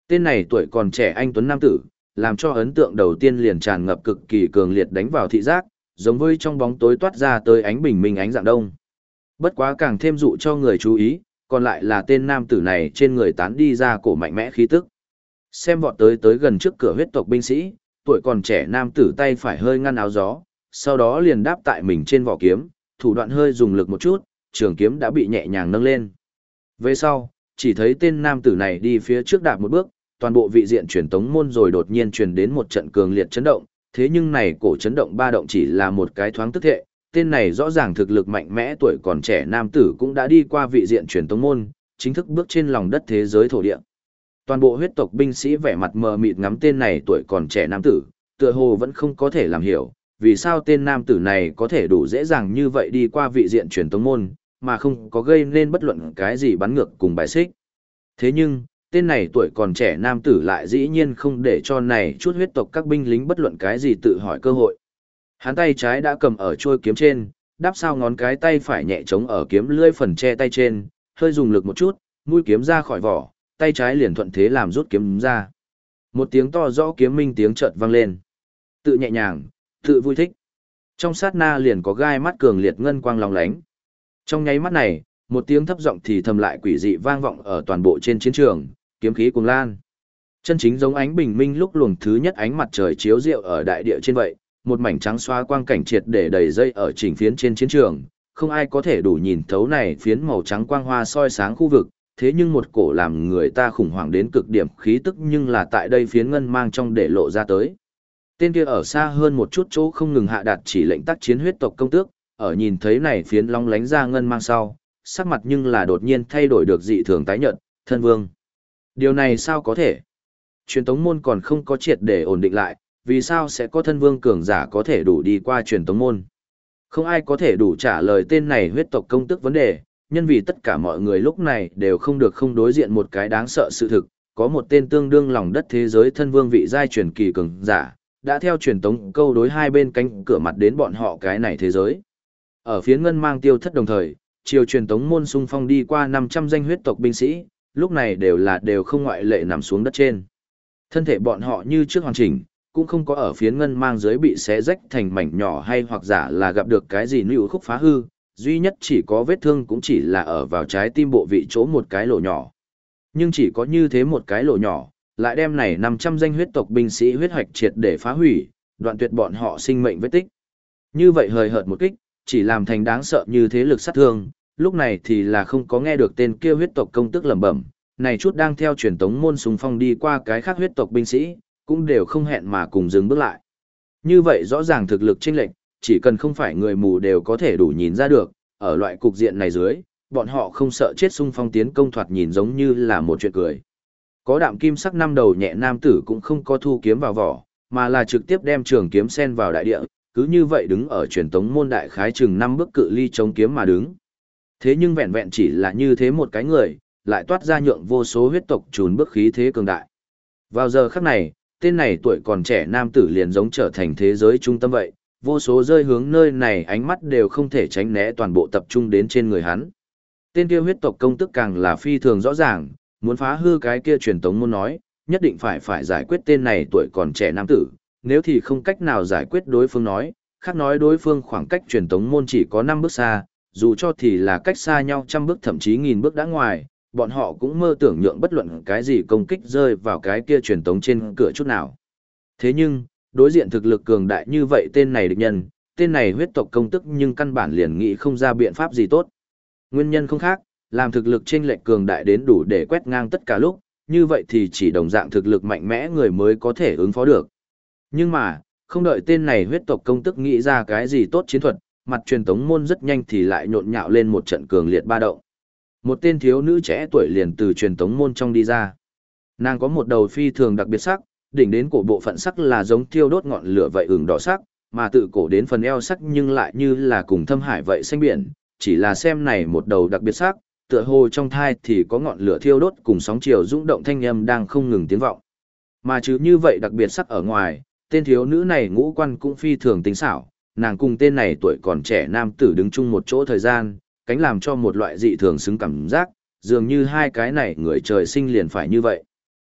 Tên này tuổi còn trẻ anh tuấn nam tử, làm cho ấn tượng đầu tiên liền tràn ngập cực kỳ cường liệt đánh vào thị giác, giống với trong bóng tối toát ra tới ánh bình minh ánh dạng đông. Bất quá càng thêm dụ cho người chú ý, còn lại là tên nam tử này trên người tán đi ra cổ mạnh mẽ khí tức. Xem vọt tới gần trước cửa huyết tộc binh sĩ, tuổi còn trẻ nam tử tay phải hơi ngăn áo gió, sau đó liền đáp tại mình trên vỏ kiếm, thủ đoạn hơi dùng lực một chút, trường kiếm đã bị nhẹ nhàng nâng lên. Về sau, chỉ thấy tên nam tử này đi phía trước đạp một bước, toàn bộ vị diện truyền tống môn rồi đột nhiên truyền đến một trận cường liệt chấn động, thế nhưng này cổ chấn động ba động chỉ là một cái thoáng tức thệ, tên này rõ ràng thực lực mạnh mẽ tuổi còn trẻ nam tử cũng đã đi qua vị diện truyền tống môn, chính thức bước trên lòng đất thế giới thổ địa. Toàn bộ huyết tộc binh sĩ vẻ mặt mờ mịt ngắm tên này tuổi còn trẻ nam tử, tựa hồ vẫn không có thể làm hiểu, vì sao tên nam tử này có thể đủ dễ dàng như vậy đi qua vị diện truyền tống môn, mà không có gây nên bất luận cái gì bắn ngược cùng bài xích. Thế nhưng, tên này tuổi còn trẻ nam tử lại dĩ nhiên không để cho này chút huyết tộc các binh lính bất luận cái gì tự hỏi cơ hội. Hắn tay trái đã cầm ở chuôi kiếm trên, đáp sao ngón cái tay phải nhẹ chống ở kiếm lưỡi phần che tay trên, hơi dùng lực một chút, mũi kiếm ra khỏi vỏ, tay trái liền thuận thế làm rút kiếm ra. Một tiếng to rõ kiếm minh tiếng chợt vang lên. Tự nhẹ nhàng, tự vui thích. Trong sát na liền có gai mắt cường liệt ngân quang long lánh. Trong nháy mắt này, một tiếng thấp giọng thì thầm lại quỷ dị vang vọng ở toàn bộ trên chiến trường, kiếm khí cuồng lan. Chân chính giống ánh bình minh lúc luồng thứ nhất ánh mặt trời chiếu rọi ở đại địa trên vậy, một mảnh trắng xóa quang cảnh triệt để đầy dây ở chỉnh phiến trên chiến trường, không ai có thể đủ nhìn thấu này phiến màu trắng quang hoa soi sáng khu vực, thế nhưng một cổ làm người ta khủng hoảng đến cực điểm khí tức nhưng là tại đây phiến ngân mang trong để lộ ra tới. Tên kia ở xa hơn một chút chỗ không ngừng hạ đạt chỉ lệnh tác chiến huyết tộc công tước, ở nhìn thấy này phiến long lánh ra ngân mang sau, sắc mặt nhưng là đột nhiên thay đổi được dị thường tái nhợt, thân vương. Điều này sao có thể? Truyền tống môn còn không có triệt để ổn định lại, vì sao sẽ có thân vương cường giả có thể đủ đi qua truyền tống môn? Không ai có thể đủ trả lời tên này huyết tộc công tước vấn đề, nhân vì tất cả mọi người lúc này đều không được không đối diện một cái đáng sợ sự thực, có một tên tương đương lòng đất thế giới thân vương vị giai truyền kỳ cường giả, đã theo truyền tống câu đối hai bên cánh cửa mặt đến bọn họ cái này thế giới. Ở phía ngân mang tiêu thất đồng thời, chiều truyền tống môn xung phong đi qua 500 danh huyết tộc binh sĩ, lúc này đều không ngoại lệ nằm xuống đất trên. Thân thể bọn họ như trước hoàn chỉnh, cũng không có ở phía ngân mang dưới bị xé rách thành mảnh nhỏ hay hoặc giả là gặp được cái gì nữu khúc phá hư, duy nhất chỉ có vết thương cũng chỉ là ở vào trái tim bộ vị chỗ một cái lỗ nhỏ. Nhưng chỉ có như thế một cái lỗ nhỏ, lại đem này 500 danh huyết tộc binh sĩ huyết hoạch triệt để phá hủy, đoạn tuyệt bọn họ sinh mệnh vết tích. Như vậy hời hợt một kích, chỉ làm thành đáng sợ như thế lực sát thương, lúc này thì là không có nghe được tên kia huyết tộc công tức lẩm bẩm, này chút đang theo truyền tống môn xung phong đi qua cái khác huyết tộc binh sĩ, cũng đều không hẹn mà cùng dừng bước lại. Như vậy rõ ràng thực lực chênh lệch, chỉ cần không phải người mù đều có thể đủ nhìn ra được, ở loại cục diện này dưới, bọn họ không sợ chết xung phong tiến công thoạt nhìn giống như là một chuyện cười. Có đạm kim sắc năm đầu nhẹ nam tử cũng không có thu kiếm vào vỏ, mà là trực tiếp đem trường kiếm sen vào đại địa, cứ như vậy đứng ở truyền tống môn đại khái chừng 5 bước cự ly chống kiếm mà đứng. Thế nhưng vẹn vẹn chỉ là như thế một cái người, lại toát ra nhượng vô số huyết tộc trùn bước khí thế cường đại. Vào giờ khắc này, tên này tuổi còn trẻ nam tử liền giống trở thành thế giới trung tâm vậy, vô số rơi hướng nơi này ánh mắt đều không thể tránh né toàn bộ tập trung đến trên người hắn. Tên kia huyết tộc công tức càng là phi thường rõ ràng, muốn phá hư cái kia truyền tống môn nói, nhất định phải giải quyết tên này tuổi còn trẻ nam tử, nếu thì không cách nào giải quyết đối phương nói, khác nói đối phương khoảng cách truyền tống môn chỉ có 5 bước xa, dù cho thì là cách xa nhau trăm bước thậm chí nghìn bước đã ngoài, bọn họ cũng mơ tưởng nhượng bất luận cái gì công kích rơi vào cái kia truyền tống trên cửa chút nào. Thế nhưng, đối diện thực lực cường đại như vậy tên này địch nhân, tên này huyết tộc công tức nhưng căn bản liền nghĩ không ra biện pháp gì tốt. Nguyên nhân không khác, làm thực lực chênh lệch cường đại đến đủ để quét ngang tất cả lúc, như vậy thì chỉ đồng dạng thực lực mạnh mẽ người mới có thể ứng phó được. Nhưng mà, không đợi tên này huyết tộc công tức nghĩ ra cái gì tốt chiến thuật, mặt truyền tống môn rất nhanh thì lại nhộn nhạo lên một trận cường liệt ba động. Một tên thiếu nữ trẻ tuổi liền từ truyền tống môn trong đi ra. Nàng có một đầu phi thường đặc biệt sắc, đỉnh đến cổ bộ phận sắc là giống thiêu đốt ngọn lửa vậy ửng đỏ sắc, mà tự cổ đến phần eo sắc nhưng lại như là cùng thâm hải vậy xanh biển, chỉ là xem này một đầu đặc biệt sắc, tựa hồ trong thai thì có ngọn lửa thiêu đốt cùng sóng chiều rung động thanh âm đang không ngừng tiếng vọng. Mà chứ như vậy đặc biệt sắc ở ngoài, tên thiếu nữ này ngũ quan cũng phi thường tinh xảo, nàng cùng tên này tuổi còn trẻ nam tử đứng chung một chỗ thời gian, cánh làm cho một loại dị thường xứng cảm giác, dường như hai cái này người trời sinh liền phải như vậy.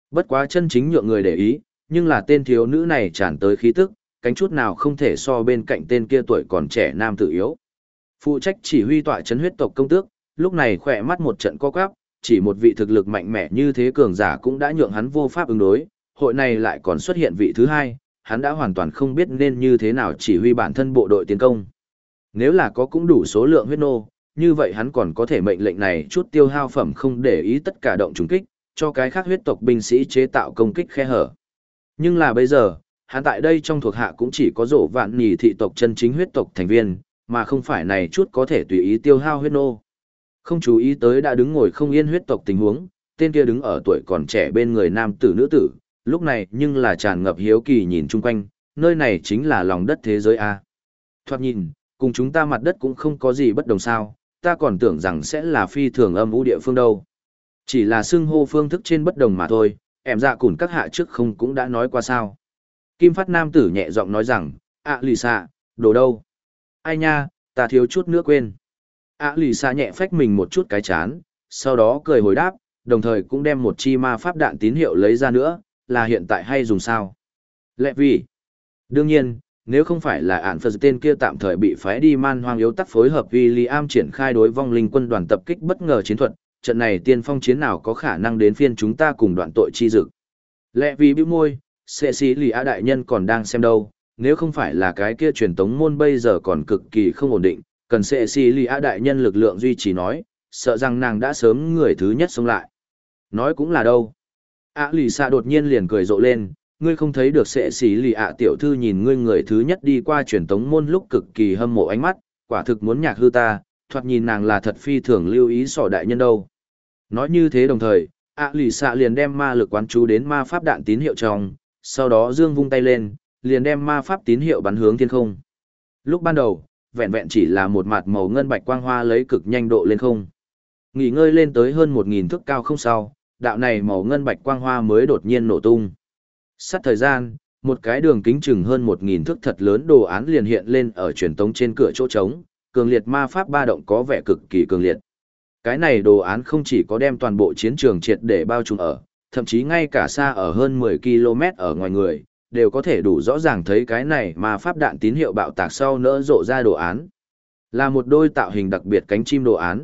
Bất quá chân chính nhượng người để ý, nhưng là tên thiếu nữ này tràn tới khí tức, cánh chút nào không thể so bên cạnh tên kia tuổi còn trẻ nam tử yếu. Phụ trách chỉ huy tọa trấn huyết tộc công tước, lúc này khỏe mắt một trận co quắp, chỉ một vị thực lực mạnh mẽ như thế cường giả cũng đã nhượng hắn vô pháp ứng đối, hội này lại còn xuất hiện vị thứ hai, hắn đã hoàn toàn không biết nên như thế nào chỉ huy bản thân bộ đội tiến công. Nếu là có cũng đủ số lượng huyết nô, như vậy hắn còn có thể mệnh lệnh này chút tiêu hao phẩm không để ý tất cả động trùng kích, cho cái khác huyết tộc binh sĩ chế tạo công kích khe hở. Nhưng là bây giờ, hắn tại đây trong thuộc hạ cũng chỉ có rổ vạn nhì thị tộc chân chính huyết tộc thành viên, mà không phải này chút có thể tùy ý tiêu hao huyết nô. Không chú ý tới đã đứng ngồi không yên huyết tộc tình huống, tên kia đứng ở tuổi còn trẻ bên người nam tử nữ tử, lúc này nhưng là tràn ngập hiếu kỳ nhìn chung quanh, nơi này chính là lòng đất thế giới A. Thoạt nhìn, cùng chúng ta mặt đất cũng không có gì bất đồng sao, ta còn tưởng rằng sẽ là phi thường âm u địa phương đâu. Chỉ là xưng hô phương thức trên bất đồng mà thôi, em dạ củn các hạ trước không cũng đã nói qua sao. Kim phát nam tử nhẹ giọng nói rằng, lì xạ, đồ đâu? Ai nha, ta thiếu chút nữa quên. Lì xạ nhẹ phách mình một chút cái chán, sau đó cười hồi đáp, đồng thời cũng đem một chi ma pháp đạn tín hiệu lấy ra nữa, là hiện tại hay dùng sao? Lẹ vì. Đương nhiên, nếu không phải là ản phật tên kia tạm thời bị phái đi man hoang yếu tắc phối hợp William triển khai đối vong linh quân đoàn tập kích bất ngờ chiến thuật, trận này tiên phong chiến nào có khả năng đến phiên chúng ta cùng đoạn tội chi dực. Lẹ vì bĩu môi, sệ sĩ lì á đại nhân còn đang xem đâu, nếu không phải là cái kia truyền tống môn bây giờ còn cực kỳ không ổn định, cần sệ sĩ lì á đại nhân lực lượng duy trì nói, sợ rằng nàng đã sớm người thứ nhất sống lại. Nói cũng là đâu. Lì xạ đột nhiên liền cười rộ lên, ngươi không thấy được sệ sĩ lì ạ tiểu thư nhìn ngươi người thứ nhất đi qua truyền tống môn lúc cực kỳ hâm mộ ánh mắt, quả thực muốn nhạc hư ta, thoạt nhìn nàng là thật phi thường lưu ý sỏ đại nhân đâu. Nói như thế đồng thời, lì xạ liền đem ma lực quán chú đến ma pháp đạn tín hiệu trong, sau đó dương vung tay lên, liền đem ma pháp tín hiệu bắn hướng thiên không. Lúc ban đầu, vẹn vẹn chỉ là một mặt màu ngân bạch quang hoa lấy cực nhanh độ lên không. Nghỉ ngơi lên tới hơn 1000 thước cao không sau, đạo này màu ngân bạch quang hoa mới đột nhiên nổ tung. Sát thời gian, một cái đường kính chừng hơn 1000 thước thật lớn đồ án liền hiện lên ở truyền tống trên cửa chỗ trống, cường liệt ma pháp ba động có vẻ cực kỳ cường liệt. Cái này đồ án không chỉ có đem toàn bộ chiến trường triệt để bao trùm ở, thậm chí ngay cả xa ở hơn 10 km ở ngoài người, đều có thể đủ rõ ràng thấy cái này ma pháp đạn tín hiệu bạo tạc sau nỡ rộ ra đồ án. Là một đôi tạo hình đặc biệt cánh chim đồ án.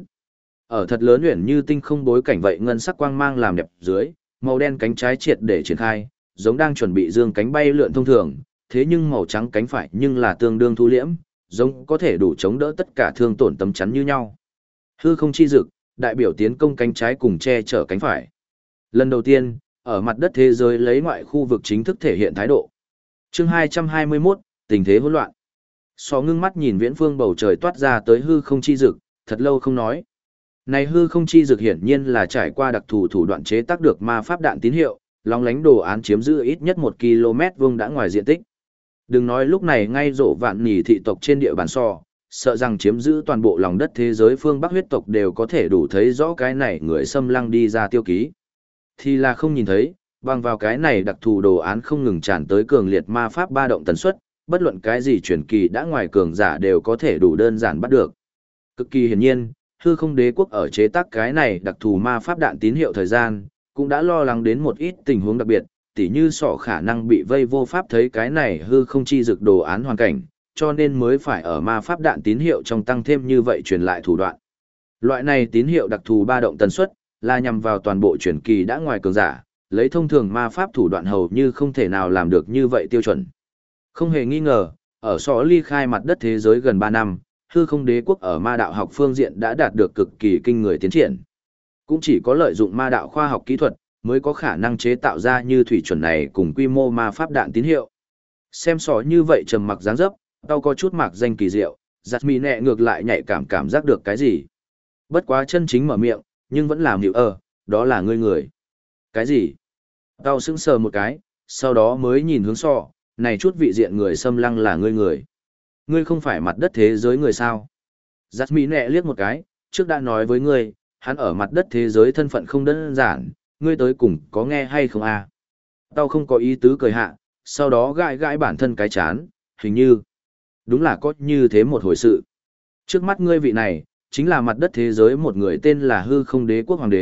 Ở thật lớn uyển như tinh không bối cảnh vậy ngân sắc quang mang làm đẹp dưới, màu đen cánh trái triệt để triển khai, giống đang chuẩn bị dương cánh bay lượn thông thường, thế nhưng màu trắng cánh phải nhưng là tương đương thu liễm, giống có thể đủ chống đỡ tất cả thương tổn tấm chắn như nhau. Hư không chi dực, đại biểu tiến công cánh trái cùng che chở cánh phải. Lần đầu tiên, ở mặt đất thế giới lấy ngoại khu vực chính thức thể hiện thái độ. Chương 221, tình thế hỗn loạn. Sò ngưng mắt nhìn viễn phương bầu trời toát ra tới hư không chi dực, thật lâu không nói. Này hư không chi dực hiển nhiên là trải qua đặc thù thủ đoạn chế tác được ma pháp đạn tín hiệu, lóng lánh đồ án chiếm giữ ít nhất 1 km vuông đã ngoài diện tích. Đừng nói lúc này ngay rộ vạn nỉ thị tộc trên địa bàn sò, sợ rằng chiếm giữ toàn bộ lòng đất thế giới phương Bắc huyết tộc đều có thể đủ thấy rõ cái này người xâm lăng đi ra tiêu ký. Thì là không nhìn thấy, bằng vào cái này đặc thù đồ án không ngừng tràn tới cường liệt ma pháp ba động tần suất, bất luận cái gì truyền kỳ đã ngoài cường giả đều có thể đủ đơn giản bắt được. Cực kỳ hiển nhiên, hư không đế quốc ở chế tác cái này đặc thù ma pháp đạn tín hiệu thời gian, cũng đã lo lắng đến một ít tình huống đặc biệt, tỉ như sọ khả năng bị vây vô pháp thấy cái này hư không chi dực đồ án hoàn cảnh, cho nên mới phải ở ma pháp đạn tín hiệu trong tăng thêm như vậy truyền lại thủ đoạn. Loại này tín hiệu đặc thù ba động tần suất, là nhằm vào toàn bộ truyền kỳ đã ngoài cường giả, lấy thông thường ma pháp thủ đoạn hầu như không thể nào làm được như vậy tiêu chuẩn. Không hề nghi ngờ, ở sọ ly khai mặt đất thế giới gần 3 năm, hư không đế quốc ở ma đạo học phương diện đã đạt được cực kỳ kinh người tiến triển. Cũng chỉ có lợi dụng ma đạo khoa học kỹ thuật, mới có khả năng chế tạo ra như thủy chuẩn này cùng quy mô ma pháp đạn tín hiệu. Xem sọ như vậy trầm mặc dáng dấp, tao có chút mạc danh kỳ diệu, giặt mì nẹ ngược lại nhạy cảm giác được cái gì. Bất quá chân chính mở miệng, nhưng vẫn làm hiệu đó là ngươi người. Cái gì? Tao sững sờ một cái, sau đó mới nhìn hướng sọ, này chút vị diện người xâm lăng là ngươi người. Ngươi không phải mặt đất thế giới người sao? Giặt mì nẹ liếc một cái, trước đã nói với ngươi, hắn ở mặt đất thế giới thân phận không đơn giản, ngươi tới cùng có nghe hay không à? Tao không có ý tứ cười hạ, sau đó gãi bản thân cái chán, hình như đúng là có như thế một hồi sự. Trước mắt ngươi vị này, chính là mặt đất thế giới một người tên là hư không đế quốc hoàng đế,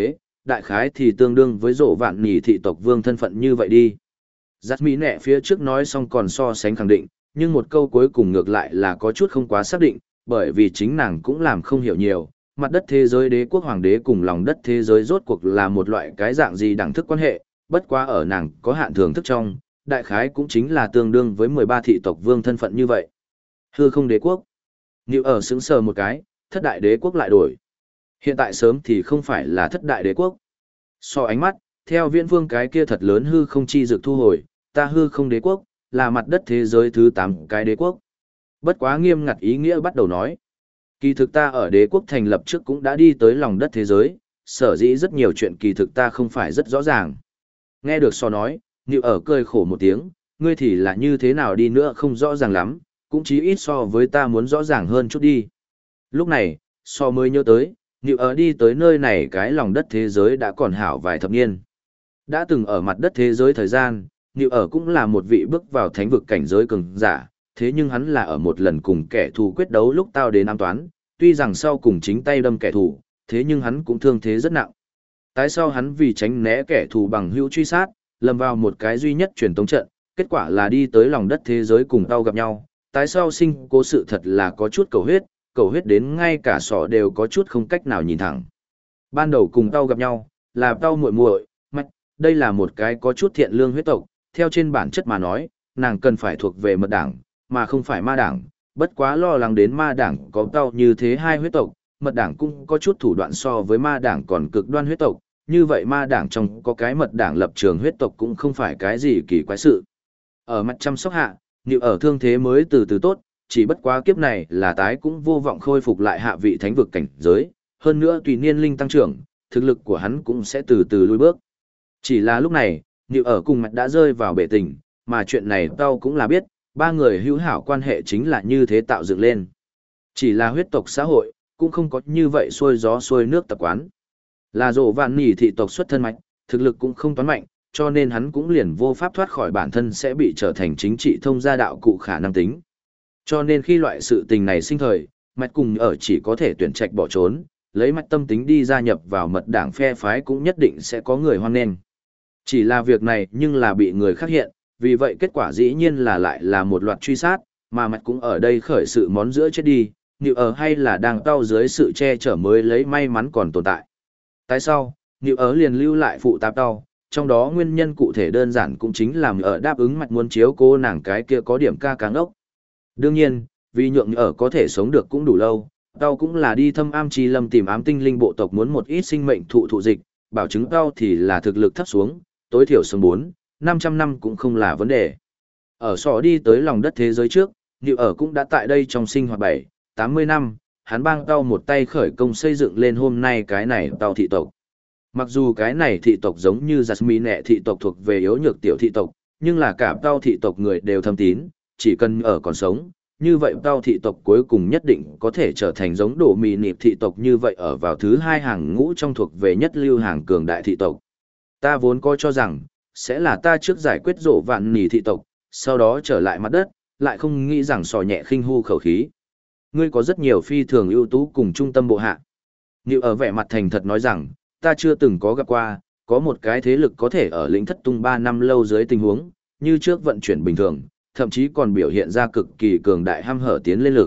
đại khái thì tương đương với rộ vạn nỉ thị tộc vương thân phận như vậy đi. Giặt mỹ nẹ phía trước nói xong còn so sánh khẳng định, nhưng một câu cuối cùng ngược lại là có chút không quá xác định, bởi vì chính nàng cũng làm không hiểu nhiều, mặt đất thế giới đế quốc hoàng đế cùng lòng đất thế giới rốt cuộc là một loại cái dạng gì đẳng thức quan hệ, bất quá ở nàng có hạn thưởng thức trong, đại khái cũng chính là tương đương với 13 thị tộc vương thân phận như vậy. Hư không đế quốc. Như ở sững sờ một cái, thất đại đế quốc lại đổi. Hiện tại sớm thì không phải là thất đại đế quốc. So ánh mắt, theo viễn vương cái kia thật lớn hư không chi dược thu hồi, ta hư không đế quốc, là mặt đất thế giới thứ 8 cái đế quốc. Bất quá nghiêm ngặt ý nghĩa bắt đầu nói. Kỳ thực ta ở đế quốc thành lập trước cũng đã đi tới lòng đất thế giới, sở dĩ rất nhiều chuyện kỳ thực ta không phải rất rõ ràng. Nghe được so nói, Như ở cười khổ một tiếng, ngươi thì là như thế nào đi nữa không rõ ràng lắm, cũng chí ít so với ta muốn rõ ràng hơn chút đi. Lúc này, so mới nhớ tới, Như ở đi tới nơi này cái lòng đất thế giới đã còn hảo vài thập niên. Đã từng ở mặt đất thế giới thời gian, Như ở cũng là một vị bước vào thánh vực cảnh giới cường giả, thế nhưng hắn là ở một lần cùng kẻ thù quyết đấu lúc tao đến ám toán, tuy rằng sau cùng chính tay đâm kẻ thù, thế nhưng hắn cũng thương thế rất nặng. Tại sao hắn vì tránh né kẻ thù bằng hữu truy sát, lâm vào một cái duy nhất truyền tống trận, kết quả là đi tới lòng đất thế giới cùng tao gặp nhau, tại sao sinh cố sự thật là có chút cầu huyết đến ngay cả sọ đều có chút không cách nào nhìn thẳng. Ban đầu cùng tao gặp nhau, là tao muội muội, mạch, đây là một cái có chút thiện lương huyết tộc, theo trên bản chất mà nói, nàng cần phải thuộc về mật đảng, mà không phải ma đảng, bất quá lo lắng đến ma đảng có tao như thế hai huyết tộc, mật đảng cũng có chút thủ đoạn so với ma đảng còn cực đoan huyết tộc, như vậy ma đảng trong có cái mật đảng lập trường huyết tộc cũng không phải cái gì kỳ quái sự. Ở mặt chăm sóc hạ, Niệu ở thương thế mới từ từ tốt, chỉ bất quá kiếp này là tái cũng vô vọng khôi phục lại hạ vị thánh vực cảnh giới, hơn nữa tùy niên linh tăng trưởng, thực lực của hắn cũng sẽ từ từ lùi bước. Chỉ là lúc này, Niệu ở cùng mặt đã rơi vào bể tình, mà chuyện này tao cũng là biết, ba người hữu hảo quan hệ chính là như thế tạo dựng lên. Chỉ là huyết tộc xã hội, cũng không có như vậy xuôi gió xuôi nước tập quán. Là rộ vạn nỉ thị tộc xuất thân mạnh, thực lực cũng không toán mạnh, cho nên hắn cũng liền vô pháp thoát khỏi bản thân sẽ bị trở thành chính trị thông gia đạo cụ khả năng tính. Cho nên khi loại sự tình này sinh thời, mạch cùng ở chỉ có thể tuyển trạch bỏ trốn, lấy mạch tâm tính đi gia nhập vào mật đảng phe phái cũng nhất định sẽ có người hoan nghênh. Chỉ là việc này nhưng là bị người khác hiện, vì vậy kết quả dĩ nhiên là lại là một loạt truy sát, mà mạch cũng ở đây khởi sự món giữa chết đi, Niệu ở hay là đang tao dưới sự che chở mới lấy may mắn còn tồn tại. Tại sao, Niệu ở liền lưu lại phụ tạp tao, trong đó nguyên nhân cụ thể đơn giản cũng chính là ở đáp ứng mạch muốn chiếu cô nàng cái kia có điểm ca càng ốc. Đương nhiên, vì nhượng ở có thể sống được cũng đủ lâu, tao cũng là đi thâm am chi lâm tìm ám tinh linh bộ tộc muốn một ít sinh mệnh thụ dịch, bảo chứng tao thì là thực lực thấp xuống, tối thiểu sống 4-500 năm cũng không là vấn đề. Ở sọ đi tới lòng đất thế giới trước, Niệu ở cũng đã tại đây trong sinh hoạt 7-80 năm, hắn bang tao một tay khởi công xây dựng lên hôm nay cái này tao thị tộc. Mặc dù cái này thị tộc giống như Jasmine thị tộc thuộc về yếu nhược tiểu thị tộc, nhưng là cả tao thị tộc người đều thâm tín, chỉ cần ở còn sống, như vậy tao thị tộc cuối cùng nhất định có thể trở thành giống đổ mì nịp thị tộc như vậy ở vào thứ hai hàng ngũ trong thuộc về nhất lưu hàng cường đại thị tộc. Ta vốn coi cho rằng, sẽ là ta trước giải quyết rộ vạn nỉ thị tộc, sau đó trở lại mặt đất, lại không nghĩ rằng sò nhẹ khinh hu khẩu khí. Ngươi có rất nhiều phi thường ưu tú cùng trung tâm bộ hạ. Niệu ở vẻ mặt thành thật nói rằng, ta chưa từng có gặp qua, có một cái thế lực có thể ở lĩnh thất tung 3 năm lâu dưới tình huống, như trước vận chuyển bình thường, thậm chí còn biểu hiện ra cực kỳ cường đại ham hở tiến lên lực.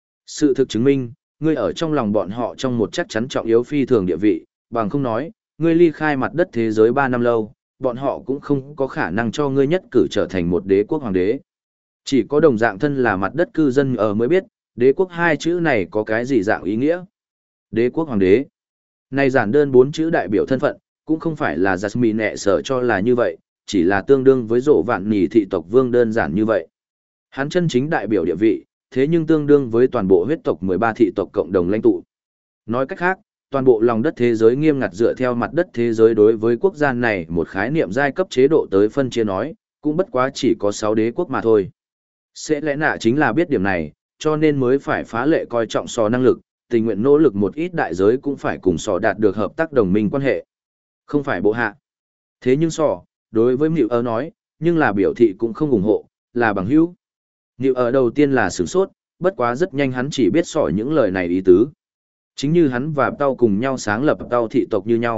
Sự thực chứng minh, ngươi ở trong lòng bọn họ trong một chắc chắn trọng yếu phi thường địa vị, bằng không nói, ngươi ly khai mặt đất thế giới 3 năm lâu, bọn họ cũng không có khả năng cho ngươi nhất cử trở thành một đế quốc hoàng đế. Chỉ có đồng dạng thân là mặt đất cư dân ở mới biết, đế quốc hai chữ này có cái gì dạng ý nghĩa. Đế quốc hoàng đế. Này giản đơn 4 chữ đại biểu thân phận, cũng không phải là Jasmine sở cho là như vậy, chỉ là tương đương với rộ vạn nỉ thị tộc vương đơn giản như vậy. Hắn chân chính đại biểu địa vị, thế nhưng tương đương với toàn bộ huyết tộc 13 thị tộc cộng đồng lãnh tụ. Nói cách khác, toàn bộ lòng đất thế giới nghiêm ngặt dựa theo mặt đất thế giới đối với quốc gia này một khái niệm giai cấp chế độ tới phân chia nói, cũng bất quá chỉ có 6 đế quốc mà thôi. Sẽ lẽ nạ chính là biết điểm này, cho nên mới phải phá lệ coi trọng sò năng lực, tình nguyện nỗ lực một ít đại giới cũng phải cùng sò đạt được hợp tác đồng minh quan hệ. Không phải bộ hạ. Thế nhưng sò, đối với Niệu ở nói, nhưng là biểu thị cũng không ủng hộ, là bằng hữu. Niệu ở đầu tiên là sửng sốt, bất quá rất nhanh hắn chỉ biết sò những lời này ý tứ. Chính như hắn và Tao cùng nhau sáng lập Tao thị tộc như nhau,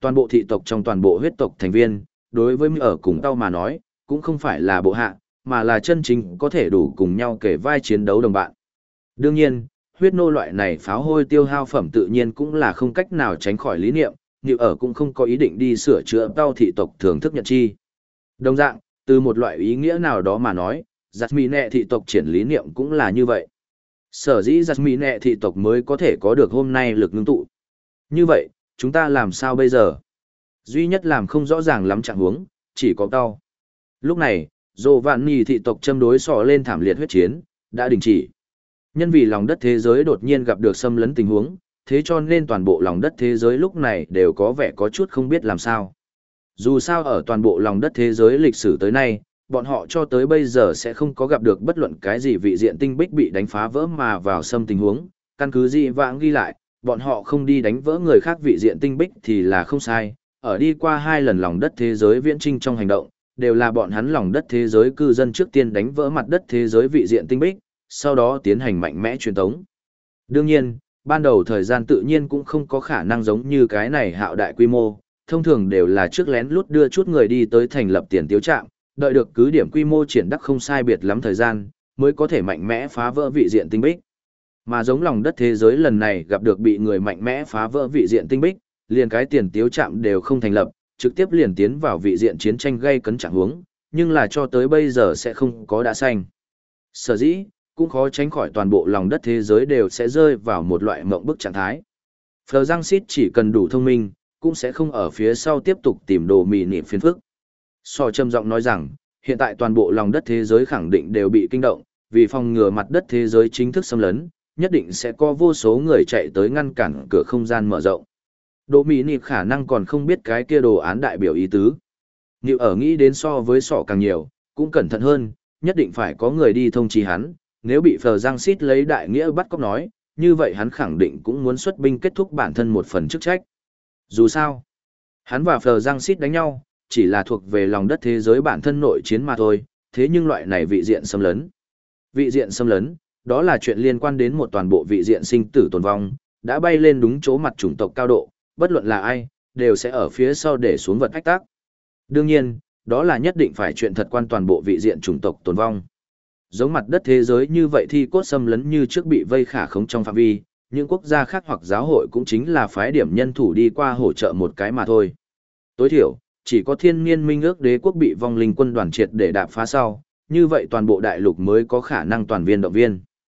toàn bộ thị tộc trong toàn bộ huyết tộc thành viên, đối với ở cùng tao mà nói, cũng không phải là bộ hạ, mà là chân chính có thể đủ cùng nhau kể vai chiến đấu đồng bạn. Đương nhiên, huyết nô loại này pháo hôi tiêu hao phẩm tự nhiên cũng là không cách nào tránh khỏi lý niệm, như ở cũng không có ý định đi sửa chữa tao thị tộc thưởng thức nhận chi. Đồng dạng, từ một loại ý nghĩa nào đó mà nói, Jasmine thị tộc triển lý niệm cũng là như vậy. Sở dĩ Jasmine thị tộc mới có thể có được hôm nay lực ngưng tụ. Như vậy, chúng ta làm sao bây giờ? Duy nhất làm không rõ ràng lắm trạng huống, chỉ có tao. Lúc này, Giovanni thị tộc châm đối sò lên thảm liệt huyết chiến, đã đình chỉ. Nhân vì lòng đất thế giới đột nhiên gặp được xâm lấn tình huống, thế cho nên toàn bộ lòng đất thế giới lúc này đều có vẻ có chút không biết làm sao. Dù sao ở toàn bộ lòng đất thế giới lịch sử tới nay, bọn họ cho tới bây giờ sẽ không có gặp được bất luận cái gì vị diện tinh bích bị đánh phá vỡ mà vào xâm tình huống, căn cứ dị vãng ghi lại, bọn họ không đi đánh vỡ người khác vị diện tinh bích thì là không sai, ở đi qua 2 lần lòng đất thế giới viễn trinh trong hành động, đều là bọn hắn lòng đất thế giới cư dân trước tiên đánh vỡ mặt đất thế giới vị diện tinh bích, sau đó tiến hành mạnh mẽ truyền tống. Đương nhiên, ban đầu thời gian tự nhiên cũng không có khả năng giống như cái này hạo đại quy mô, thông thường đều là trước lén lút đưa chút người đi tới thành lập tiền tiếu trạm, đợi được cứ điểm quy mô triển đắc không sai biệt lắm thời gian, mới có thể mạnh mẽ phá vỡ vị diện tinh bích. Mà giống lòng đất thế giới lần này gặp được bị người mạnh mẽ phá vỡ vị diện tinh bích, liền cái tiền tiếu trạm đều không thành lập, trực tiếp liền tiến vào vị diện chiến tranh gây cấn trạng huống, nhưng là cho tới bây giờ sẽ không có đã xanh. Sở dĩ, cũng khó tránh khỏi toàn bộ lòng đất thế giới đều sẽ rơi vào một loại mộng bức trạng thái. Phờ Giang Sít chỉ cần đủ thông minh, cũng sẽ không ở phía sau tiếp tục tìm đồ mì nịp phiền phức. Sò trầm giọng nói rằng, hiện tại toàn bộ lòng đất thế giới khẳng định đều bị kinh động, vì phòng ngừa mặt đất thế giới chính thức xâm lấn, nhất định sẽ có vô số người chạy tới ngăn cản cửa không gian mở rộng. Đồ mì nịp khả năng còn không biết cái kia đồ án đại biểu ý tứ. Nếu ở nghĩ đến so với sọ càng nhiều, cũng cẩn thận hơn, nhất định phải có người đi thông trì hắn, nếu bị Phờ Giang Sít lấy đại nghĩa bắt cóc nói, như vậy hắn khẳng định cũng muốn xuất binh kết thúc bản thân một phần chức trách. Dù sao, hắn và Phờ Giang Sít đánh nhau, chỉ là thuộc về lòng đất thế giới bản thân nội chiến mà thôi, thế nhưng loại này vị diện xâm lấn. Vị diện xâm lấn, đó là chuyện liên quan đến một toàn bộ vị diện sinh tử tồn vong, đã bay lên đúng chỗ mặt chủng tộc cao độ, bất luận là ai, đều sẽ ở phía sau để xuống vật ách tác. Đương nhiên, đó là nhất định phải chuyện thật quan toàn bộ vị diện chủng tộc tồn vong. Giống mặt đất thế giới như vậy thì cốt xâm lấn như trước bị vây khả khống trong phạm vi, những quốc gia khác hoặc giáo hội cũng chính là phái điểm nhân thủ đi qua hỗ trợ một cái mà thôi. Tối thiểu, chỉ có thiên niên minh ước đế quốc bị vong linh quân đoàn triệt để đạp phá sau, như vậy toàn bộ đại lục mới có khả năng toàn viên động viên.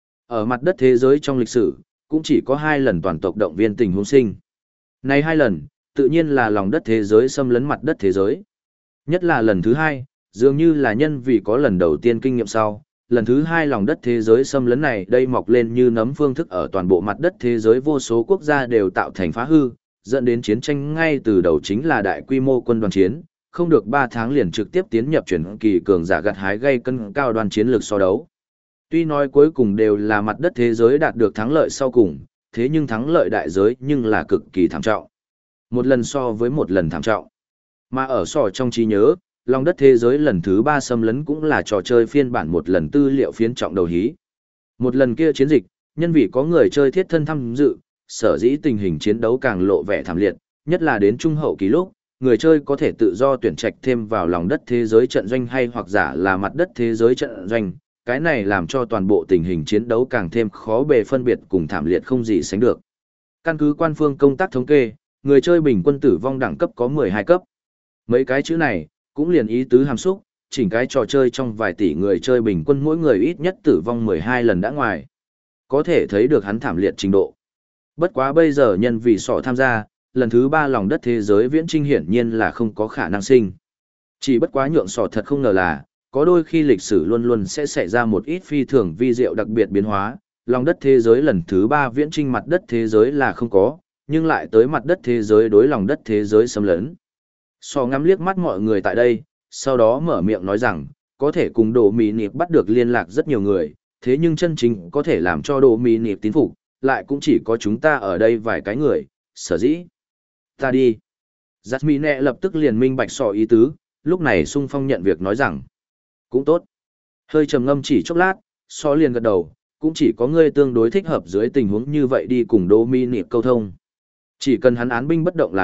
Ở mặt đất thế giới trong lịch sử, cũng chỉ có 2 lần toàn tộc động viên tình huống sinh. Này 2 lần, tự nhiên là lòng đất thế giới xâm lấn mặt đất thế giới. Nhất là lần thứ 2, dường như là nhân vì có lần đầu tiên kinh nghiệm sau, lần thứ 2 lòng đất thế giới xâm lấn này đây mọc lên như nấm phương thức ở toàn bộ mặt đất thế giới vô số quốc gia đều tạo thành phá hư, dẫn đến chiến tranh ngay từ đầu chính là đại quy mô quân đoàn chiến, không được 3 tháng liền trực tiếp tiến nhập chuyển kỳ cường giả gặt hái gây cân cao đoàn chiến lược so đấu. Tuy nói cuối cùng đều là mặt đất thế giới đạt được thắng lợi sau cùng, thế nhưng thắng lợi đại giới nhưng là cực kỳ thảm trọng. Một lần so với một lần thảm trọng. Mà ở sò trong trí nhớ, lòng đất thế giới lần thứ 3 xâm lấn cũng là trò chơi phiên bản một lần tư liệu phiến trọng đầu hí. Một lần kia chiến dịch, nhân vì có người chơi thiết thân tham dự, sở dĩ tình hình chiến đấu càng lộ vẻ thảm liệt, nhất là đến trung hậu kỳ lúc, người chơi có thể tự do tuyển trạch thêm vào lòng đất thế giới trận doanh hay hoặc giả là mặt đất thế giới trận doanh, cái này làm cho toàn bộ tình hình chiến đấu càng thêm khó bề phân biệt cùng thảm liệt không gì sánh được. Căn cứ quan phương công tác thống kê, người chơi bình quân tử vong đẳng cấp có 12 cấp. Mấy cái chữ này, cũng liền ý tứ hàm xúc, chỉnh cái trò chơi trong vài tỷ người chơi bình quân mỗi người ít nhất tử vong 12 lần đã ngoài. Có thể thấy được hắn thảm liệt trình độ. Bất quá bây giờ nhân vì sọ tham gia, lần thứ 3 lòng đất thế giới viễn trinh hiển nhiên là không có khả năng sinh. Chỉ bất quá nhượng sọ thật không ngờ là, có đôi khi lịch sử luôn luôn sẽ xảy ra một ít phi thường vi diệu đặc biệt biến hóa, lòng đất thế giới lần thứ 3 viễn trinh mặt đất thế giới là không có, nhưng lại tới mặt đất thế giới đối lòng đất thế giới xâm lấn. Sọ ngắm liếc mắt mọi người tại đây, sau đó mở miệng nói rằng, có thể cùng đồ mì nịp bắt được liên lạc rất nhiều người, thế nhưng chân chính có thể làm cho đồ mì nịp tín phục, lại cũng chỉ có chúng ta ở đây vài cái người, sở dĩ. Ta đi. Jasmine lập tức liền minh bạch sọ ý tứ, lúc này sung phong nhận việc nói rằng, cũng tốt. Hơi trầm ngâm chỉ chốc lát, sọ liền gật đầu, cũng chỉ có ngươi tương đối thích hợp dưới tình huống như vậy đi cùng đồ mì nịp câu thông. Chỉ cần hắn án binh bất động là được,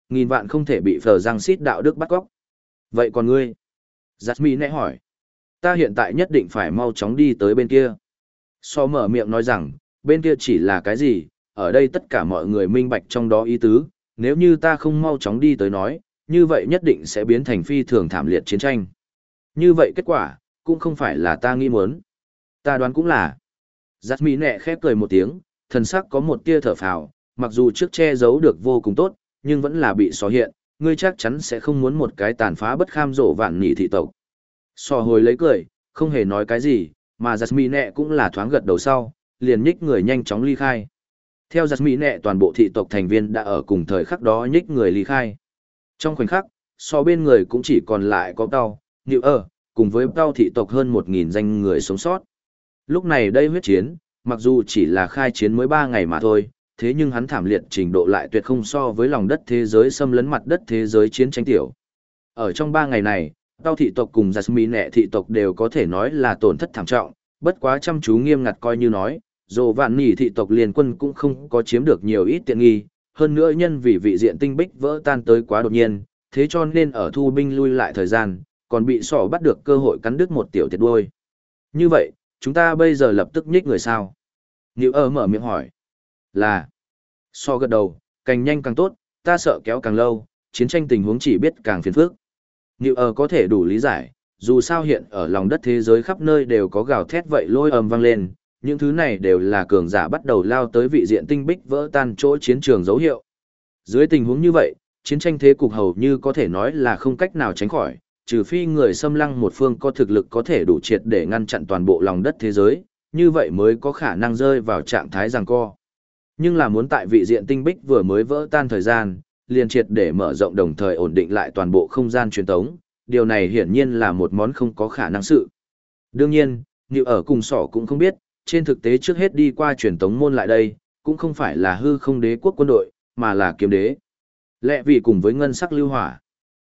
nghìn vạn không thể bị phờ giang xít đạo đức bắt cóc. Vậy còn ngươi? Jasmine hỏi. Ta hiện tại nhất định phải mau chóng đi tới bên kia. So mở miệng nói rằng, bên kia chỉ là cái gì, ở đây tất cả mọi người minh bạch trong đó ý tứ, nếu như ta không mau chóng đi tới nói, như vậy nhất định sẽ biến thành phi thường thảm liệt chiến tranh. Như vậy kết quả, cũng không phải là ta nghĩ muốn. Ta đoán cũng là. Jasmine khép cười một tiếng, thần sắc có một tia thở phào, mặc dù trước che giấu được vô cùng tốt, nhưng vẫn là bị xó hiện, ngươi chắc chắn sẽ không muốn một cái tàn phá bất kham rộ vạn nỉ thị tộc. Sò hồi lấy cười, không hề nói cái gì, mà Jasmine cũng là thoáng gật đầu sau, liền nhích người nhanh chóng ly khai. Theo Jasmine toàn bộ thị tộc thành viên đã ở cùng thời khắc đó nhích người ly khai. Trong khoảnh khắc, so bên người cũng chỉ còn lại có Tao, Niệu cùng với Tao thị tộc hơn 1.000 danh người sống sót. Lúc này đây huyết chiến, mặc dù chỉ là khai chiến mới 3 ngày mà thôi, thế nhưng hắn thảm liệt trình độ lại tuyệt không so với lòng đất thế giới xâm lấn mặt đất thế giới chiến tranh tiểu. Ở trong 3 ngày này, Tao thị tộc cùng Jasmine thị tộc đều có thể nói là tổn thất thảm trọng, bất quá chăm chú nghiêm ngặt coi như nói, dù vạn nỉ thị tộc liên quân cũng không có chiếm được nhiều ít tiện nghi, hơn nữa nhân vì vị diện tinh bích vỡ tan tới quá đột nhiên, thế cho nên ở thu binh lui lại thời gian, còn bị sỏ bắt được cơ hội cắn đứt một tiểu tiệt đuôi. Như vậy, chúng ta bây giờ lập tức nhích người sao? Niệu mở miệng hỏi. Là. So gật đầu, càng nhanh càng tốt, ta sợ kéo càng lâu, chiến tranh tình huống chỉ biết càng phiền phức. Niệu có thể đủ lý giải, dù sao hiện ở lòng đất thế giới khắp nơi đều có gào thét vậy lôi ầm vang lên, những thứ này đều là cường giả bắt đầu lao tới vị diện tinh bích vỡ tan chỗ chiến trường dấu hiệu. Dưới tình huống như vậy, chiến tranh thế cục hầu như có thể nói là không cách nào tránh khỏi, trừ phi người xâm lăng một phương có thực lực có thể đủ triệt để ngăn chặn toàn bộ lòng đất thế giới, như vậy mới có khả năng rơi vào trạng thái giằng co. Nhưng là muốn tại vị diện tinh bích vừa mới vỡ tan thời gian, liền triệt để mở rộng đồng thời ổn định lại toàn bộ không gian truyền tống, điều này hiển nhiên là một món không có khả năng sự. Đương nhiên, Niệu cùng sỏ cũng không biết, trên thực tế trước hết đi qua truyền tống môn lại đây, cũng không phải là hư không đế quốc quân đội, mà là kiếm đế. Lẽ vì cùng với ngân sắc lưu hỏa.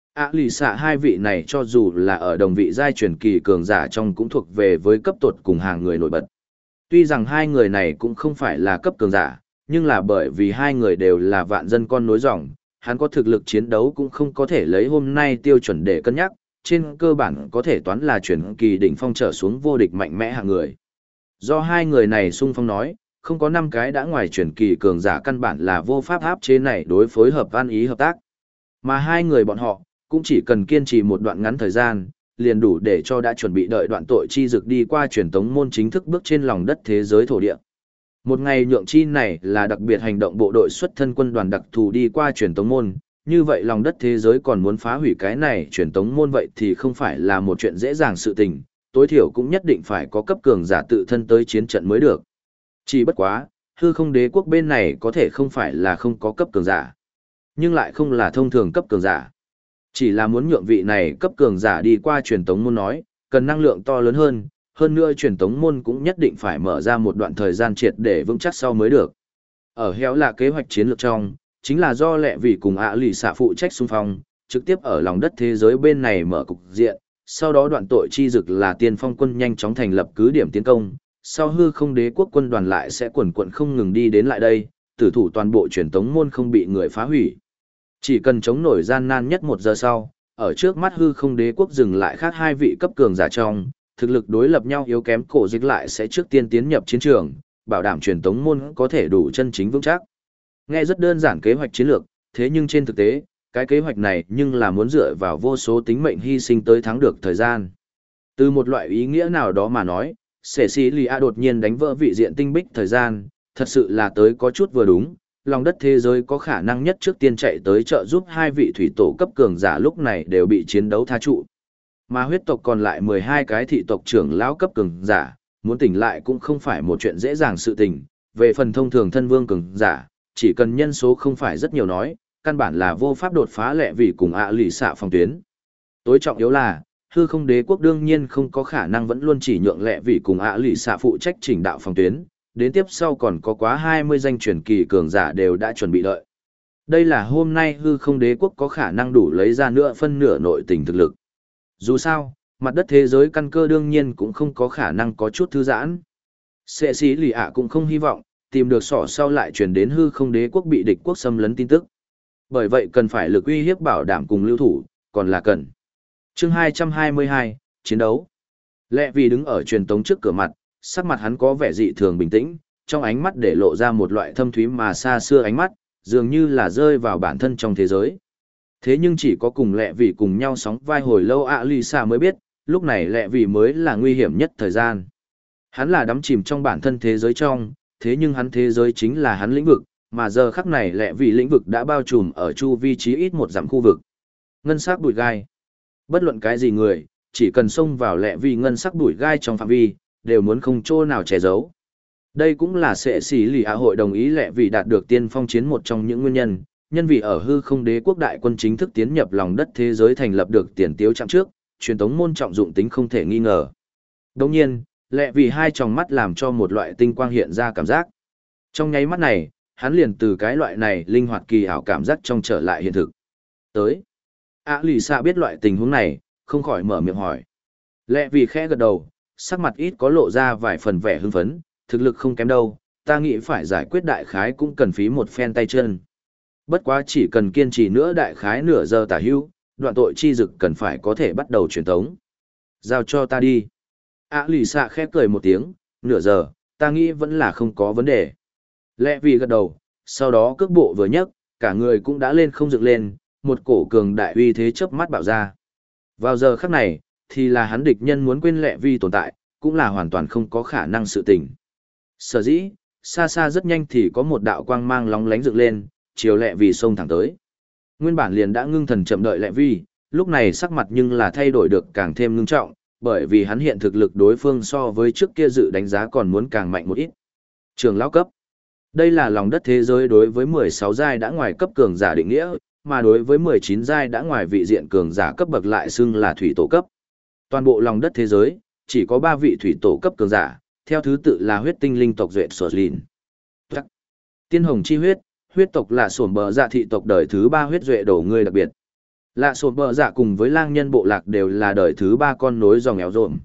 Lì xạ hai vị này cho dù là ở đồng vị giai truyền kỳ cường giả trong cũng thuộc về với cấp tột cùng hàng người nổi bật. Tuy rằng hai người này cũng không phải là cấp cường giả, nhưng là bởi vì hai người đều là vạn dân con nối dòng, hắn có thực lực chiến đấu cũng không có thể lấy hôm nay tiêu chuẩn để cân nhắc, trên cơ bản có thể toán là truyền kỳ đỉnh phong trở xuống vô địch mạnh mẽ hạng người. Do hai người này xung phong nói, không có 5 cái đã ngoài truyền kỳ cường giả căn bản là vô pháp áp chế này đối phối hợp an ý hợp tác. Mà hai người bọn họ, cũng chỉ cần kiên trì một đoạn ngắn thời gian, liền đủ để cho đã chuẩn bị đợi đoạn tội chi dực đi qua truyền tống môn chính thức bước trên lòng đất thế giới thổ địa. Một ngày nhượng chi này là đặc biệt hành động bộ đội xuất thân quân đoàn đặc thù đi qua truyền tống môn, như vậy lòng đất thế giới còn muốn phá hủy cái này truyền tống môn vậy thì không phải là một chuyện dễ dàng sự tình, tối thiểu cũng nhất định phải có cấp cường giả tự thân tới chiến trận mới được. Chỉ bất quá, hư không đế quốc bên này có thể không phải là không có cấp cường giả, nhưng lại không là thông thường cấp cường giả. Chỉ là muốn nhượng vị này cấp cường giả đi qua truyền tống môn nói, cần năng lượng to lớn hơn nữa truyền tống môn cũng nhất định phải mở ra một đoạn thời gian triệt để vững chắc sau mới được. Ở héo là kế hoạch chiến lược trong, chính là do lẹ vì cùng lì xạ phụ trách xung phong, trực tiếp ở lòng đất thế giới bên này mở cục diện, sau đó đoạn tội chi dực là tiên phong quân nhanh chóng thành lập cứ điểm tiến công, sau hư không đế quốc quân đoàn lại sẽ quần quận không ngừng đi đến lại đây, tử thủ toàn bộ truyền tống môn không bị người phá hủy. Chỉ cần chống nổi gian nan nhất 1 giờ sau, ở trước mắt hư không đế quốc dừng lại khác 2 vị cấp cường giả trong, thực lực đối lập nhau yếu kém cổ dịch lại sẽ trước tiên tiến nhập chiến trường, bảo đảm truyền tống môn có thể đủ chân chính vững chắc. Nghe rất đơn giản kế hoạch chiến lược, thế nhưng trên thực tế, cái kế hoạch này nhưng là muốn dựa vào vô số tính mệnh hy sinh tới thắng được thời gian. Từ một loại ý nghĩa nào đó mà nói, Cecilia đột nhiên đánh vỡ vị diện tinh bích thời gian, thật sự là tới có chút vừa đúng, lòng đất thế giới có khả năng nhất trước tiên chạy tới trợ giúp 2 vị thủy tổ cấp cường giả lúc này đều bị chiến đấu tha trụ. Mà huyết tộc còn lại 12 cái thị tộc trưởng lão cấp cường giả, muốn tỉnh lại cũng không phải một chuyện dễ dàng sự tình, về phần thông thường thân vương cường giả, chỉ cần nhân số không phải rất nhiều nói, căn bản là vô pháp đột phá lẹ vì cùng lì xạ phòng tuyến. Tối trọng yếu là, hư không đế quốc đương nhiên không có khả năng vẫn luôn chỉ nhượng lẹ vì cùng lì xạ phụ trách chỉnh đạo phòng tuyến, đến tiếp sau còn có quá 20 danh truyền kỳ cường giả đều đã chuẩn bị đợi. Đây là hôm nay hư không đế quốc có khả năng đủ lấy ra nữa phân nửa nội tình thực lực. Dù sao, mặt đất thế giới căn cơ đương nhiên cũng không có khả năng có chút thư giãn. Sệ sĩ lì ạ cũng không hy vọng, tìm được sỏ sau lại truyền đến hư không đế quốc bị địch quốc xâm lấn tin tức. Bởi vậy cần phải lực uy hiếp bảo đảm cùng lưu thủ, còn là cần. Chương 222, chiến đấu. Lẹ vì đứng ở truyền tống trước cửa mặt, sắc mặt hắn có vẻ dị thường bình tĩnh, trong ánh mắt để lộ ra một loại thâm thúy mà xa xưa ánh mắt, dường như là rơi vào bản thân trong thế giới. Thế nhưng chỉ có cùng Lẹ vì cùng nhau sóng vai hồi lâu Lisa mới biết, lúc này Lẹ vì mới là nguy hiểm nhất thời gian. Hắn là đắm chìm trong bản thân thế giới trong, thế nhưng hắn thế giới chính là hắn lĩnh vực, mà giờ khắc này Lẹ vì lĩnh vực đã bao trùm ở chu vi trí ít một dặm khu vực. Ngân sắc bụi gai. Bất luận cái gì người, chỉ cần xông vào Lẹ vì ngân sắc bụi gai trong phạm vi, đều muốn không chỗ nào che giấu. Đây cũng là sẽ xỉ lì hội đồng ý Lẹ vì đạt được tiên phong chiến một trong những nguyên nhân, nhân vì ở hư không đế quốc đại quân chính thức tiến nhập lòng đất thế giới thành lập được tiền tiếu chặng trước, truyền tống môn trọng dụng tính không thể nghi ngờ. Đồng nhiên, Lẹ vì hai tròng mắt làm cho một loại tinh quang hiện ra cảm giác. Trong nháy mắt này, hắn liền từ cái loại này linh hoạt kỳ ảo cảm giác trong trở lại hiện thực. Tới. Lisa biết loại tình huống này, không khỏi mở miệng hỏi. Lẹ vì khẽ gật đầu, sắc mặt ít có lộ ra vài phần vẻ hưng phấn, thực lực không kém đâu, ta nghĩ phải giải quyết đại khái cũng cần phí một phen tay chân. Bất quá chỉ cần kiên trì nữa đại khái nửa giờ tả hữu, đoạn tội chi dực cần phải có thể bắt đầu truyền tống. Giao cho ta đi. Lisa khẽ cười một tiếng, nửa giờ, ta nghĩ vẫn là không có vấn đề. Lẹ vì gật đầu, sau đó cước bộ vừa nhấc, cả người cũng đã lên không dựng lên, một cổ cường đại uy thế chớp mắt bạo ra. Vào giờ khắc này, thì là hắn địch nhân muốn quên Lẹ vì tồn tại, cũng là hoàn toàn không có khả năng sự tình. Sở dĩ, xa xa rất nhanh thì có một đạo quang mang lóng lánh dựng lên, chiều Lẹ vì xông thẳng tới. Nguyên bản liền đã ngưng thần chậm đợi Lẹ vì, lúc này sắc mặt nhưng là thay đổi được càng thêm ngưng trọng, bởi vì hắn hiện thực lực đối phương so với trước kia dự đánh giá còn muốn càng mạnh một ít. Trường lão cấp. Đây là lòng đất thế giới đối với 16 giai đã ngoài cấp cường giả định nghĩa, mà đối với 19 giai đã ngoài vị diện cường giả cấp bậc lại xưng là thủy tổ cấp. Toàn bộ lòng đất thế giới, chỉ có 3 vị thủy tổ cấp cường giả, theo thứ tự là huyết tinh linh tộc duệ sở lìn. Tiên hồng chi huyết, huyết tộc là sổm bờ dạ thị tộc đời thứ 3 huyết duệ đổ người đặc biệt. Lạ sổm bờ dạ cùng với lang nhân bộ lạc đều là đời thứ 3 con nối dòng éo rộm.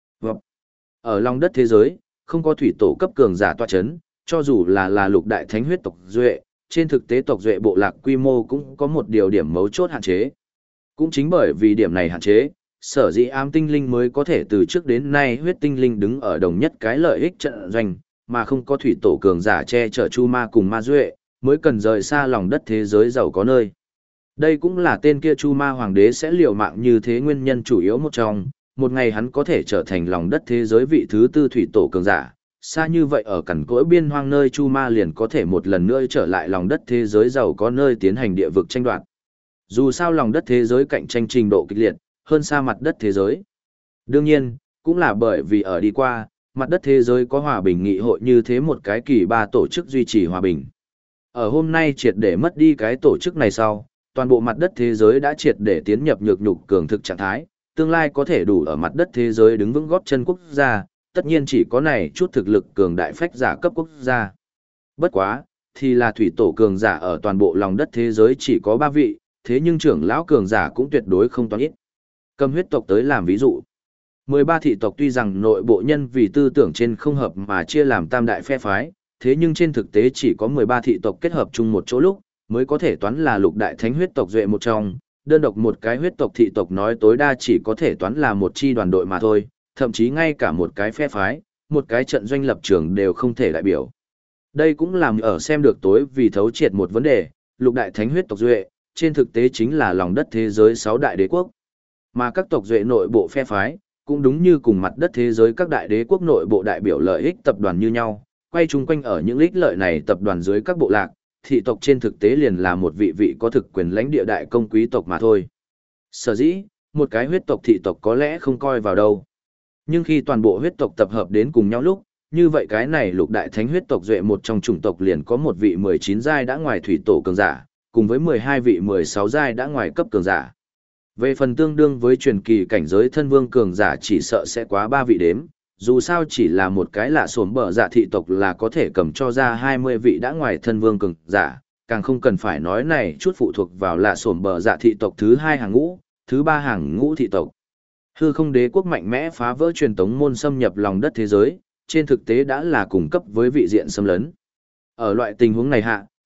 Ở lòng đất thế giới, không có thủy tổ cấp cường giả tọa chấn, cho dù là lục đại thánh huyết tộc duệ, trên thực tế tộc duệ bộ lạc quy mô cũng có một điều điểm mấu chốt hạn chế. Cũng chính bởi vì điểm này hạn chế, sở dĩ ám tinh linh mới có thể từ trước đến nay huyết tinh linh đứng ở đồng nhất cái lợi ích trận doanh, mà không có thủy tổ cường giả che chở chu ma cùng ma duệ, mới cần rời xa lòng đất thế giới giàu có nơi. Đây cũng là tên kia chu ma hoàng đế sẽ liều mạng như thế nguyên nhân chủ yếu một trong, một ngày hắn có thể trở thành lòng đất thế giới vị thứ 4 thủy tổ cường giả. Xa như vậy ở cằn cỗi biên hoang nơi chu ma liền có thể một lần nữa trở lại lòng đất thế giới giàu có nơi tiến hành địa vực tranh đoạt. Dù sao lòng đất thế giới cạnh tranh trình độ kịch liệt, hơn xa mặt đất thế giới. Đương nhiên, cũng là bởi vì ở đi qua, mặt đất thế giới có hòa bình nghị hội như thế một cái kỳ 3 tổ chức duy trì hòa bình. Ở hôm nay triệt để mất đi cái tổ chức này sau, toàn bộ mặt đất thế giới đã triệt để tiến nhập nhược nhục cường thực trạng thái, tương lai có thể đủ ở mặt đất thế giới đứng vững gót chân quốc gia, tất nhiên chỉ có này chút thực lực cường đại phách giả cấp quốc gia. Bất quá, thì là thủy tổ cường giả ở toàn bộ lòng đất thế giới chỉ có 3 vị, thế nhưng trưởng lão cường giả cũng tuyệt đối không toán ít. Cầm huyết tộc tới làm ví dụ. 13 thị tộc tuy rằng nội bộ nhân vì tư tưởng trên không hợp mà chia làm tam đại phe phái, thế nhưng trên thực tế chỉ có 13 thị tộc kết hợp chung một chỗ lúc, mới có thể toán là lục đại thánh huyết tộc duệ một trong, đơn độc một cái huyết tộc thị tộc nói tối đa chỉ có thể toán là một chi đoàn đội mà thôi, thậm chí ngay cả một cái phe phái, một cái trận doanh lập trường đều không thể đại biểu. Đây cũng làm ở xem được tối vì thấu triệt một vấn đề, lục đại thánh huyết tộc duệ, trên thực tế chính là lòng đất thế giới 6 đại đế quốc. Mà các tộc duệ nội bộ phe phái, cũng đúng như cùng mặt đất thế giới các đại đế quốc nội bộ đại biểu lợi ích tập đoàn như nhau, quay chung quanh ở những ích lợi này tập đoàn dưới các bộ lạc, thị tộc trên thực tế liền là một vị vị có thực quyền lãnh địa đại công quý tộc mà thôi. Sở dĩ, một cái huyết tộc thị tộc có lẽ không coi vào đâu. Nhưng khi toàn bộ huyết tộc tập hợp đến cùng nhau lúc, như vậy cái này lục đại thánh huyết tộc duệ một trong chủng tộc liền có một vị 19 giai đã ngoài thủy tổ cường giả, cùng với 12 vị 16 giai đã ngoài cấp cường giả. Về phần tương đương với truyền kỳ cảnh giới thân vương cường giả chỉ sợ sẽ quá 3 vị đếm, dù sao chỉ là một cái lạ sổm bờ dạ thị tộc là có thể cầm cho ra 20 vị đã ngoài thân vương cường giả, càng không cần phải nói này chút phụ thuộc vào lạ sổm bờ dạ thị tộc thứ 2 hàng ngũ, thứ 3 hàng ngũ thị tộc. Hư không đế quốc mạnh mẽ phá vỡ truyền tống môn xâm nhập lòng đất thế giới, trên thực tế đã là cùng cấp với vị diện xâm lấn. Ở loại tình huống này hạ,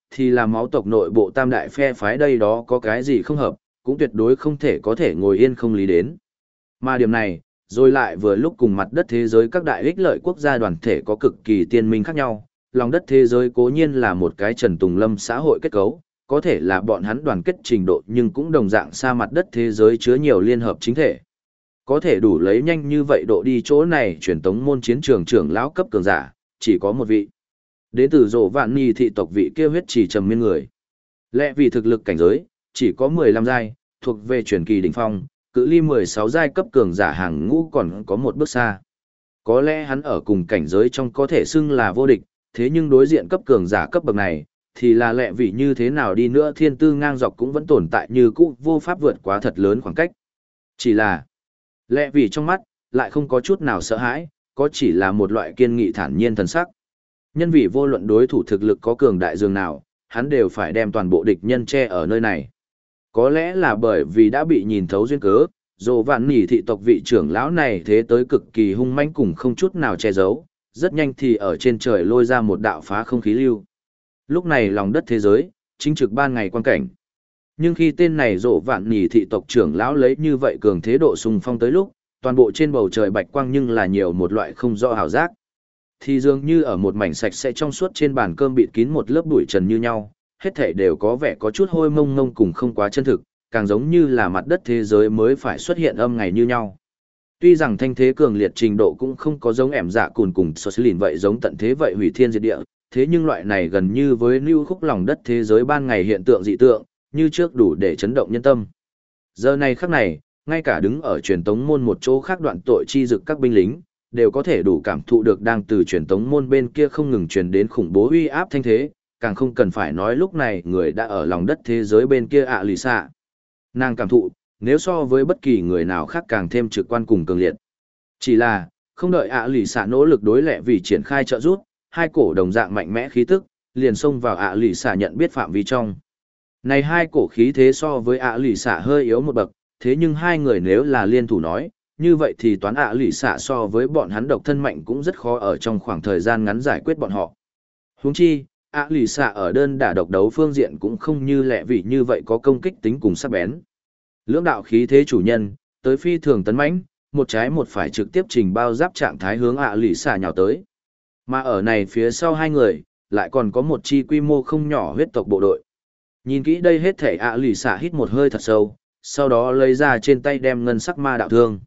thì là máu tộc nội bộ tam đại phe phái đây đó có cái gì không hợp, cũng tuyệt đối không thể có thể ngồi yên không lý đến. Mà điểm này, rồi lại vừa lúc cùng mặt đất thế giới các đại ích lợi quốc gia đoàn thể có cực kỳ tiên minh khác nhau, lòng đất thế giới cố nhiên là một cái Trần Tùng Lâm xã hội kết cấu, có thể là bọn hắn đoàn kết trình độ nhưng cũng đồng dạng xa mặt đất thế giới chứa nhiều liên hợp chính thể. Có thể đủ lấy nhanh như vậy độ đi chỗ này truyền tống môn chiến trường trưởng lão cấp cường giả, chỉ có một vị. Đến từ rổ vạn nì thị tộc vị kia huyết chỉ trầm miên người. Lẽ vì thực lực cảnh giới, chỉ có 15 giai, thuộc về truyền kỳ đỉnh phong, cự ly 16 giai cấp cường giả hàng ngũ còn có một bước xa. Có lẽ hắn ở cùng cảnh giới trong có thể xưng là vô địch, thế nhưng đối diện cấp cường giả cấp bậc này, thì là lẽ vì như thế nào đi nữa thiên tư ngang dọc cũng vẫn tồn tại như cũ vô pháp vượt quá thật lớn khoảng cách. Chỉ là, lẽ vì trong mắt, lại không có chút nào sợ hãi, có chỉ là một loại kiên nghị thản nhiên thần sắc. Nhân vì vô luận đối thủ thực lực có cường đại dường nào, hắn đều phải đem toàn bộ địch nhân che ở nơi này. Có lẽ là bởi vì đã bị nhìn thấu duyên cớ, dồ vạn nỉ thị tộc vị trưởng lão này thế tới cực kỳ hung manh cùng không chút nào che giấu, rất nhanh thì ở trên trời lôi ra một đạo phá không khí lưu. Lúc này lòng đất thế giới, chính trực ban ngày quan cảnh. Nhưng khi tên này dồ vạn nỉ thị tộc trưởng lão lấy như vậy cường thế độ xung phong tới lúc, toàn bộ trên bầu trời bạch quang nhưng là nhiều một loại không rõ hào giác. Thì dường như ở một mảnh sạch sẽ trong suốt trên bàn cơm bịt kín một lớp bụi trần như nhau, hết thảy đều có vẻ có chút hôi mông mông cùng không quá chân thực, càng giống như là mặt đất thế giới mới phải xuất hiện âm ngày như nhau. Tuy rằng thanh thế cường liệt trình độ cũng không có giống ẻm dạ cùn cùng sơ lìn vậy giống tận thế vậy hủy thiên diệt địa, thế nhưng loại này gần như với lưu khúc lòng đất thế giới ban ngày hiện tượng dị tượng, như trước đủ để chấn động nhân tâm. Giờ này khắc này, ngay cả đứng ở truyền tống môn một chỗ khác đoạn tội chi dực các binh lính, đều có thể đủ cảm thụ được đang từ truyền tống môn bên kia không ngừng truyền đến khủng bố uy áp thanh thế, càng không cần phải nói lúc này người đã ở lòng đất thế giới bên kia lì xạ. Nàng cảm thụ, nếu so với bất kỳ người nào khác càng thêm trực quan cùng cường liệt. Chỉ là, không đợi lì xạ nỗ lực đối lệ vì triển khai trợ rút, hai cổ đồng dạng mạnh mẽ khí tức, liền xông vào lì xạ nhận biết phạm vi trong. Này hai cổ khí thế so với lì xạ hơi yếu một bậc, thế nhưng hai người nếu là liên thủ nói, như vậy thì toán lì xạ so với bọn hắn độc thân mạnh cũng rất khó ở trong khoảng thời gian ngắn giải quyết bọn họ. Huống chi, lì xạ ở đơn đả độc đấu phương diện cũng không như lẹ vị như vậy có công kích tính cùng sắc bén. Lưỡng đạo khí thế chủ nhân, tới phi thường tấn mãnh, một trái một phải trực tiếp trình bao giáp trạng thái hướng lì xạ nhào tới. Mà ở này phía sau hai người, lại còn có một chi quy mô không nhỏ huyết tộc bộ đội. Nhìn kỹ đây hết thể lì xạ hít một hơi thật sâu, sau đó lấy ra trên tay đem ngân sắc ma đạo thương.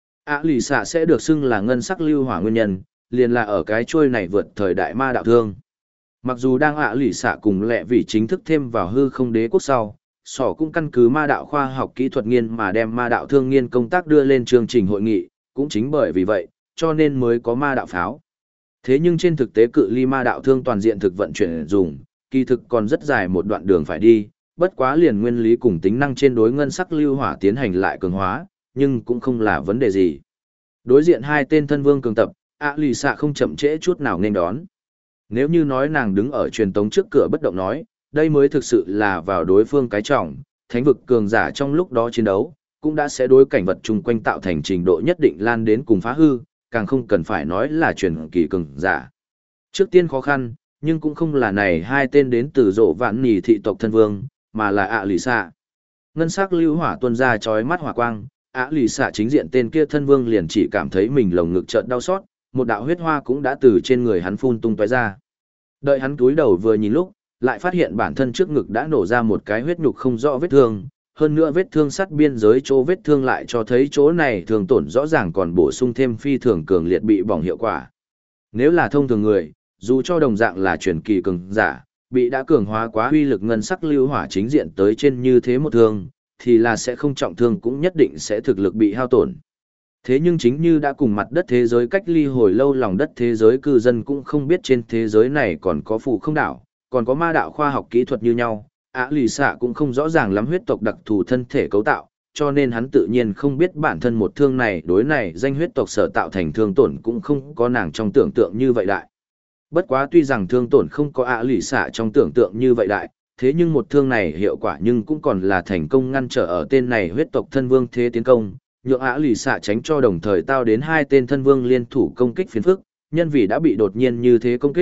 Lì xạ sẽ được xưng là ngân sắc lưu hỏa nguyên nhân, liền là ở cái chuôi này vượt thời đại ma đạo thương. Mặc dù đang lì xạ cùng lẹ vì chính thức thêm vào hư không đế quốc sau, sỏ cũng căn cứ ma đạo khoa học kỹ thuật nghiên mà đem ma đạo thương nghiên công tác đưa lên chương trình hội nghị, cũng chính bởi vì vậy, cho nên mới có ma đạo pháo. Thế nhưng trên thực tế cự ly ma đạo thương toàn diện thực vận chuyển dùng, kỳ thực còn rất dài một đoạn đường phải đi, bất quá liền nguyên lý cùng tính năng trên đối ngân sắc lưu hỏa tiến hành lại cường hóa, nhưng cũng không là vấn đề gì. Đối diện hai tên thân vương cường tập, lì xạ không chậm trễ chút nào nên đón. Nếu như nói nàng đứng ở truyền tống trước cửa bất động nói, đây mới thực sự là vào đối phương cái trọng, thánh vực cường giả trong lúc đó chiến đấu, cũng đã sẽ đối cảnh vật chung quanh tạo thành trình độ nhất định lan đến cùng phá hư, càng không cần phải nói là truyền kỳ cường giả. Trước tiên khó khăn, nhưng cũng không là này hai tên đến từ rộ vạn nỉ thị tộc thân vương, mà là lì xạ. Ngân sắc lưu hỏa tuôn ra chói mắt hỏa quang, lì xạ chính diện tên kia thân vương liền chỉ cảm thấy mình lồng ngực chợt đau xót, một đạo huyết hoa cũng đã từ trên người hắn phun tung tóe ra. Đợi hắn cúi đầu vừa nhìn lúc, lại phát hiện bản thân trước ngực đã nổ ra một cái huyết nhục không rõ vết thương, hơn nữa vết thương sát biên giới chỗ vết thương lại cho thấy chỗ này thường tổn rõ ràng còn bổ sung thêm phi thường cường liệt bị bỏng hiệu quả. Nếu là thông thường người, dù cho đồng dạng là truyền kỳ cường giả, bị đã cường hóa quá uy lực ngân sắc lưu hỏa chính diện tới trên như thế một thương, thì là sẽ không trọng thương cũng nhất định sẽ thực lực bị hao tổn. Thế nhưng chính như đã cùng mặt đất thế giới cách ly hồi lâu lòng đất thế giới cư dân cũng không biết trên thế giới này còn có phù không đảo, còn có ma đạo khoa học kỹ thuật như nhau, lì xạ cũng không rõ ràng lắm huyết tộc đặc thù thân thể cấu tạo, cho nên hắn tự nhiên không biết bản thân một thương này đối này danh huyết tộc sở tạo thành thương tổn cũng không có nàng trong tưởng tượng như vậy đại. Bất quá tuy rằng thương tổn không có lì xạ trong tưởng tượng như vậy đại, thế nhưng một thương này hiệu quả nhưng cũng còn là thành công ngăn trở ở tên này huyết tộc thân vương thế tiến công, nhượng lì xạ tránh cho đồng thời tao đến hai tên thân vương liên thủ công kích phiền phức, nhân vì đã bị đột nhiên như thế công kích,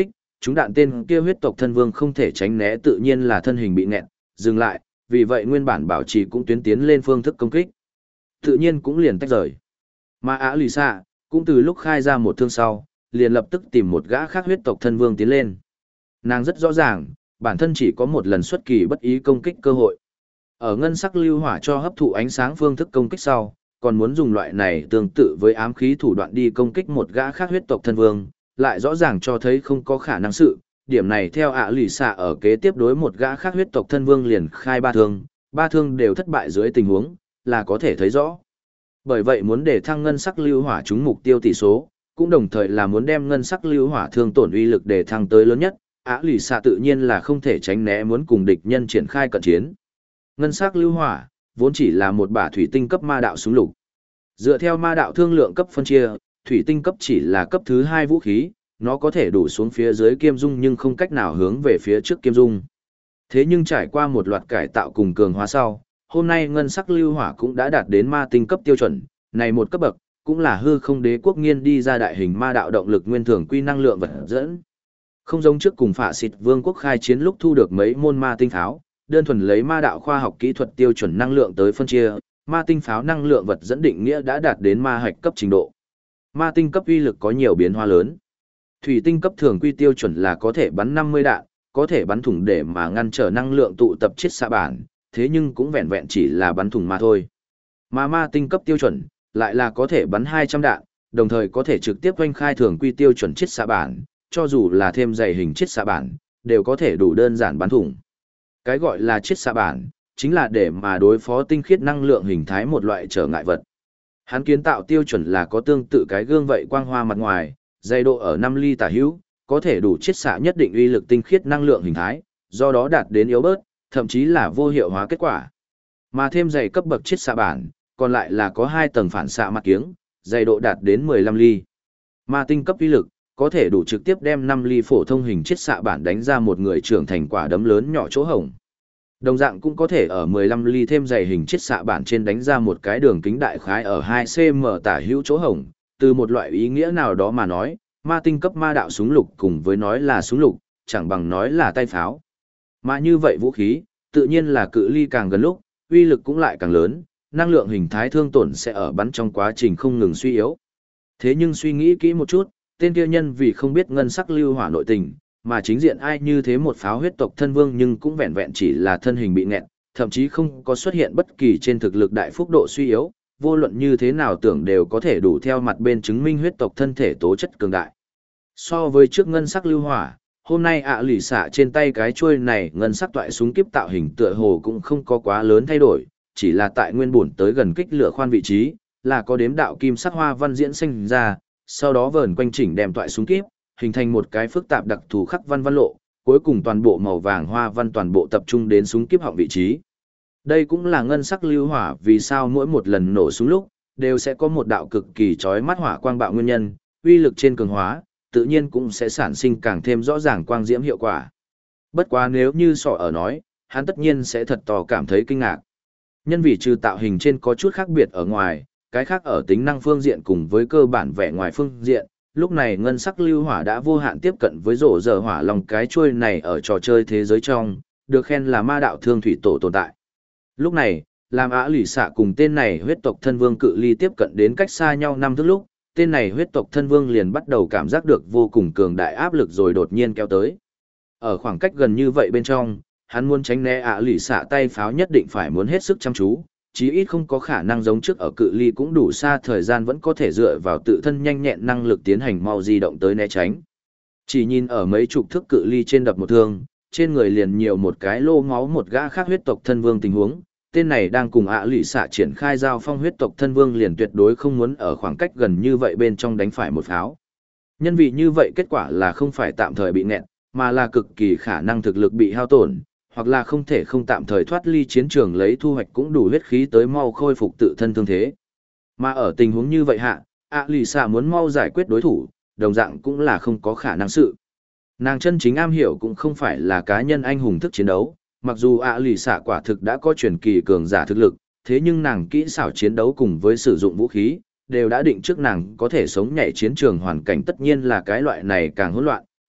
chúng đạn tên kia huyết tộc thân vương không thể tránh né, tự nhiên là thân hình bị nghẹt, dừng lại, vì vậy nguyên bản bảo trì cũng tuyến tiến lên phương thức công kích. Tự nhiên cũng liền tách rời. Mà Á Lì Xạ cũng từ lúc khai ra một thương sau, liền lập tức tìm một gã khác huyết tộc thân vương tiến lên. Nàng rất rõ ràng, bản thân chỉ có một lần xuất kỳ bất ý công kích cơ hội. Ở ngân sắc lưu hỏa cho hấp thụ ánh sáng phương thức công kích sau, còn muốn dùng loại này tương tự với ám khí thủ đoạn đi công kích một gã khác huyết tộc thân vương, lại rõ ràng cho thấy không có khả năng sự. Điểm này theo Á Lì Xạ ở kế tiếp đối một gã khác huyết tộc thân vương liền khai ba thương đều thất bại dưới tình huống, là có thể thấy rõ. Bởi vậy muốn để thăng ngân sắc lưu hỏa trúng mục tiêu tỷ số, cũng đồng thời là muốn đem ngân sắc lưu hỏa thương tổn uy lực để thăng tới lớn nhất, Á Lì Xạ tự nhiên là không thể tránh né muốn cùng địch nhân triển khai cận chiến. Ngân sắc lưu hỏa vốn chỉ là một bả thủy tinh cấp ma đạo súng lục. Dựa theo ma đạo thương lượng cấp phân chia, thủy tinh cấp chỉ là cấp thứ 2 vũ khí, nó có thể đủ xuống phía dưới kiêm dung nhưng không cách nào hướng về phía trước kiêm dung. Thế nhưng trải qua một loạt cải tạo cùng cường hóa sau, hôm nay ngân sắc lưu hỏa cũng đã đạt đến ma tinh cấp tiêu chuẩn, này một cấp bậc, cũng là hư không đế quốc nghiên đi ra đại hình ma đạo động lực nguyên thường quy năng lượng vật dẫn. Không giống trước cùng Phạ Xịt Vương quốc khai chiến lúc thu được mấy môn ma tinh pháo, đơn thuần lấy ma đạo khoa học kỹ thuật tiêu chuẩn năng lượng tới phân chia, ma tinh pháo năng lượng vật dẫn định nghĩa đã đạt đến ma hạch cấp trình độ. Ma tinh cấp uy lực có nhiều biến hóa lớn. Thủy tinh cấp thường quy tiêu chuẩn là có thể bắn 50 đạn, có thể bắn thủng để mà ngăn trở năng lượng tụ tập chiết xạ bản, thế nhưng cũng vẹn vẹn chỉ là bắn thủng mà thôi. Mà ma tinh cấp tiêu chuẩn lại là có thể bắn 200 đạn, đồng thời có thể trực tiếp oanh khai thường quy tiêu chuẩn chiết xạ bản, cho dù là thêm dày hình chiết xạ bản, đều có thể đủ đơn giản bắn thủng. Cái gọi là chiết xạ bản, chính là để mà đối phó tinh khiết năng lượng hình thái một loại trở ngại vật. Hắn kiến tạo tiêu chuẩn là có tương tự cái gương vậy quang hoa mặt ngoài, dày độ ở 5 ly tả hữu, có thể đủ chiết xạ nhất định uy lực tinh khiết năng lượng hình thái, do đó đạt đến yếu bớt, thậm chí là vô hiệu hóa kết quả. Mà thêm dày cấp bậc chiết xạ bản, còn lại là có 2 tầng phản xạ mặt kiếng, dày độ đạt đến 15 ly. Ma tinh cấp uy lực, có thể đủ trực tiếp đem 5 ly phổ thông hình chiết xạ bản đánh ra một người trưởng thành quả đấm lớn nhỏ chỗ hổng. Đồng dạng cũng có thể ở 15 ly thêm dày hình chiết xạ bản trên đánh ra một cái đường kính đại khái ở 2 cm tả hữu chỗ hổng, từ một loại ý nghĩa nào đó mà nói, ma tinh cấp ma đạo súng lục cùng với nói là súng lục, chẳng bằng nói là tay pháo. Mà như vậy vũ khí, tự nhiên là cự ly càng gần lúc, uy lực cũng lại càng lớn, năng lượng hình thái thương tổn sẽ ở bắn trong quá trình không ngừng suy yếu. Thế nhưng suy nghĩ kỹ một chút, tên kia nhân vì không biết ngân sắc lưu hỏa nội tình, mà chính diện ai như thế một pháo huyết tộc thân vương nhưng cũng vẹn vẹn chỉ là thân hình bị nghẹt, thậm chí không có xuất hiện bất kỳ trên thực lực đại phúc độ suy yếu, vô luận như thế nào tưởng đều có thể đủ theo mặt bên chứng minh huyết tộc thân thể tố chất cường đại. So với trước ngân sắc lưu hỏa, hôm nay Á Lì Xạ trên tay cái chuôi này ngân sắc toại súng kiếp tạo hình tựa hồ cũng không có quá lớn thay đổi, chỉ là tại nguyên bổn tới gần kích lửa khoan vị trí, là có đếm đạo kim sắc hoa văn diễn sinh ra, sau đó vờn quanh chỉnh đem toại súng kiếp, hình thành một cái phức tạp đặc thù khắc văn văn lộ, cuối cùng toàn bộ màu vàng hoa văn toàn bộ tập trung đến súng kiếp họng vị trí. Đây cũng là ngân sắc lưu hỏa vì sao mỗi một lần nổ súng lúc, đều sẽ có một đạo cực kỳ chói mắt hỏa quang bạo nguyên nhân, uy lực trên cường hóa, tự nhiên cũng sẽ sản sinh càng thêm rõ ràng quang diễm hiệu quả. Bất quá nếu như sọ ở nói, hắn tất nhiên sẽ thật tò cảm thấy kinh ngạc. Nhân vì trừ tạo hình trên có chút khác biệt ở ngoài, cái khác ở tính năng phương diện cùng với cơ bản vẻ ngoài phương diện, lúc này ngân sắc lưu hỏa đã vô hạn tiếp cận với rổ giờ hỏa lòng cái chuôi này ở trò chơi thế giới trong, được khen là ma đạo thương thủy tổ tồn tại. Lúc này, làm Á Lì Xạ cùng tên này huyết tộc thân vương cự ly tiếp cận đến cách xa nhau 5 thước lúc, tên này huyết tộc thân vương liền bắt đầu cảm giác được vô cùng cường đại áp lực rồi đột nhiên kéo tới. Ở khoảng cách gần như vậy bên trong, hắn muốn tránh né Á Lì Xạ tay pháo nhất định phải muốn hết sức chăm chú, chí ít không có khả năng giống trước ở cự ly cũng đủ xa thời gian vẫn có thể dựa vào tự thân nhanh nhẹn năng lực tiến hành mau di động tới né tránh. Chỉ nhìn ở mấy chục thước cự ly trên đập một thương, trên người liền nhiều một cái lô máu một gã khác huyết tộc thân vương tình huống, tên này đang cùng Á Lì Xạ triển khai giao phong huyết tộc thân vương liền tuyệt đối không muốn ở khoảng cách gần như vậy bên trong đánh phải một pháo. Nhân vì như vậy kết quả là không phải tạm thời bị nghẹn, mà là cực kỳ khả năng thực lực bị hao tổn, hoặc là không thể không tạm thời thoát ly chiến trường lấy thu hoạch cũng đủ huyết khí tới mau khôi phục tự thân thương thế. Mà ở tình huống như vậy hạ, Á Lì Xạ muốn mau giải quyết đối thủ, đồng dạng cũng là không có khả năng sự. Nàng chân chính am hiểu cũng không phải là cá nhân anh hùng thức chiến đấu, mặc dù Á Lì Xạ quả thực đã có truyền kỳ cường giả thực lực, thế nhưng nàng kỹ xảo chiến đấu cùng với sử dụng vũ khí, đều đã định trước nàng có thể sống nhảy chiến trường hoàn cảnh tất nhiên là cái loại này càng hỗn loạn,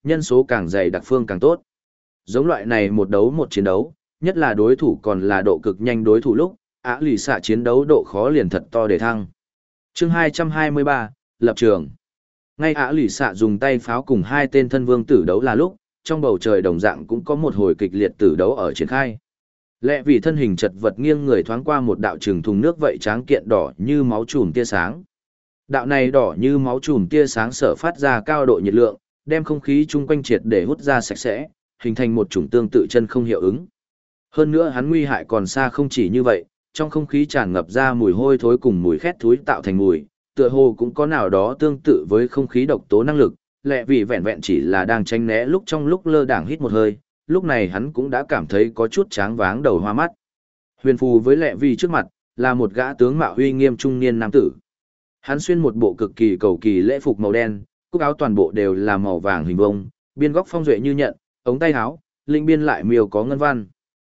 nhân số càng dày đặc phương càng tốt. Giống loại này một đấu một chiến đấu, nhất là đối thủ còn là độ cực nhanh đối thủ lúc, Ả lì xạ chiến đấu độ khó liền thật to để thăng. Chương 223, lập trường. Ngay Ả lì xạ dùng tay pháo cùng hai tên thân vương tử đấu là lúc, trong bầu trời đồng dạng cũng có một hồi kịch liệt tử đấu ở triển khai. Lẹ vì thân hình chật vật nghiêng người thoáng qua một đạo trường thùng nước vậy tráng kiện đỏ như máu chùm tia sáng. Đạo này đỏ như máu chùm tia sáng sở phát ra cao độ nhiệt lượng, đem không khí chung quanh triệt để hút ra sạch sẽ, hình thành một chủng tương tự chân không hiệu ứng. Hơn nữa hắn nguy hại còn xa không chỉ như vậy, trong không khí tràn ngập ra mùi hôi thối cùng mùi khét thúi tạo thành mùi, tựa hồ cũng có nào đó tương tự với không khí độc tố năng lực, lẹ vì vẹn vẹn chỉ là đang tránh né lúc trong lúc lơ đảng hít một hơi, lúc này hắn cũng đã cảm thấy có chút tráng váng đầu hoa mắt. Huyền phù với lẹ vì trước mặt, là một gã tướng mạo uy nghiêm trung niên nam tử. Hắn xuyên một bộ cực kỳ cầu kỳ lễ phục màu đen, cúc áo toàn bộ đều là màu vàng hình vông, biên góc phong duệ như nhận, ống tay áo, linh biên lại miêu có ngân văn.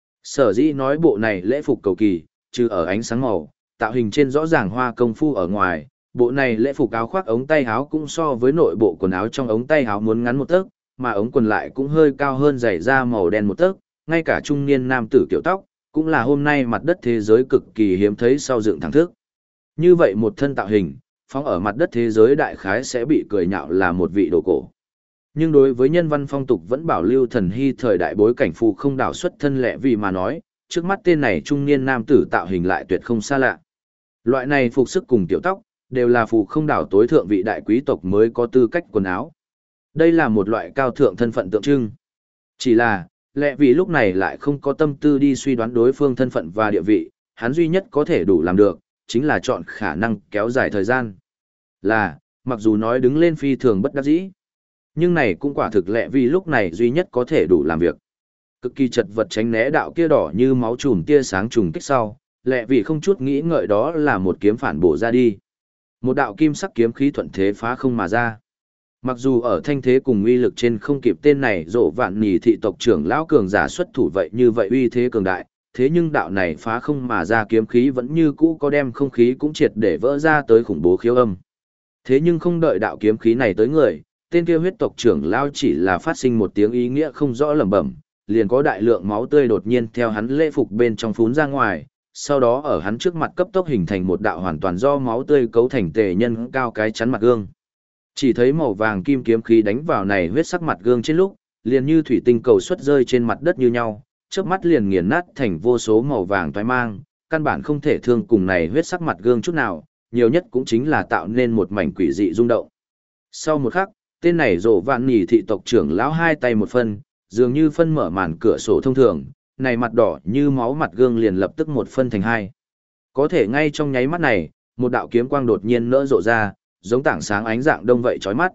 Sở dĩ nói bộ này lễ phục cầu kỳ, trừ ở ánh sáng màu, tạo hình trên rõ ràng hoa công phu ở ngoài, bộ này lễ phục áo khoác ống tay áo cũng so với nội bộ quần áo trong ống tay áo muốn ngắn một tấc, mà ống quần lại cũng hơi cao hơn giày da màu đen một tấc, ngay cả trung niên nam tử kiểu tóc, cũng là hôm nay mặt đất thế giới cực kỳ hiếm thấy sau dựng thẳng thức. Như vậy một thân tạo hình, phóng ở mặt đất thế giới đại khái sẽ bị cười nhạo là một vị đồ cổ. Nhưng đối với nhân văn phong tục vẫn bảo lưu thần hy thời đại bối cảnh phù không đảo xuất thân lẹ vì mà nói, trước mắt tên này trung niên nam tử tạo hình lại tuyệt không xa lạ. Loại này phục sức cùng tiểu tóc, đều là phù không đảo tối thượng vị đại quý tộc mới có tư cách quần áo. Đây là một loại cao thượng thân phận tượng trưng. Chỉ là, lẹ vì lúc này lại không có tâm tư đi suy đoán đối phương thân phận và địa vị, hắn duy nhất có thể đủ làm được, chính là chọn khả năng kéo dài thời gian. Là, mặc dù nói đứng lên phi thường bất đắc dĩ, nhưng này cũng quả thực lẹ vì lúc này duy nhất có thể đủ làm việc. Cực kỳ chật vật tránh né đạo kia đỏ như máu chùm tia sáng trùng kích sau, lẹ vì không chút nghĩ ngợi đó là một kiếm phản bổ ra đi. Một đạo kim sắc kiếm khí thuận thế phá không mà ra. Mặc dù ở thanh thế cùng uy lực trên không kịp tên này rộ vạn nhì thị tộc trưởng lão cường giả xuất thủ vậy như vậy uy thế cường đại, thế nhưng đạo này phá không mà ra kiếm khí vẫn như cũ có đem không khí cũng triệt để vỡ ra tới khủng bố khiếu âm. Thế nhưng không đợi đạo kiếm khí này tới người, tên kia huyết tộc trưởng lão chỉ là phát sinh một tiếng ý nghĩa không rõ lẩm bẩm, liền có đại lượng máu tươi đột nhiên theo hắn lễ phục bên trong phún ra ngoài, sau đó ở hắn trước mặt cấp tốc hình thành một đạo hoàn toàn do máu tươi cấu thành tề nhân cao cái chắn mặt gương. Chỉ thấy màu vàng kim kiếm khí đánh vào này huyết sắc mặt gương trên lúc, liền như thủy tinh cầu xuất rơi trên mặt đất như nhau, chớp mắt liền nghiền nát thành vô số màu vàng toái mang, căn bản không thể thương cùng này huyết sắc mặt gương chút nào, nhiều nhất cũng chính là tạo nên một mảnh quỷ dị rung động. Sau một khắc, tên này rộ vạn nhì thị tộc trưởng lão hai tay một phân, dường như phân mở màn cửa sổ thông thường, này mặt đỏ như máu mặt gương liền lập tức một phân thành hai. Có thể ngay trong nháy mắt này, một đạo kiếm quang đột nhiên nỡ rộ ra, giống tảng sáng ánh dạng đông vậy chói mắt.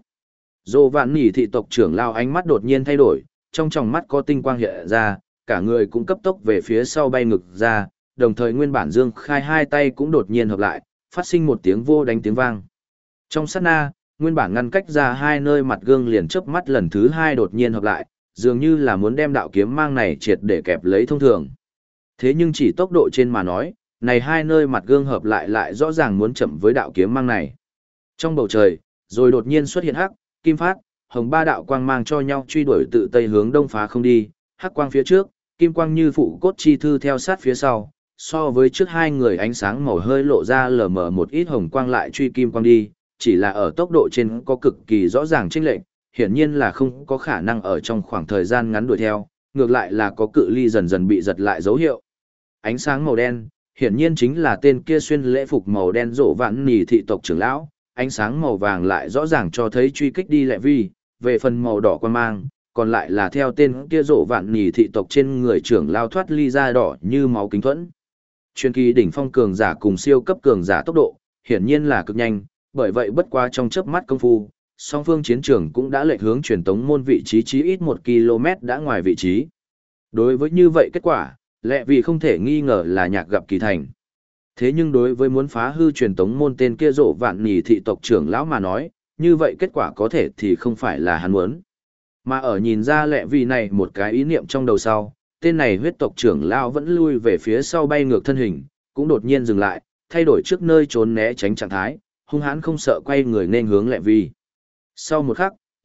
Rộ vạn nhì thị tộc trưởng lão ánh mắt đột nhiên thay đổi, trong tròng mắt có tinh quang hiện ra, cả người cũng cấp tốc về phía sau bay ngực ra, đồng thời nguyên bản dương khai hai tay cũng đột nhiên hợp lại, phát sinh một tiếng vô đánh tiếng vang. Trong sát na, nguyên bản ngăn cách ra hai nơi mặt gương liền chớp mắt lần thứ hai đột nhiên hợp lại, dường như là muốn đem đạo kiếm mang này triệt để kẹp lấy thông thường. Thế nhưng chỉ tốc độ trên mà nói, này hai nơi mặt gương hợp lại rõ ràng muốn chậm với đạo kiếm mang này. Trong bầu trời, rồi đột nhiên xuất hiện hắc, kim phát, hồng ba đạo quang mang cho nhau truy đuổi tự tây hướng đông phá không đi, hắc quang phía trước, kim quang như phụ cốt chi thư theo sát phía sau, so với trước hai người ánh sáng màu hơi lộ ra lờ mờ một ít hồng quang lại truy kim quang đi, chỉ là ở tốc độ trên có cực kỳ rõ ràng chênh lệch, hiển nhiên là không có khả năng ở trong khoảng thời gian ngắn đuổi theo, ngược lại là có cự ly dần dần bị giật lại dấu hiệu. Ánh sáng màu đen, hiển nhiên chính là tên kia xuyên lễ phục màu đen rộ vạn nhì thị tộc trưởng lão, ánh sáng màu vàng lại rõ ràng cho thấy truy kích đi lẹ vi, về phần màu đỏ quan mang, còn lại là theo tên kia rộ vạn nhì thị tộc trên người trưởng lao thoát ly ra đỏ như máu kính thuẫn. Truyền kỳ đỉnh phong cường giả cùng siêu cấp cường giả tốc độ, hiển nhiên là cực nhanh, bởi vậy bất quá trong chớp mắt công phu, song phương chiến trường cũng đã lệch hướng truyền tống môn vị trí chí ít 1 km đã ngoài vị trí. Đối với như vậy kết quả, lẽ vì không thể nghi ngờ là nhạc gặp kỳ thành. Thế nhưng đối với muốn phá hư truyền tống môn tên kia rộ vạn nhì thị tộc trưởng lão mà nói, như vậy kết quả có thể thì không phải là hắn muốn. Mà ở nhìn ra lẽ vì này một cái ý niệm trong đầu sau, tên này huyết tộc trưởng lão vẫn lui về phía sau bay ngược thân hình, cũng đột nhiên dừng lại, thay đổi trước nơi trốn né tránh trạng thái, hung hãn không sợ quay người nên hướng lẹ vi. Sau một khắc,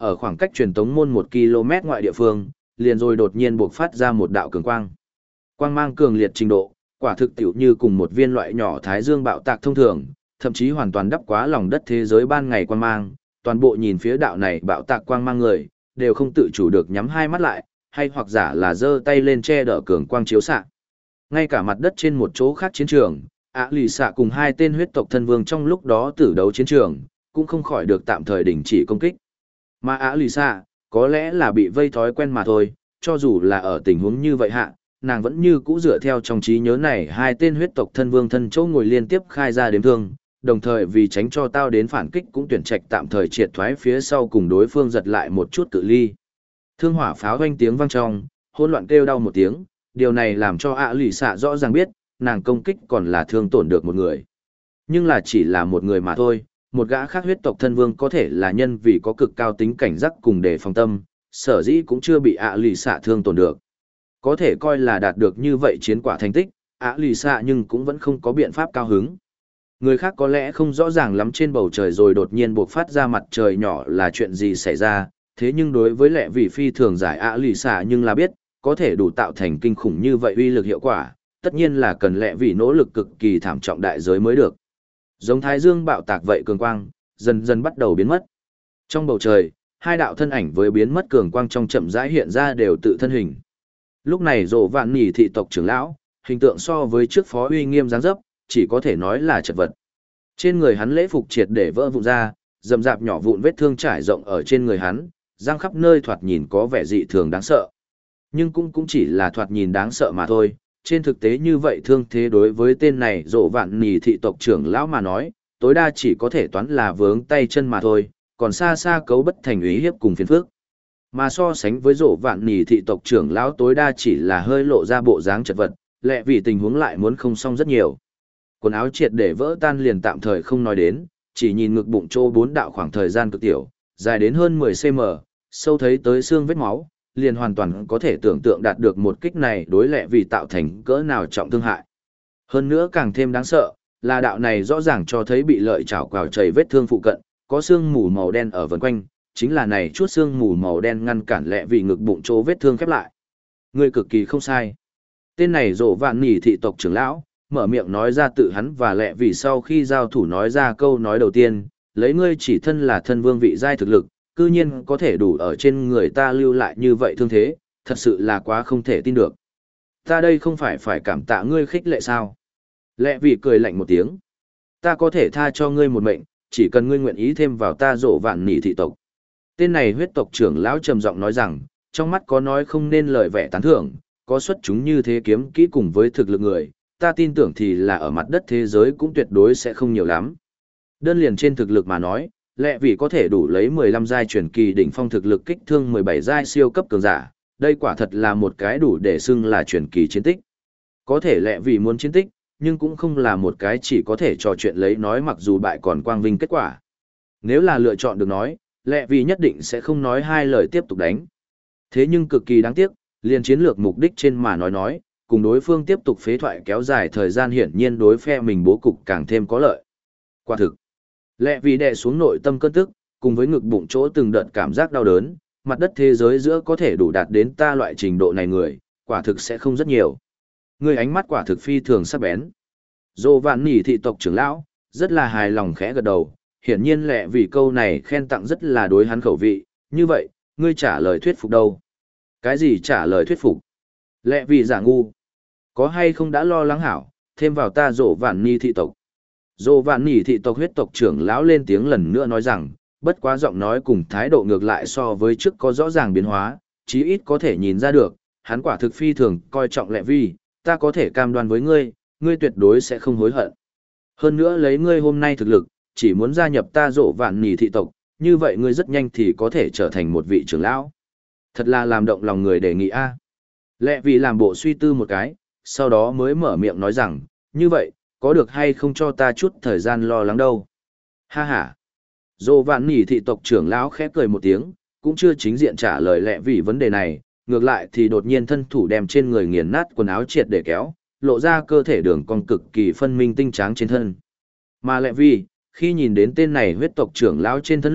ở khoảng cách truyền tống môn 1 km ngoại địa phương, liền rồi đột nhiên bộc phát ra một đạo cường quang. Quang mang cường liệt trình độ, quả thực tiểu như cùng một viên loại nhỏ thái dương bạo tạc thông thường, thậm chí hoàn toàn đắp quá lòng đất thế giới ban ngày quang mang, toàn bộ nhìn phía đạo này bạo tạc quang mang người, đều không tự chủ được nhắm hai mắt lại, hay hoặc giả là giơ tay lên che đỡ cường quang chiếu xạ. Ngay cả mặt đất trên một chỗ khác chiến trường, lì xạ cùng hai tên huyết tộc thân vương trong lúc đó tử đấu chiến trường, cũng không khỏi được tạm thời đình chỉ công kích. Mà lì xạ, có lẽ là bị vây thói quen mà thôi, cho dù là ở tình huống như vậy hạ, nàng vẫn như cũ dựa theo trong trí nhớ này hai tên huyết tộc thân vương thân chỗ ngồi liên tiếp khai ra đếm thương, đồng thời vì tránh cho tao đến phản kích cũng tuyển trạch tạm thời triệt thoái phía sau cùng đối phương giật lại một chút cự ly. Thương hỏa pháo vang tiếng vang trong, hỗn loạn kêu đau một tiếng, điều này làm cho lì xạ rõ ràng biết, nàng công kích còn là thương tổn được một người. Nhưng là chỉ là một người mà thôi, một gã khác huyết tộc thân vương có thể là nhân vì có cực cao tính cảnh giác cùng đề phòng tâm, sở dĩ cũng chưa bị lì xạ thương tổn được. Có thể coi là đạt được như vậy chiến quả thành tích, lì xạ nhưng cũng vẫn không có biện pháp cao hứng. Người khác có lẽ không rõ ràng lắm trên bầu trời rồi đột nhiên buộc phát ra mặt trời nhỏ là chuyện gì xảy ra, thế nhưng đối với lẽ vì phi thường giải lì xạ nhưng là biết, có thể đủ tạo thành kinh khủng như vậy uy lực hiệu quả, tất nhiên là cần lẽ vì nỗ lực cực kỳ thảm trọng đại giới mới được. Giống thái dương bạo tạc vậy cường quang, dần dần bắt đầu biến mất. Trong bầu trời, hai đạo thân ảnh với biến mất cường quang trong chậm rãi hiện ra đều tự thân hình. Lúc này Rồ Vạn Nỉ thị tộc trưởng lão, hình tượng so với trước phó uy nghiêm dáng dấp, chỉ có thể nói là chật vật. Trên người hắn lễ phục triệt để vỡ vụn ra, rậm rạp nhỏ vụn vết thương trải rộng ở trên người hắn, răng khắp nơi thoạt nhìn có vẻ dị thường đáng sợ. Nhưng cũng chỉ là thoạt nhìn đáng sợ mà thôi, trên thực tế như vậy thương thế đối với tên này Rồ Vạn Nỉ thị tộc trưởng lão mà nói, tối đa chỉ có thể toán là vướng tay chân mà thôi, còn xa xa cấu bất thành uy hiếp cùng phiền phức. Mà so sánh với Rồ Vạn Nỉ thị tộc trưởng lão tối đa chỉ là hơi lộ ra bộ dáng chật vật, lẽ vì tình huống lại muốn không xong rất nhiều. Quần áo triệt để vỡ tan liền tạm thời không nói đến, chỉ nhìn ngực bụng trô 4 đạo khoảng thời gian cực tiểu, dài đến hơn 10 cm, sâu thấy tới xương vết máu, liền hoàn toàn có thể tưởng tượng đạt được một kích này đối lẽ vì tạo thành cỡ nào trọng thương hại. Hơn nữa càng thêm đáng sợ, là đạo này rõ ràng cho thấy bị lợi chảo quào chảy vết thương phụ cận, có xương mù màu đen ở vần quanh, chính là này chút xương mù màu đen ngăn cản lẽ vì ngực bụng chỗ vết thương khép lại. Người cực kỳ không sai. Tên này Rồ Vạn Nỉ thị tộc trưởng lão, mở miệng nói ra tự hắn và lẽ vì sau khi giao thủ nói ra câu nói đầu tiên, lấy ngươi chỉ thân là thân vương vị giai thực lực, cư nhiên có thể đủ ở trên người ta lưu lại như vậy thương thế, thật sự là quá không thể tin được. Ta đây không phải cảm tạ ngươi khích lệ sao? Lẽ vì cười lạnh một tiếng. Ta có thể tha cho ngươi một mệnh, chỉ cần ngươi nguyện ý thêm vào ta Rồ Vạn Nỉ thị tộc. Tên này huyết tộc trưởng lão trầm giọng nói rằng, trong mắt có nói không nên lời vẻ tán thưởng, có xuất chúng như thế kiếm kỹ cùng với thực lực người, ta tin tưởng thì là ở mặt đất thế giới cũng tuyệt đối sẽ không nhiều lắm. Đơn liền trên thực lực mà nói, lẽ vì có thể đủ lấy 15 giai truyền kỳ đỉnh phong thực lực kích thương 17 giai siêu cấp cường giả, đây quả thật là một cái đủ để xưng là truyền kỳ chiến tích. Có thể lẽ vì muốn chiến tích, nhưng cũng không là một cái chỉ có thể trò chuyện lấy nói mặc dù bại còn quang vinh kết quả. Nếu là lựa chọn được nói, lẽ vì nhất định sẽ không nói hai lời tiếp tục đánh. Thế nhưng cực kỳ đáng tiếc, liền chiến lược mục đích trên mà nói, cùng đối phương tiếp tục phế thoại kéo dài thời gian hiển nhiên đối phe mình bố cục càng thêm có lợi. Quả thực, lẽ vì đè xuống nội tâm cơn tức, cùng với ngực bụng chỗ từng đợt cảm giác đau đớn, mặt đất thế giới giữa có thể đủ đạt đến ta loại trình độ này người, quả thực sẽ không rất nhiều. Người ánh mắt quả thực phi thường sắc bén. Rồ Vạn Nỉ thị tộc trưởng lão, rất là hài lòng khẽ gật đầu, hiển nhiên lẽ vì câu này khen tặng rất là đối hắn khẩu vị, như vậy, ngươi trả lời thuyết phục đâu? Cái gì trả lời thuyết phục? Lẽ vì giả ngu. Có hay không đã lo lắng hảo, thêm vào ta Rồ Vạn Nỉ thị tộc. Rồ Vạn Nỉ thị tộc huyết tộc trưởng lão lên tiếng lần nữa nói rằng, bất quá giọng nói cùng thái độ ngược lại so với trước có rõ ràng biến hóa, chí ít có thể nhìn ra được, hắn quả thực phi thường coi trọng lẽ vì, ta có thể cam đoan với ngươi, ngươi tuyệt đối sẽ không hối hận. Hơn nữa lấy ngươi hôm nay thực lực, chỉ muốn gia nhập ta Rồ Vạn Nỉ thị tộc, như vậy ngươi rất nhanh thì có thể trở thành một vị trưởng lão. Thật là làm động lòng người đề nghị a. Lẽ vì làm bộ suy tư một cái, sau đó mới mở miệng nói rằng, như vậy, có được hay không cho ta chút thời gian lo lắng đâu. Ha ha. Rồ Vạn Nỉ thị tộc trưởng lão khẽ cười một tiếng, cũng chưa chính diện trả lời lẽ vì vấn đề này, ngược lại thì đột nhiên thân thủ đem trên người nghiền nát quần áo triệt để kéo, lộ ra cơ thể đường cong cực kỳ phân minh tinh tráng trên thân. Mà lẽ vì, khi nhìn đến tên này huyết tộc trưởng lão trên thân lúc,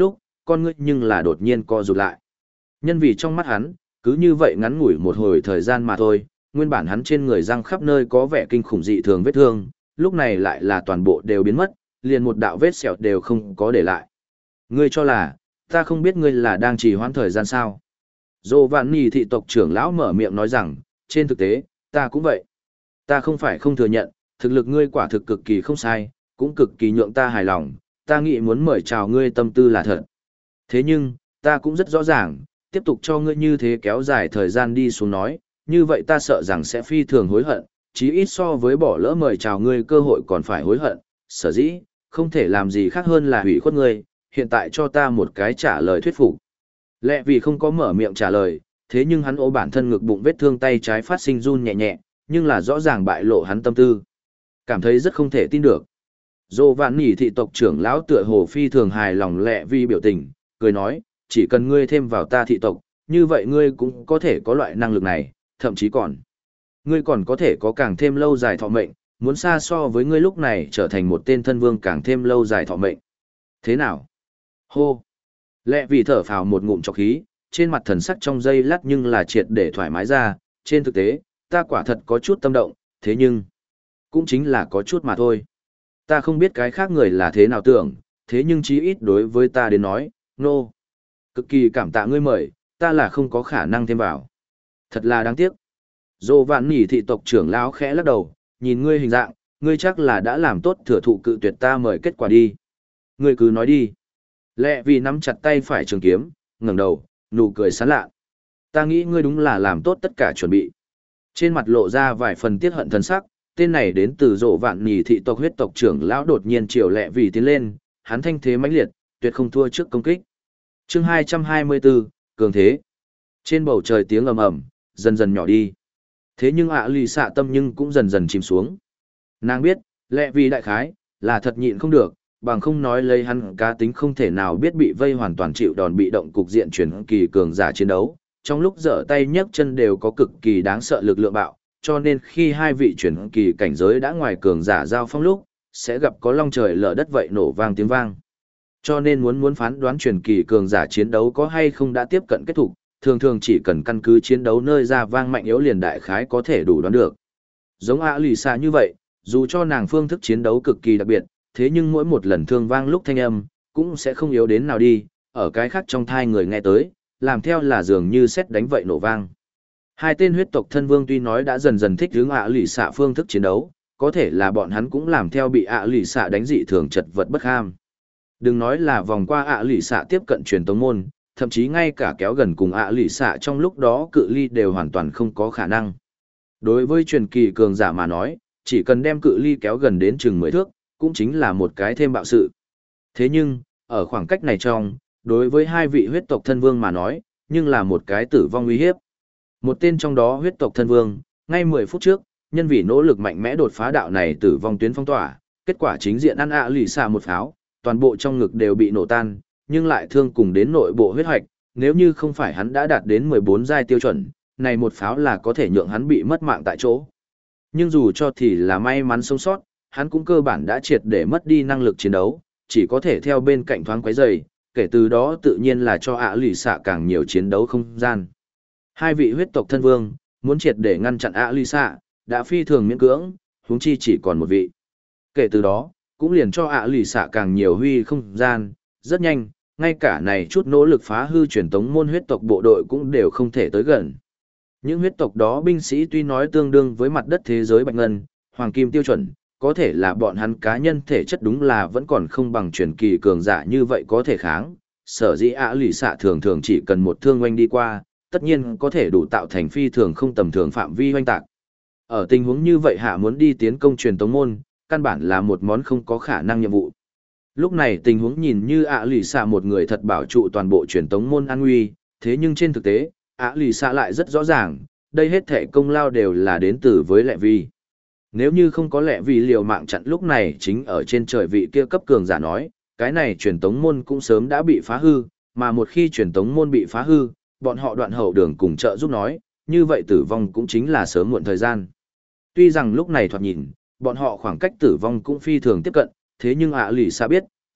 con ngươi nhưng là đột nhiên co rụt lại. Nhân vì trong mắt hắn, cứ như vậy ngắn ngủi một hồi thời gian mà thôi, nguyên bản hắn trên người răng khắp nơi có vẻ kinh khủng dị thường vết thương, lúc này lại là toàn bộ đều biến mất, liền một đạo vết sẹo đều không có để lại. Ngươi cho là, ta không biết ngươi là đang trì hoãn thời gian sao? Dô Vạn Nì thị tộc trưởng lão mở miệng nói rằng, trên thực tế, ta cũng vậy. Ta không phải không thừa nhận, thực lực ngươi quả thực cực kỳ không sai, cũng cực kỳ nhượng ta hài lòng, ta nghĩ muốn mời chào ngươi tâm tư là thật. Thế nhưng, ta cũng rất rõ ràng, tiếp tục cho ngươi như thế kéo dài thời gian đi xuống nói, như vậy ta sợ rằng sẽ phi thường hối hận, chí ít so với bỏ lỡ mời chào ngươi cơ hội còn phải hối hận, sở dĩ, không thể làm gì khác hơn là hủy khuất ngươi, hiện tại cho ta một cái trả lời thuyết phục. Lẽ vì không có mở miệng trả lời, thế nhưng hắn ôm bản thân ngực bụng vết thương tay trái phát sinh run nhẹ nhẹ, nhưng là rõ ràng bại lộ hắn tâm tư. Cảm thấy rất không thể tin được. Dô Vạn Nỉ thị tộc trưởng lão tựa hồ phi thường hài lòng Lẹ Vi biểu tình, cười nói, chỉ cần ngươi thêm vào ta thị tộc, như vậy ngươi cũng có thể có loại năng lực này, thậm chí ngươi còn có thể có càng thêm lâu dài thọ mệnh, muốn xa so với ngươi lúc này trở thành một tên thân vương càng thêm lâu dài thọ mệnh. Thế nào? Hô! Lẹ vì thở phào một ngụm trọc khí, trên mặt thần sắc trong giây lát nhưng là triệt để thoải mái ra, trên thực tế, ta quả thật có chút tâm động, thế nhưng, cũng chính là có chút mà thôi. Ta không biết cái khác người là thế nào tưởng, thế nhưng chí ít đối với ta đến nói, nô. Cực kỳ cảm tạ ngươi mời, ta là không có khả năng thêm vào. Thật là đáng tiếc. Dô Vạn Nỉ thị tộc trưởng lão khẽ lắc đầu, nhìn ngươi hình dạng, ngươi chắc là đã làm tốt thừa thụ cự tuyệt ta mời kết quả đi. Ngươi cứ nói đi. Lẹ vì nắm chặt tay phải trường kiếm, ngẩng đầu, nụ cười sán lạ. Ta nghĩ ngươi đúng là làm tốt tất cả chuẩn bị. Trên mặt lộ ra vài phần tiếc hận thần sắc, tên này đến từ Dô Vạn Nỉ thị tộc huyết tộc trưởng lão đột nhiên chiều Lẹ vì tiến lên, hắn thanh thế mãnh liệt, tuyệt không thua trước công kích. Chương 224, cường thế. Trên bầu trời tiếng ầm ầm, dần dần nhỏ đi. Thế nhưng lì xạ tâm nhưng cũng dần dần chìm xuống. Nàng biết, Lẹ vì đại khái, là thật nhịn không được, bằng không nói lấy hắn cá tính không thể nào biết bị vây hoàn toàn chịu đòn bị động cục diện chuyển kỳ cường giả chiến đấu. Trong lúc giở tay nhấc chân đều có cực kỳ đáng sợ lực lượng bạo, cho nên khi hai vị chuyển kỳ cảnh giới đã ngoài cường giả giao phong lúc, sẽ gặp có long trời lở đất vậy nổ vang tiếng vang. Cho nên muốn phán đoán truyền kỳ cường giả chiến đấu có hay không đã tiếp cận kết thúc, thường thường chỉ cần căn cứ chiến đấu nơi ra vang mạnh yếu liền đại khái có thể đủ đoán được. Giống lì xạ như vậy, dù cho nàng phương thức chiến đấu cực kỳ đặc biệt, thế nhưng mỗi một lần thương vang lúc thanh âm, cũng sẽ không yếu đến nào đi, ở cái khác trong thai người nghe tới, làm theo là dường như sét đánh vậy nổ vang. Hai tên huyết tộc thân vương tuy nói đã dần dần thích hướng lì xạ phương thức chiến đấu, có thể là bọn hắn cũng làm theo bị lì xạ đánh dị thường chật vật bất ham. Đừng nói là vòng qua lì xạ tiếp cận truyền tống môn, thậm chí ngay cả kéo gần cùng lì xạ trong lúc đó cự ly đều hoàn toàn không có khả năng. Đối với truyền kỳ cường giả mà nói, chỉ cần đem cự ly kéo gần đến chừng 10 thước, cũng chính là một cái thêm bạo sự. Thế nhưng, ở khoảng cách này trong, đối với hai vị huyết tộc thân vương mà nói, nhưng là một cái tử vong uy hiếp. Một tên trong đó huyết tộc thân vương, ngay 10 phút trước, nhân vì nỗ lực mạnh mẽ đột phá đạo này tử vong tuyến phong tỏa, kết quả chính diện ăn lì xạ một pháo, toàn bộ trong ngực đều bị nổ tan, nhưng lại thương cùng đến nội bộ huyết hoạch, nếu như không phải hắn đã đạt đến 14 giai tiêu chuẩn, này một pháo là có thể nhượng hắn bị mất mạng tại chỗ. Nhưng dù cho thì là may mắn sống sót, hắn cũng cơ bản đã triệt để mất đi năng lực chiến đấu, chỉ có thể theo bên cạnh thoáng quấy rầy, kể từ đó tự nhiên là cho lì xạ càng nhiều chiến đấu không gian. Hai vị huyết tộc thân vương, muốn triệt để ngăn chặn lì xạ, đã phi thường miễn cưỡng, huống chi chỉ còn một vị. Kể từ đó, cũng liền cho lì xạ càng nhiều huy không gian, rất nhanh, ngay cả này chút nỗ lực phá hư truyền tống môn huyết tộc bộ đội cũng đều không thể tới gần. Những huyết tộc đó binh sĩ tuy nói tương đương với mặt đất thế giới bạch ngân, hoàng kim tiêu chuẩn, có thể là bọn hắn cá nhân thể chất đúng là vẫn còn không bằng truyền kỳ cường giả như vậy có thể kháng. Sở dĩ lì xạ thường thường chỉ cần một thương oanh đi qua, tất nhiên có thể đủ tạo thành phi thường không tầm thường phạm vi oanh tạc. Ở tình huống như vậy hạ muốn đi tiến công truyền tống môn, căn bản là một món không có khả năng nhiệm vụ. Lúc này tình huống nhìn như lì xạ một người thật bảo trụ toàn bộ truyền tống môn an nguy, thế nhưng trên thực tế, lì xạ lại rất rõ ràng, đây hết thể công lao đều là đến từ với Lẹ Vi. Nếu như không có Lẹ Vi liều mạng chặn lúc này chính ở trên trời vị kia cấp cường giả nói, cái này truyền tống môn cũng sớm đã bị phá hư, mà một khi truyền tống môn bị phá hư, bọn họ đoạn hậu đường cùng trợ giúp nói, như vậy tử vong cũng chính là sớm muộn thời gian. Tuy rằng lúc này thoạt nhìn, bọn họ khoảng cách tử vong cũng phi thường tiếp cận, thế nhưng lì xạ biết,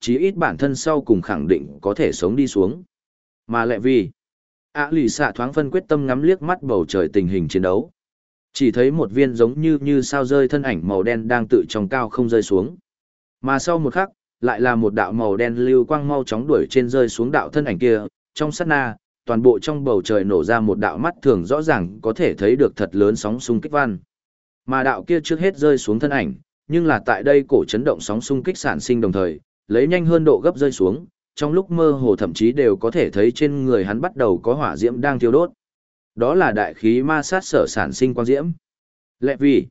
chí ít bản thân sau cùng khẳng định có thể sống đi xuống. Mà lẹ vì, lì xạ thoáng phân quyết tâm ngắm liếc mắt bầu trời tình hình chiến đấu. Chỉ thấy một viên giống như sao rơi thân ảnh màu đen đang tự trong cao không rơi xuống. Mà sau một khắc, lại là một đạo màu đen lưu quang mau chóng đuổi trên rơi xuống đạo thân ảnh kia, trong sát na, toàn bộ trong bầu trời nổ ra một đạo mắt thường rõ ràng có thể thấy được thật lớn sóng xung kích văn. Mà đạo kia trước hết rơi xuống thân ảnh, nhưng là tại đây cổ chấn động sóng xung kích sản sinh đồng thời, lấy nhanh hơn độ gấp rơi xuống, trong lúc mơ hồ thậm chí đều có thể thấy trên người hắn bắt đầu có hỏa diễm đang thiêu đốt. Đó là đại khí ma sát sở sản sinh quang diễm. Lẹ vì,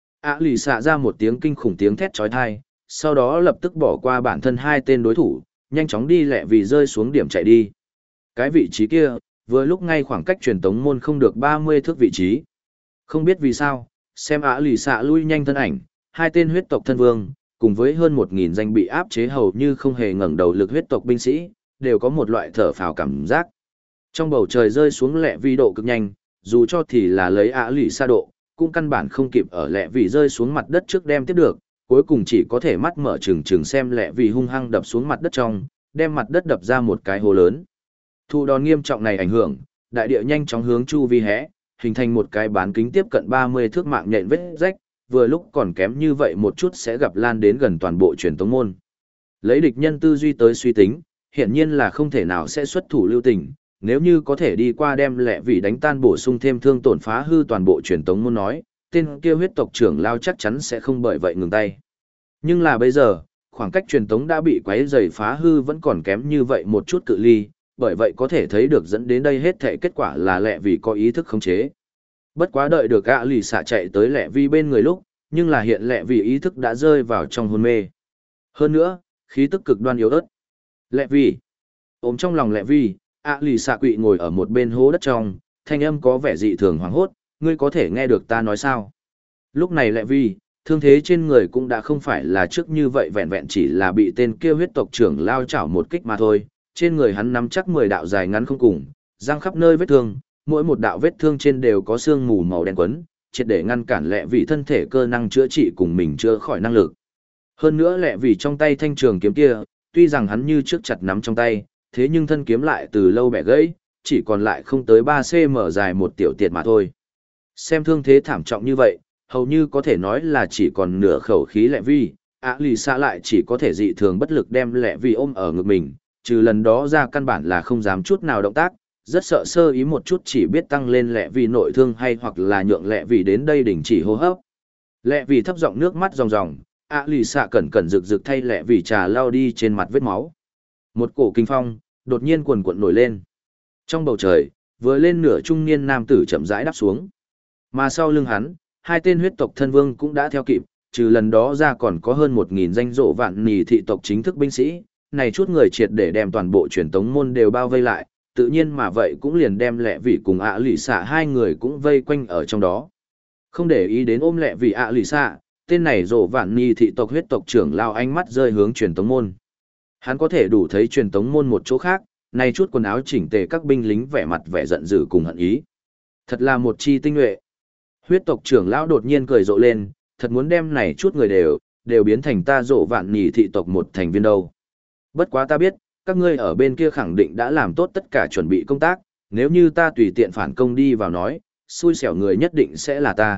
lì xạ ra một tiếng kinh khủng tiếng thét chói tai, sau đó lập tức bỏ qua bản thân hai tên đối thủ, nhanh chóng đi lẹ vì rơi xuống điểm chạy đi. Cái vị trí kia, vừa lúc ngay khoảng cách truyền tống môn không được 30 thước vị trí. Không biết vì sao, xem lì xạ lui nhanh thân ảnh, hai tên huyết tộc thân vương, cùng với hơn 1.000 danh bị áp chế hầu như không hề ngẩng đầu lực huyết tộc binh sĩ, đều có một loại thở phào cảm giác. Trong bầu trời rơi xuống lẹ vì độ cực nhanh, dù cho thì là lấy lì xạ độ, cũng căn bản không kịp ở lẹ vì rơi xuống mặt đất trước đem tiếp được, cuối cùng chỉ có thể mắt mở trừng xem lẹ vì hung hăng đập xuống mặt đất trong, đem mặt đất đập ra một cái hố lớn. Thụ đòn nghiêm trọng này ảnh hưởng, đại địa nhanh chóng hướng chu vi hé, hình thành một cái bán kính tiếp cận 30 thước mạng nhện vết rách, vừa lúc còn kém như vậy một chút sẽ gặp lan đến gần toàn bộ truyền tống môn. Lấy địch nhân tư duy tới suy tính, hiển nhiên là không thể nào sẽ xuất thủ lưu tình, nếu như có thể đi qua đem lẹ vì đánh tan bổ sung thêm thương tổn phá hư toàn bộ truyền tống môn nói, tên kia huyết tộc trưởng lao chắc chắn sẽ không bởi vậy ngừng tay. Nhưng là bây giờ, khoảng cách truyền tống đã bị quấy rầy phá hư vẫn còn kém như vậy một chút cự ly, bởi vậy có thể thấy được dẫn đến đây hết thảy kết quả là lẹ vì có ý thức khống chế. Bất quá đợi được lì xạ chạy tới lẹ vì bên người lúc, nhưng là hiện lẹ vì ý thức đã rơi vào trong hôn mê. Hơn nữa, khí tức cực đoan yếu ớt. Lẹ vì, ôm trong lòng lẹ vì, lì xạ quỵ ngồi ở một bên hố đất trong, thanh âm có vẻ dị thường hoảng hốt, ngươi có thể nghe được ta nói sao? Lúc này lẹ vì, thương thế trên người cũng đã không phải là trước như vậy vẹn vẹn chỉ là bị tên kia huyết tộc trưởng lao chảo một kích mà thôi, trên người hắn nắm chắc 10 đạo dài ngắn không cùng, răng khắp nơi vết thương, mỗi một đạo vết thương trên đều có xương mù màu đen quấn, triệt để ngăn cản lẹ vì thân thể cơ năng chữa trị cùng mình chữa khỏi năng lực. Hơn nữa lẹ vì trong tay thanh trường kiếm kia, tuy rằng hắn như trước chặt nắm trong tay, thế nhưng thân kiếm lại từ lâu bẻ gãy, chỉ còn lại không tới 3 cm dài một tiểu tiệt mà thôi. Xem thương thế thảm trọng như vậy, hầu như có thể nói là chỉ còn nửa khẩu khí lẹ vì, lì xạ lại chỉ có thể dị thường bất lực đem lẹ vì ôm ở ngực mình, trừ lần đó ra căn bản là không dám chút nào động tác, rất sợ sơ ý một chút chỉ biết tăng lên lẹ vì nội thương hay hoặc là nhượng lẹ vì đến đây đình chỉ hô hấp. Lẹ vì thấp giọng nước mắt ròng ròng, lì xạ cẩn cẩn rực rực thay lẹ vì trà lao đi trên mặt vết máu. Một cổ kinh phong đột nhiên cuồn cuộn nổi lên. Trong bầu trời, vừa lên nửa trung niên nam tử chậm rãi đáp xuống. Mà sau lưng hắn, hai tên huyết tộc thân vương cũng đã theo kịp, trừ lần đó ra còn có hơn 1.000 danh rộ vạn nì thị tộc chính thức binh sĩ, này chút người triệt để đem toàn bộ truyền tống môn đều bao vây lại, tự nhiên mà vậy cũng liền đem lẹ vì cùng lì xạ hai người cũng vây quanh ở trong đó. Không để ý đến ôm lẹ vì lì xạ, tên này rộ vạn nì thị tộc huyết tộc trưởng lao ánh mắt rơi hướng truyền tống môn. Hắn có thể đủ thấy truyền tống môn một chỗ khác, này chút quần áo chỉnh tề các binh lính vẻ mặt vẻ giận dữ cùng hận ý. Thật là một chi tinh nhuệ. Huyết tộc trưởng lão đột nhiên cười rộ lên, thật muốn đem này chút người đều biến thành ta rộ vạn nỉ thị tộc một thành viên đâu. Bất quá ta biết, các ngươi ở bên kia khẳng định đã làm tốt tất cả chuẩn bị công tác, nếu như ta tùy tiện phản công đi vào nói, xui xẻo người nhất định sẽ là ta.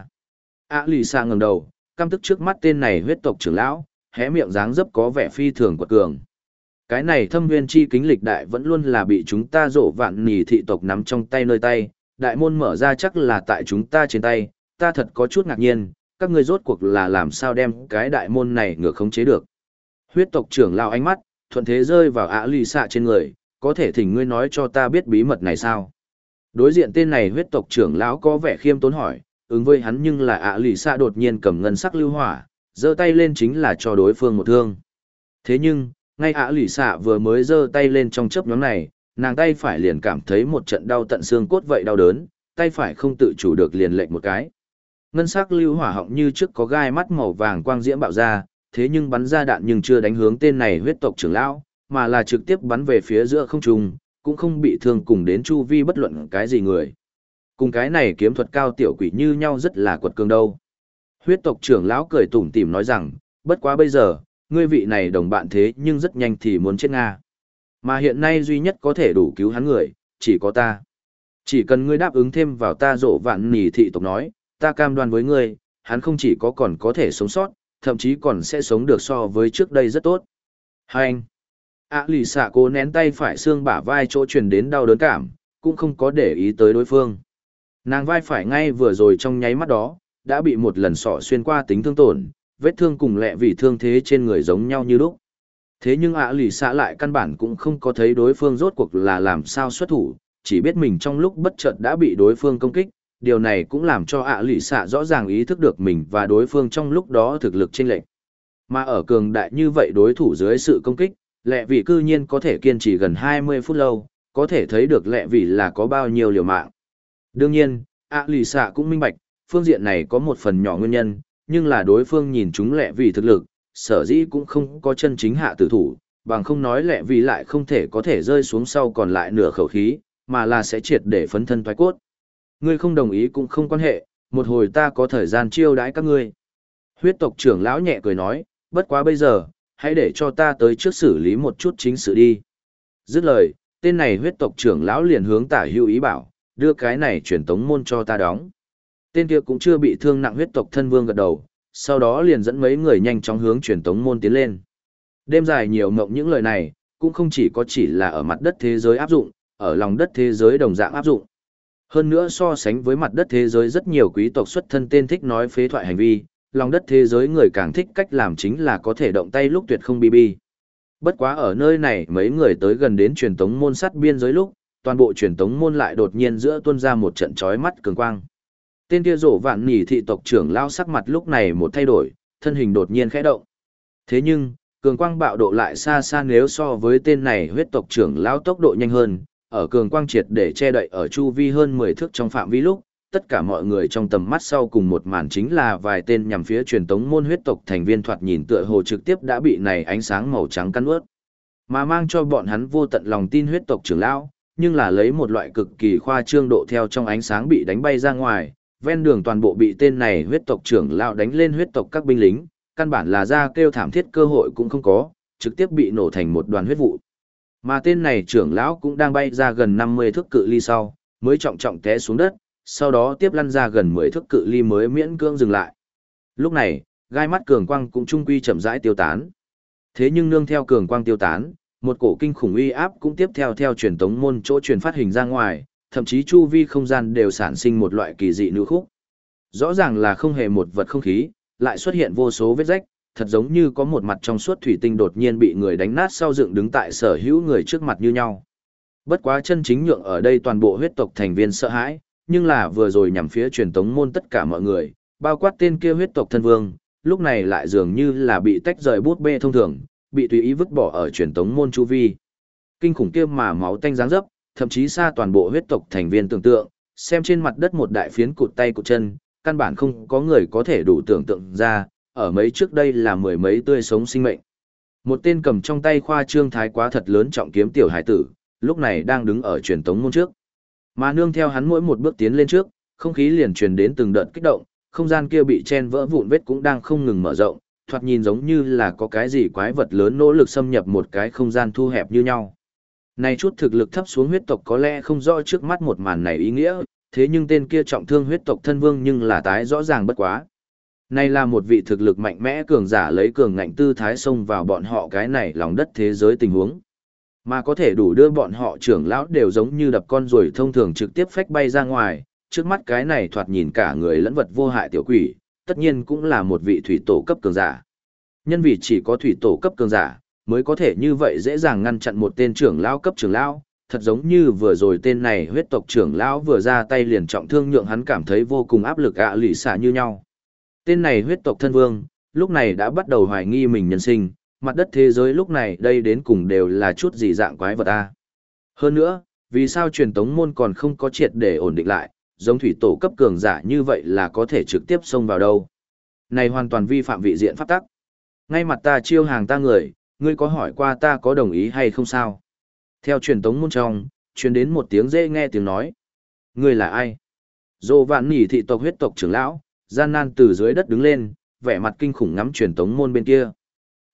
Lì xạ ngẩng đầu, căm tức trước mắt tên này huyết tộc trưởng lão, hé miệng dáng dấp có vẻ phi thường quật cường. Cái này thâm nguyên chi kính lịch đại vẫn luôn là bị chúng ta rộ vạn nỉ thị tộc nắm trong tay nơi tay, đại môn mở ra chắc là tại chúng ta trên tay, ta thật có chút ngạc nhiên, các ngươi rốt cuộc là làm sao đem cái đại môn này ngược khống chế được. Huyết tộc trưởng lao ánh mắt, thuận thế rơi vào lì xạ trên người, có thể thỉnh ngươi nói cho ta biết bí mật này sao? Đối diện tên này huyết tộc trưởng lão có vẻ khiêm tốn hỏi, ứng với hắn nhưng là lì xạ đột nhiên cầm ngân sắc lưu hỏa, giơ tay lên chính là cho đối phương một thương. Thế nhưng, ngay lì xạ vừa mới giơ tay lên trong chớp nhoáng này, nàng tay phải liền cảm thấy một trận đau tận xương cốt vậy đau đớn, tay phải không tự chủ được liền lệch một cái. Ngân sắc lưu hỏa họng như trước có gai mắt màu vàng quang diễm bạo ra, thế nhưng bắn ra đạn nhưng chưa đánh hướng tên này huyết tộc trưởng lão, mà là trực tiếp bắn về phía giữa không trung, cũng không bị thương cùng đến chu vi bất luận cái gì người. Cùng cái này kiếm thuật cao tiểu quỷ như nhau rất là quật cường đâu. Huyết tộc trưởng lão cười tủm tỉm nói rằng, bất quá bây giờ, ngươi vị này đồng bạn thế nhưng rất nhanh thì muốn chết Nga. Mà hiện nay duy nhất có thể đủ cứu hắn người, chỉ có ta. Chỉ cần ngươi đáp ứng thêm vào ta Dỗ Vạn Nỉ thị tộc nói, ta cam đoan với ngươi, hắn không chỉ còn có thể sống sót, thậm chí còn sẽ sống được so với trước đây rất tốt. Hành! Lì xạ cố nén tay phải xương bả vai chỗ truyền đến đau đớn cảm, cũng không có để ý tới đối phương. Nàng vai phải ngay vừa rồi trong nháy mắt đó, đã bị một lần sọ xuyên qua tính thương tổn, vết thương cùng lẹ vì thương thế trên người giống nhau như lúc. Thế nhưng lì xạ lại căn bản cũng không có thấy đối phương rốt cuộc là làm sao xuất thủ, chỉ biết mình trong lúc bất chợt đã bị đối phương công kích, điều này cũng làm cho lì xạ rõ ràng ý thức được mình và đối phương trong lúc đó thực lực chênh lệch. Mà ở cường đại như vậy đối thủ dưới sự công kích, lẹ vì cư nhiên có thể kiên trì gần 20 phút lâu, có thể thấy được lẹ vì là có bao nhiêu liều mạng. Đương nhiên, lì xạ cũng minh bạch, phương diện này có một phần nhỏ nguyên nhân, nhưng là đối phương nhìn chúng lẹ vì thực lực, sở dĩ cũng không có chân chính hạ tử thủ, bằng không nói lẹ vì lại không thể có thể rơi xuống sau còn lại nửa khẩu khí, mà là sẽ triệt để phấn thân thoái cốt. Ngươi không đồng ý cũng không quan hệ, một hồi ta có thời gian chiêu đãi các ngươi. Huyết tộc trưởng lão nhẹ cười nói, bất quá bây giờ, hãy để cho ta tới trước xử lý một chút chính sự đi. Dứt lời, tên này huyết tộc trưởng lão liền hướng Tả Hữu ý bảo, đưa cái này truyền tống môn cho ta đóng. Tên kia cũng chưa bị thương nặng huyết tộc thân vương gật đầu, sau đó liền dẫn mấy người nhanh chóng hướng truyền tống môn tiến lên. Đêm dài nhiều mộng những lời này, cũng không chỉ là ở mặt đất thế giới áp dụng, ở lòng đất thế giới đồng dạng áp dụng. Hơn nữa so sánh với mặt đất thế giới rất nhiều quý tộc xuất thân tên thích nói phế thoại hành vi, lòng đất thế giới người càng thích cách làm chính là có thể động tay lúc tuyệt không bi. Bất quá ở nơi này mấy người tới gần đến truyền tống môn sắt biên giới lúc, toàn bộ truyền tống môn lại đột nhiên giữa tuôn ra một trận chói mắt cường quang. Tên kia Dỗ Vạn Nỉ thị tộc trưởng lao sắc mặt lúc này một thay đổi, thân hình đột nhiên khẽ động. Thế nhưng, cường quang bạo độ lại xa xa nếu so với tên này huyết tộc trưởng lao tốc độ nhanh hơn, ở cường quang triệt để che đậy ở chu vi hơn 10 thước trong phạm vi lúc, tất cả mọi người trong tầm mắt sau cùng một màn chính là vài tên nhằm phía truyền tống môn huyết tộc thành viên thoạt nhìn tựa hồ trực tiếp đã bị này ánh sáng màu trắng cắn ướt. Mà mang cho bọn hắn vô tận lòng tin huyết tộc trưởng lão, nhưng là lấy một loại cực kỳ khoa trương độ theo trong ánh sáng bị đánh bay ra ngoài, ven đường toàn bộ bị tên này huyết tộc trưởng lão đánh lên huyết tộc các binh lính, căn bản là ra kêu thảm thiết cơ hội cũng không có, trực tiếp bị nổ thành một đoàn huyết vụ. Mà tên này trưởng lão cũng đang bay ra gần 50 thước cự ly sau, mới trọng trọng té xuống đất, sau đó tiếp lăn ra gần 10 thước cự ly mới miễn cưỡng dừng lại. Lúc này, gai mắt cường quang cũng trung quy chậm rãi tiêu tán. Thế nhưng nương theo cường quang tiêu tán, một cổ kinh khủng uy áp cũng tiếp theo truyền tống môn chỗ truyền phát hình ra ngoài, thậm chí chu vi không gian đều sản sinh một loại kỳ dị nữ khúc. Rõ ràng là không hề một vật không khí, lại xuất hiện vô số vết rách, thật giống như có một mặt trong suốt thủy tinh đột nhiên bị người đánh nát sau dựng đứng tại sở hữu người trước mặt như nhau. Bất quá chân chính nhượng ở đây toàn bộ huyết tộc thành viên sợ hãi, nhưng là vừa rồi nhằm phía truyền tống môn tất cả mọi người, bao quát tên kia huyết tộc thân vương, lúc này lại dường như là bị tách rời bút bê thông thường, bị tùy ý vứt bỏ ở truyền tống môn chu vi. Kinh khủng kia mà máu tanh dáng dấp, thậm chí xa toàn bộ huyết tộc thành viên tưởng tượng, xem trên mặt đất một đại phiến cụt tay cụt chân, căn bản không có người có thể đủ tưởng tượng ra, ở mấy trước đây là mười mấy tươi sống sinh mệnh. Một tên cầm trong tay khoa trương thái quá thật lớn trọng kiếm tiểu hải tử, lúc này đang đứng ở truyền tống môn trước. Mà nương theo hắn mỗi một bước tiến lên trước, không khí liền truyền đến từng đợt kích động, không gian kia bị chen vỡ vụn vết cũng đang không ngừng mở rộng, thoạt nhìn giống như là có cái gì quái vật lớn nỗ lực xâm nhập một cái không gian thu hẹp như nhau. Này chút thực lực thấp xuống huyết tộc có lẽ không rõ trước mắt một màn này ý nghĩa, thế nhưng tên kia trọng thương huyết tộc thân vương nhưng là tái rõ ràng bất quá. Này là một vị thực lực mạnh mẽ cường giả lấy cường ngạnh tư thái xông vào bọn họ cái này lòng đất thế giới tình huống. Mà có thể đủ đưa bọn họ trưởng lão đều giống như đập con ruồi thông thường trực tiếp phách bay ra ngoài, trước mắt cái này thoạt nhìn cả người lẫn vật vô hại tiểu quỷ, tất nhiên cũng là một vị thủy tổ cấp cường giả. Nhân vì chỉ có thủy tổ cấp cường giả, mới có thể như vậy dễ dàng ngăn chặn một tên trưởng lão cấp trưởng lão, thật giống như vừa rồi tên này huyết tộc trưởng lão vừa ra tay liền trọng thương nhượng hắn cảm thấy vô cùng áp lực lì xả như nhau. Tên này huyết tộc thân vương, lúc này đã bắt đầu hoài nghi mình nhân sinh, mặt đất thế giới lúc này đây đến cùng đều là chút gì dạng quái vật a. Hơn nữa, vì sao truyền tống môn còn không có triệt để ổn định lại, giống thủy tổ cấp cường giả như vậy là có thể trực tiếp xông vào đâu. Này hoàn toàn vi phạm vị diện pháp tắc. Ngay mặt ta chiêu hàng ta người, ngươi có hỏi qua ta có đồng ý hay không sao? Theo truyền tống môn trong, truyền đến một tiếng dễ nghe tiếng nói. Ngươi là ai? Dỗ Vạn Nỉ thị tộc huyết tộc trưởng lão, gian nan từ dưới đất đứng lên, vẻ mặt kinh khủng ngắm truyền tống môn bên kia.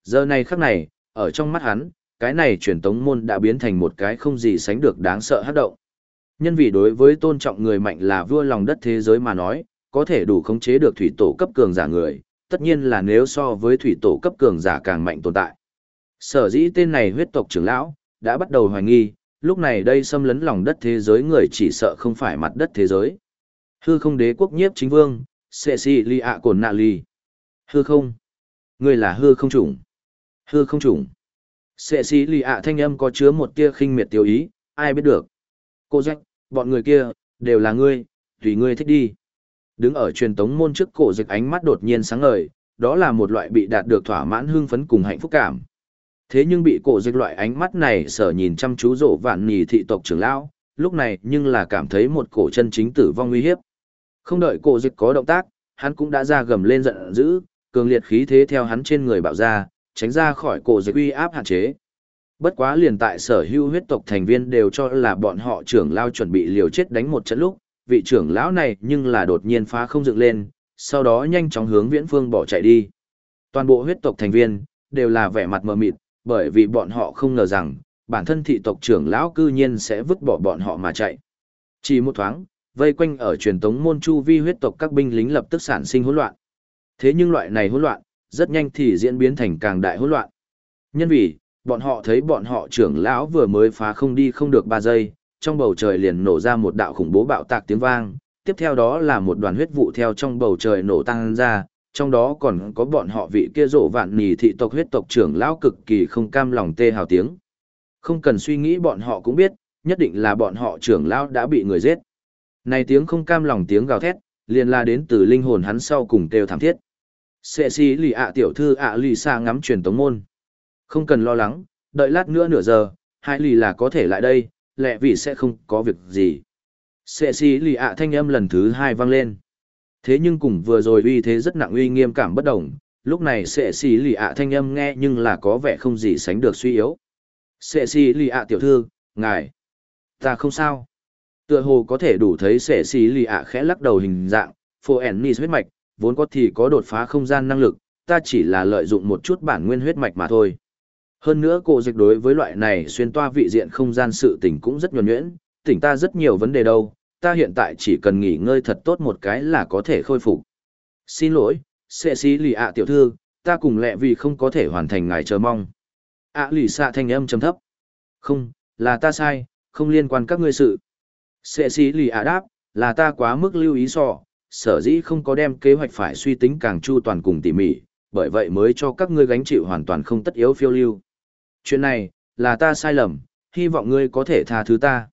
Giờ này khắc này, ở trong mắt hắn, cái này truyền tống môn đã biến thành một cái không gì sánh được đáng sợ hấp động. Nhân vì đối với tôn trọng người mạnh là vua lòng đất thế giới mà nói, có thể đủ khống chế được thủy tổ cấp cường giả người, tất nhiên là nếu so với thủy tổ cấp cường giả càng mạnh tồn tại. Sở dĩ tên này huyết tộc trưởng lão, đã bắt đầu hoài nghi, lúc này đây xâm lấn lòng đất thế giới người chỉ sợ không phải mặt đất thế giới. Hư không đế quốc nhiếp chính vương, Cecilia Cổn Nạ Ly. Hư không? Người là hư không chủng. Hư không chủng. Cecilia thanh âm có chứa một tia khinh miệt tiêu ý, ai biết được. Cô Jack, bọn người kia, đều là ngươi, tùy ngươi thích đi. Đứng ở truyền tống môn trước cổ dịch ánh mắt đột nhiên sáng ngời, đó là một loại bị đạt được thỏa mãn hưng phấn cùng hạnh phúc cảm. Thế nhưng bị cổ dịch loại ánh mắt này sở nhìn chăm chú rộ vạn nhì thị tộc trưởng lão, lúc này nhưng là cảm thấy một cổ chân chính tử vong uy hiếp. Không đợi cổ dịch có động tác, hắn cũng đã ra gầm lên giận dữ, cường liệt khí thế theo hắn trên người bạo ra, tránh ra khỏi cổ dịch uy áp hạn chế. Bất quá liền tại sở hữu huyết tộc thành viên đều cho là bọn họ trưởng lao chuẩn bị liều chết đánh một trận lúc, vị trưởng lão này nhưng là đột nhiên phá không dựng lên, sau đó nhanh chóng hướng viễn phương bỏ chạy đi. Toàn bộ huyết tộc thành viên đều là vẻ mặt mờ mịt, bởi vì bọn họ không ngờ rằng bản thân thị tộc trưởng lão cư nhiên sẽ vứt bỏ bọn họ mà chạy. Chỉ một thoáng, vây quanh ở truyền tống môn chu vi huyết tộc các binh lính lập tức sản sinh hỗn loạn. Thế nhưng loại này hỗn loạn rất nhanh thì diễn biến thành càng đại hỗn loạn. Nhân vì bọn họ thấy bọn họ trưởng lão vừa mới phá không đi không được 3 giây, trong bầu trời liền nổ ra một đạo khủng bố bạo tạc tiếng vang, tiếp theo đó là một đoàn huyết vụ theo trong bầu trời nổ tăng ra, trong đó còn có bọn họ vị kia rộ vạn nì thị tộc huyết tộc trưởng lão cực kỳ không cam lòng tê hào tiếng. Không cần suy nghĩ bọn họ cũng biết, nhất định là bọn họ trưởng lão đã bị người giết. Này tiếng không cam lòng tiếng gào thét, liền là đến từ linh hồn hắn sau cùng kêu thảm thiết. Cecilia tiểu thư Lisa ngắm truyền tống môn. Không cần lo lắng, đợi lát nữa nửa giờ, hai lì là có thể lại đây, lẽ vì sẽ không có việc gì. Cecilia thanh âm lần thứ 2 vang lên. Thế nhưng cùng vừa rồi uy thế rất nặng uy nghiêm cảm bất đồng, lúc này Cecilia thanh âm nghe nhưng là có vẻ không gì sánh được suy yếu. Cecilia tiểu thư, ngài, ta không sao. Tựa hồ có thể đủ thấy Cecilia khẽ lắc đầu hình dạng, Phoenix huyết mạch, vốn có thì có đột phá không gian năng lực, ta chỉ là lợi dụng một chút bản nguyên huyết mạch mà thôi. Hơn nữa cổ dịch đối với loại này xuyên toa vị diện không gian sự tình cũng rất nhuần nhuyễn, tỉnh ta rất nhiều vấn đề đâu, ta hiện tại chỉ cần nghỉ ngơi thật tốt một cái là có thể khôi phục. Xin lỗi, Cecilia tiểu thư, ta cùng lẹ vì không có thể hoàn thành ngài chờ mong. Lì xạ thanh âm trầm thấp. Không, là ta sai, không liên quan các ngươi sự. Cecilia đáp, là ta quá mức lưu ý sở dĩ không có đem kế hoạch phải suy tính càng chu toàn cùng tỉ mỉ, bởi vậy mới cho các ngươi gánh chịu hoàn toàn không tất yếu phiêu lưu. Chuyện này, là ta sai lầm, hy vọng ngươi có thể tha thứ ta.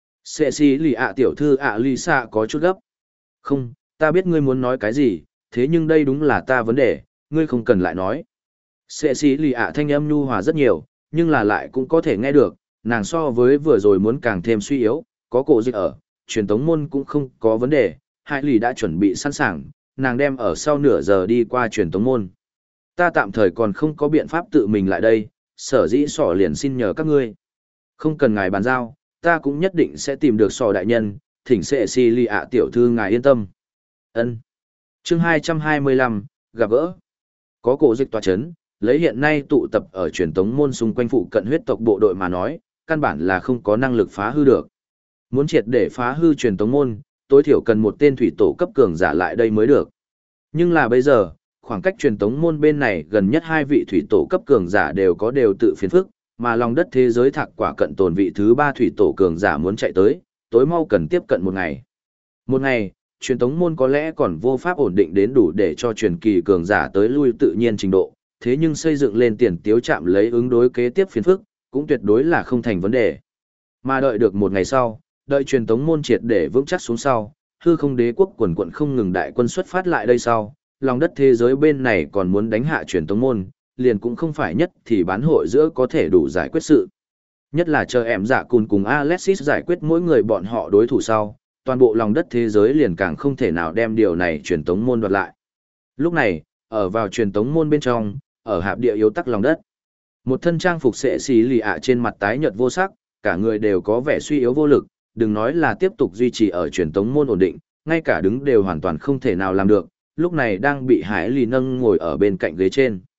Cecilia tiểu thư Lisa có chút gấp. Không, ta biết ngươi muốn nói cái gì, thế nhưng đây đúng là ta vấn đề, ngươi không cần lại nói. Cecilia thanh âm nhu hòa rất nhiều, nhưng là lại cũng có thể nghe được, nàng so với vừa rồi muốn càng thêm suy yếu, có cổ dịch ở, truyền tống môn cũng không có vấn đề, hai lì đã chuẩn bị sẵn sàng, nàng đem ở sau nửa giờ đi qua truyền tống môn. Ta tạm thời còn không có biện pháp tự mình lại đây, sở dĩ sỏ liền xin nhờ các ngươi. Không cần ngài bàn giao, ta cũng nhất định sẽ tìm được sỏ đại nhân, thỉnh Cecilia tiểu thư ngài yên tâm. Ân. Chương 225, gặp gỡ. Có cổ dịch tòa chấn, lấy hiện nay tụ tập ở truyền tống môn xung quanh phụ cận huyết tộc bộ đội mà nói, căn bản là không có năng lực phá hư được. Muốn triệt để phá hư truyền tống môn, tối thiểu cần một tên thủy tổ cấp cường giả lại đây mới được. Nhưng là bây giờ, khoảng cách truyền tống môn bên này gần nhất 2 vị thủy tổ cấp cường giả đều tự phiền phức, mà lòng đất thế giới thạc quả cận tồn vị thứ 3 thủy tổ cường giả muốn chạy tới, tối mau cần tiếp cận 1 ngày. 1 ngày, truyền tống môn có lẽ còn vô pháp ổn định đến đủ để cho truyền kỳ cường giả tới lui tự nhiên trình độ, thế nhưng xây dựng lên tiền tiếu chạm lấy ứng đối kế tiếp phiền phức, cũng tuyệt đối là không thành vấn đề. Mà đợi được 1 ngày sau, đợi truyền tống môn triệt để vững chắc xuống sau, hư không đế quốc quần quận không ngừng đại quân xuất phát lại đây sau, lòng đất thế giới bên này còn muốn đánh hạ truyền tống môn, liền cũng không phải nhất thì bán hội giữa có thể đủ giải quyết sự. Nhất là chờ em giả cùn cùng Alexis giải quyết mỗi người bọn họ đối thủ sau, toàn bộ lòng đất thế giới liền càng không thể nào đem điều này truyền tống môn đoạt lại. Lúc này, ở vào truyền tống môn bên trong, ở hạp địa yếu tắc lòng đất. Một thân trang phục sệ xì lì ạ trên mặt tái nhợt vô sắc, cả người đều có vẻ suy yếu vô lực, đừng nói là tiếp tục duy trì ở truyền tống môn ổn định, ngay cả đứng đều hoàn toàn không thể nào làm được, lúc này đang bị Hải Lì nâng ngồi ở bên cạnh ghế trên.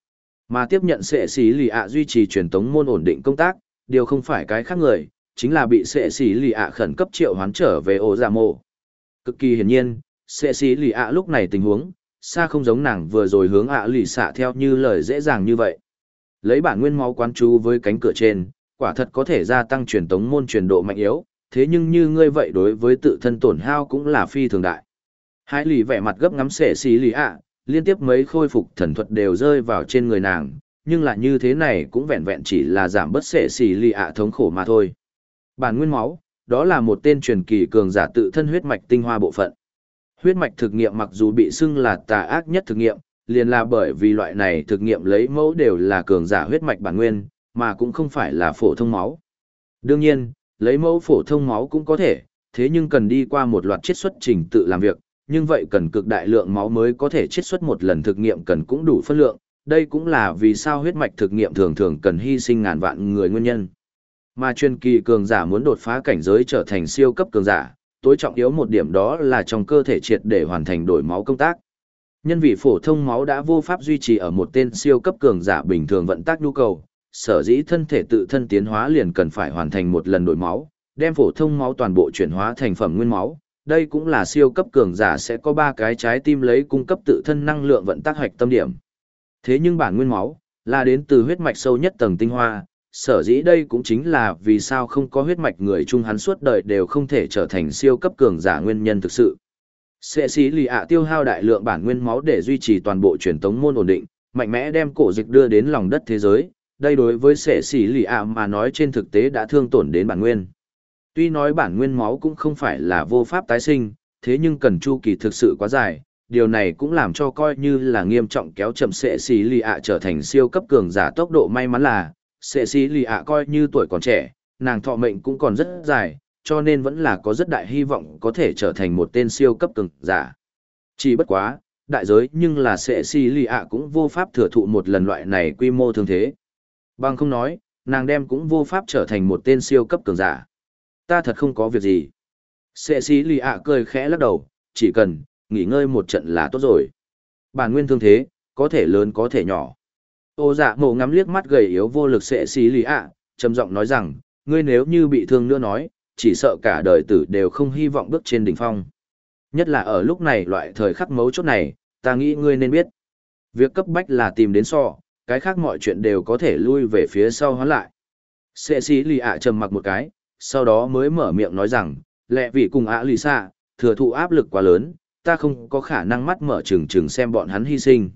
Mà tiếp nhận sệ xỉ lì ạ duy trì truyền tống môn ổn định công tác, điều không phải cái khác người, chính là bị sệ xỉ lì ạ khẩn cấp triệu hoán trở về ổ dạ mộ. Cực kỳ hiển nhiên, sệ xỉ lì ạ lúc này tình huống, xa không giống nàng vừa rồi hướng ạ lì xạ theo như lời dễ dàng như vậy. Lấy bản nguyên máu quán chú với cánh cửa trên, quả thật có thể gia tăng truyền tống môn truyền độ mạnh yếu, thế nhưng như ngươi vậy đối với tự thân tổn hao cũng là phi thường đại. Hải lì vẻ mặt gấp ngắm sệ xỉ lì ạ, liên tiếp mấy khôi phục thần thuật đều rơi vào trên người nàng, nhưng là như thế này cũng vẹn vẹn chỉ là giảm bớt sệ xỉ lì ạ thống khổ mà thôi. Bản nguyên máu, đó là một tên truyền kỳ cường giả tự thân huyết mạch tinh hoa bộ phận. Huyết mạch thực nghiệm mặc dù bị xưng là tà ác nhất thực nghiệm, liền là bởi vì loại này thực nghiệm lấy mẫu đều là cường giả huyết mạch bản nguyên, mà cũng không phải là phổ thông máu. Đương nhiên, lấy mẫu phổ thông máu cũng có thể, thế nhưng cần đi qua một loạt chiết xuất trình tự làm việc, nhưng vậy cần cực đại lượng máu mới có thể chiết xuất một lần thực nghiệm cần cũng đủ phân lượng, đây cũng là vì sao huyết mạch thực nghiệm thường thường cần hy sinh ngàn vạn người nguyên nhân. Mà truyền kỳ cường giả muốn đột phá cảnh giới trở thành siêu cấp cường giả, tối trọng yếu một điểm đó là trong cơ thể triệt để hoàn thành đổi máu công tác. Nhân vì phổ thông máu đã vô pháp duy trì ở một tên siêu cấp cường giả bình thường vận tác nhu cầu, sở dĩ thân thể tự thân tiến hóa liền cần phải hoàn thành một lần đổi máu, đem phổ thông máu toàn bộ chuyển hóa thành phẩm nguyên máu. Đây cũng là siêu cấp cường giả sẽ có 3 cái trái tim lấy cung cấp tự thân năng lượng vận tác hoạch tâm điểm. Thế nhưng bản nguyên máu là đến từ huyết mạch sâu nhất tầng tinh hoa, sở dĩ đây cũng chính là vì sao không có huyết mạch người chung hắn suốt đời đều không thể trở thành siêu cấp cường giả nguyên nhân thực sự. Sệ xỉ lì ạ tiêu hao đại lượng bản nguyên máu để duy trì toàn bộ truyền tống môn ổn định, mạnh mẽ đem cổ dịch đưa đến lòng đất thế giới. Đây đối với sệ xỉ lì ạ mà nói trên thực tế đã thương tổn đến bản nguyên. Tuy nói bản nguyên máu cũng không phải là vô pháp tái sinh, thế nhưng cần chu kỳ thực sự quá dài, điều này cũng làm cho coi như là nghiêm trọng kéo chậm sệ xỉ lì ạ trở thành siêu cấp cường giả tốc độ. May mắn là sệ xỉ lì ạ coi như tuổi còn trẻ, nàng thọ mệnh cũng còn rất dài, cho nên vẫn là có rất đại hy vọng có thể trở thành một tên siêu cấp cường giả. Chỉ bất quá, đại giới nhưng là sệ xỉ lì ạ cũng vô pháp thừa thụ một lần loại này quy mô thương thế. Bằng không nói, nàng đem cũng vô pháp trở thành một tên siêu cấp cường giả. Ta thật không có việc gì. Sệ xỉ lì ạ cười khẽ lắc đầu, chỉ cần nghỉ ngơi một trận là tốt rồi. Bản nguyên thương thế, có thể lớn có thể nhỏ. Ô dạ mộ ngắm liếc mắt gầy yếu vô lực sệ xỉ lì ạ, trầm giọng nói rằng, ngươi nếu như bị thương nữa nói, chỉ sợ cả đời tử đều không hy vọng bước trên đỉnh phong. Nhất là ở lúc này loại thời khắc mấu chốt này, ta nghĩ ngươi nên biết. Việc cấp bách là tìm đến so, cái khác mọi chuyện đều có thể lui về phía sau hóa lại. Sệ xỉ lì ạ trầm mặc một cái, sau đó mới mở miệng nói rằng, lẽ vì cùng ạ lì xạ, thừa thụ áp lực quá lớn, ta không có khả năng mắt mở trừng trừng xem bọn hắn hy sinh.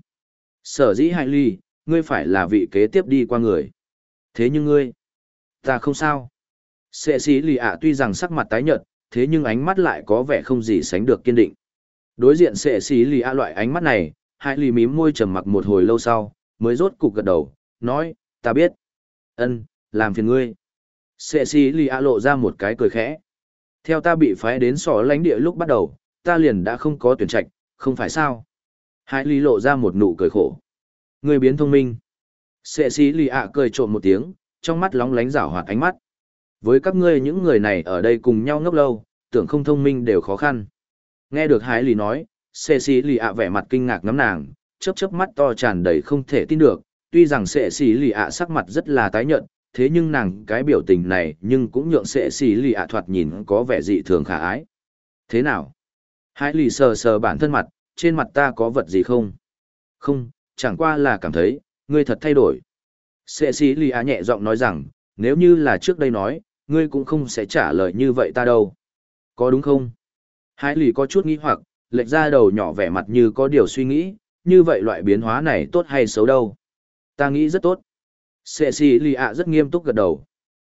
Sở dĩ hại ly, ngươi phải là vị kế tiếp đi qua người. Thế nhưng ngươi, ta không sao. Sệ xỉ lì ạ tuy rằng sắc mặt tái nhợt, thế nhưng ánh mắt lại có vẻ không gì sánh được kiên định. Đối diện sệ xỉ lì ạ loại ánh mắt này, hại ly mím môi trầm mặc một hồi lâu sau, mới rốt cục gật đầu, nói, ta biết. Ân, làm phiền ngươi. Sệ xỉ lì ạ lộ ra một cái cười khẽ. Theo ta bị phái đến sỏ lãnh địa lúc bắt đầu, ta liền đã không có tuyển trạch, không phải sao? Hải Lý lộ ra một nụ cười khổ. Người biến thông minh. Sệ xỉ lì ạ cười trộm một tiếng, trong mắt lóng lánh rảo hoạt ánh mắt. Với các ngươi những người này ở đây cùng nhau ngốc lâu, tưởng không thông minh đều khó khăn. Nghe được Hải Lý nói, sệ xỉ lì ạ vẻ mặt kinh ngạc ngắm nàng, chớp chớp mắt to tràn đầy không thể tin được. Tuy rằng sệ xỉ lì ạ sắc mặt rất là tái nhợt, thế nhưng nàng cái biểu tình này nhưng cũng nhượng sệ xỉ lì ạ thoạt nhìn có vẻ dị thường khả ái. Thế nào? Hải Lý sờ sờ bản thân mặt, trên mặt ta có vật gì không? Không, chẳng qua là cảm thấy, ngươi thật thay đổi. Sệ xỉ lì ạ nhẹ giọng nói rằng, nếu như là trước đây nói, ngươi cũng không sẽ trả lời như vậy ta đâu. Có đúng không? Hải Lý có chút nghi hoặc, lệch ra đầu nhỏ vẻ mặt như có điều suy nghĩ, như vậy loại biến hóa này tốt hay xấu đâu? Ta nghĩ rất tốt. Sệ xỉ lì ạ rất nghiêm túc gật đầu.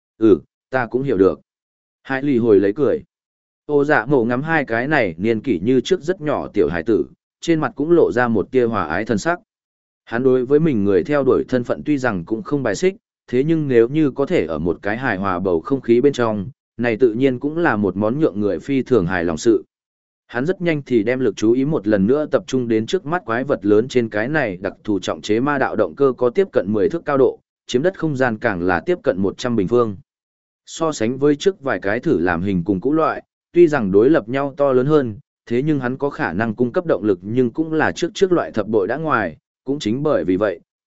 Ta cũng hiểu được. Hải Lý hồi lấy cười. Ô dạ mổ ngắm hai cái này niên kỷ như trước rất nhỏ tiểu hải tử, trên mặt cũng lộ ra một tia hòa ái thân sắc. Hắn đối với mình người theo đuổi thân phận tuy rằng cũng không bài xích, thế nhưng nếu như có thể ở một cái hài hòa bầu không khí bên trong, này tự nhiên cũng là một món nhượng người phi thường hài lòng sự. Hắn rất nhanh thì đem lực chú ý một lần nữa tập trung đến trước mắt quái vật lớn trên cái này đặc thù trọng chế ma đạo động cơ có tiếp cận 10 thước cao độ, chiếm đất không gian càng là tiếp cận 100 bình phương. So sánh với trước vài cái thử làm hình cùng cũ loại, tuy rằng đối lập nhau to lớn hơn, thế nhưng hắn có khả năng cung cấp động lực nhưng cũng là trước loại thập bội đã ngoài, cũng chính bởi vì vậy,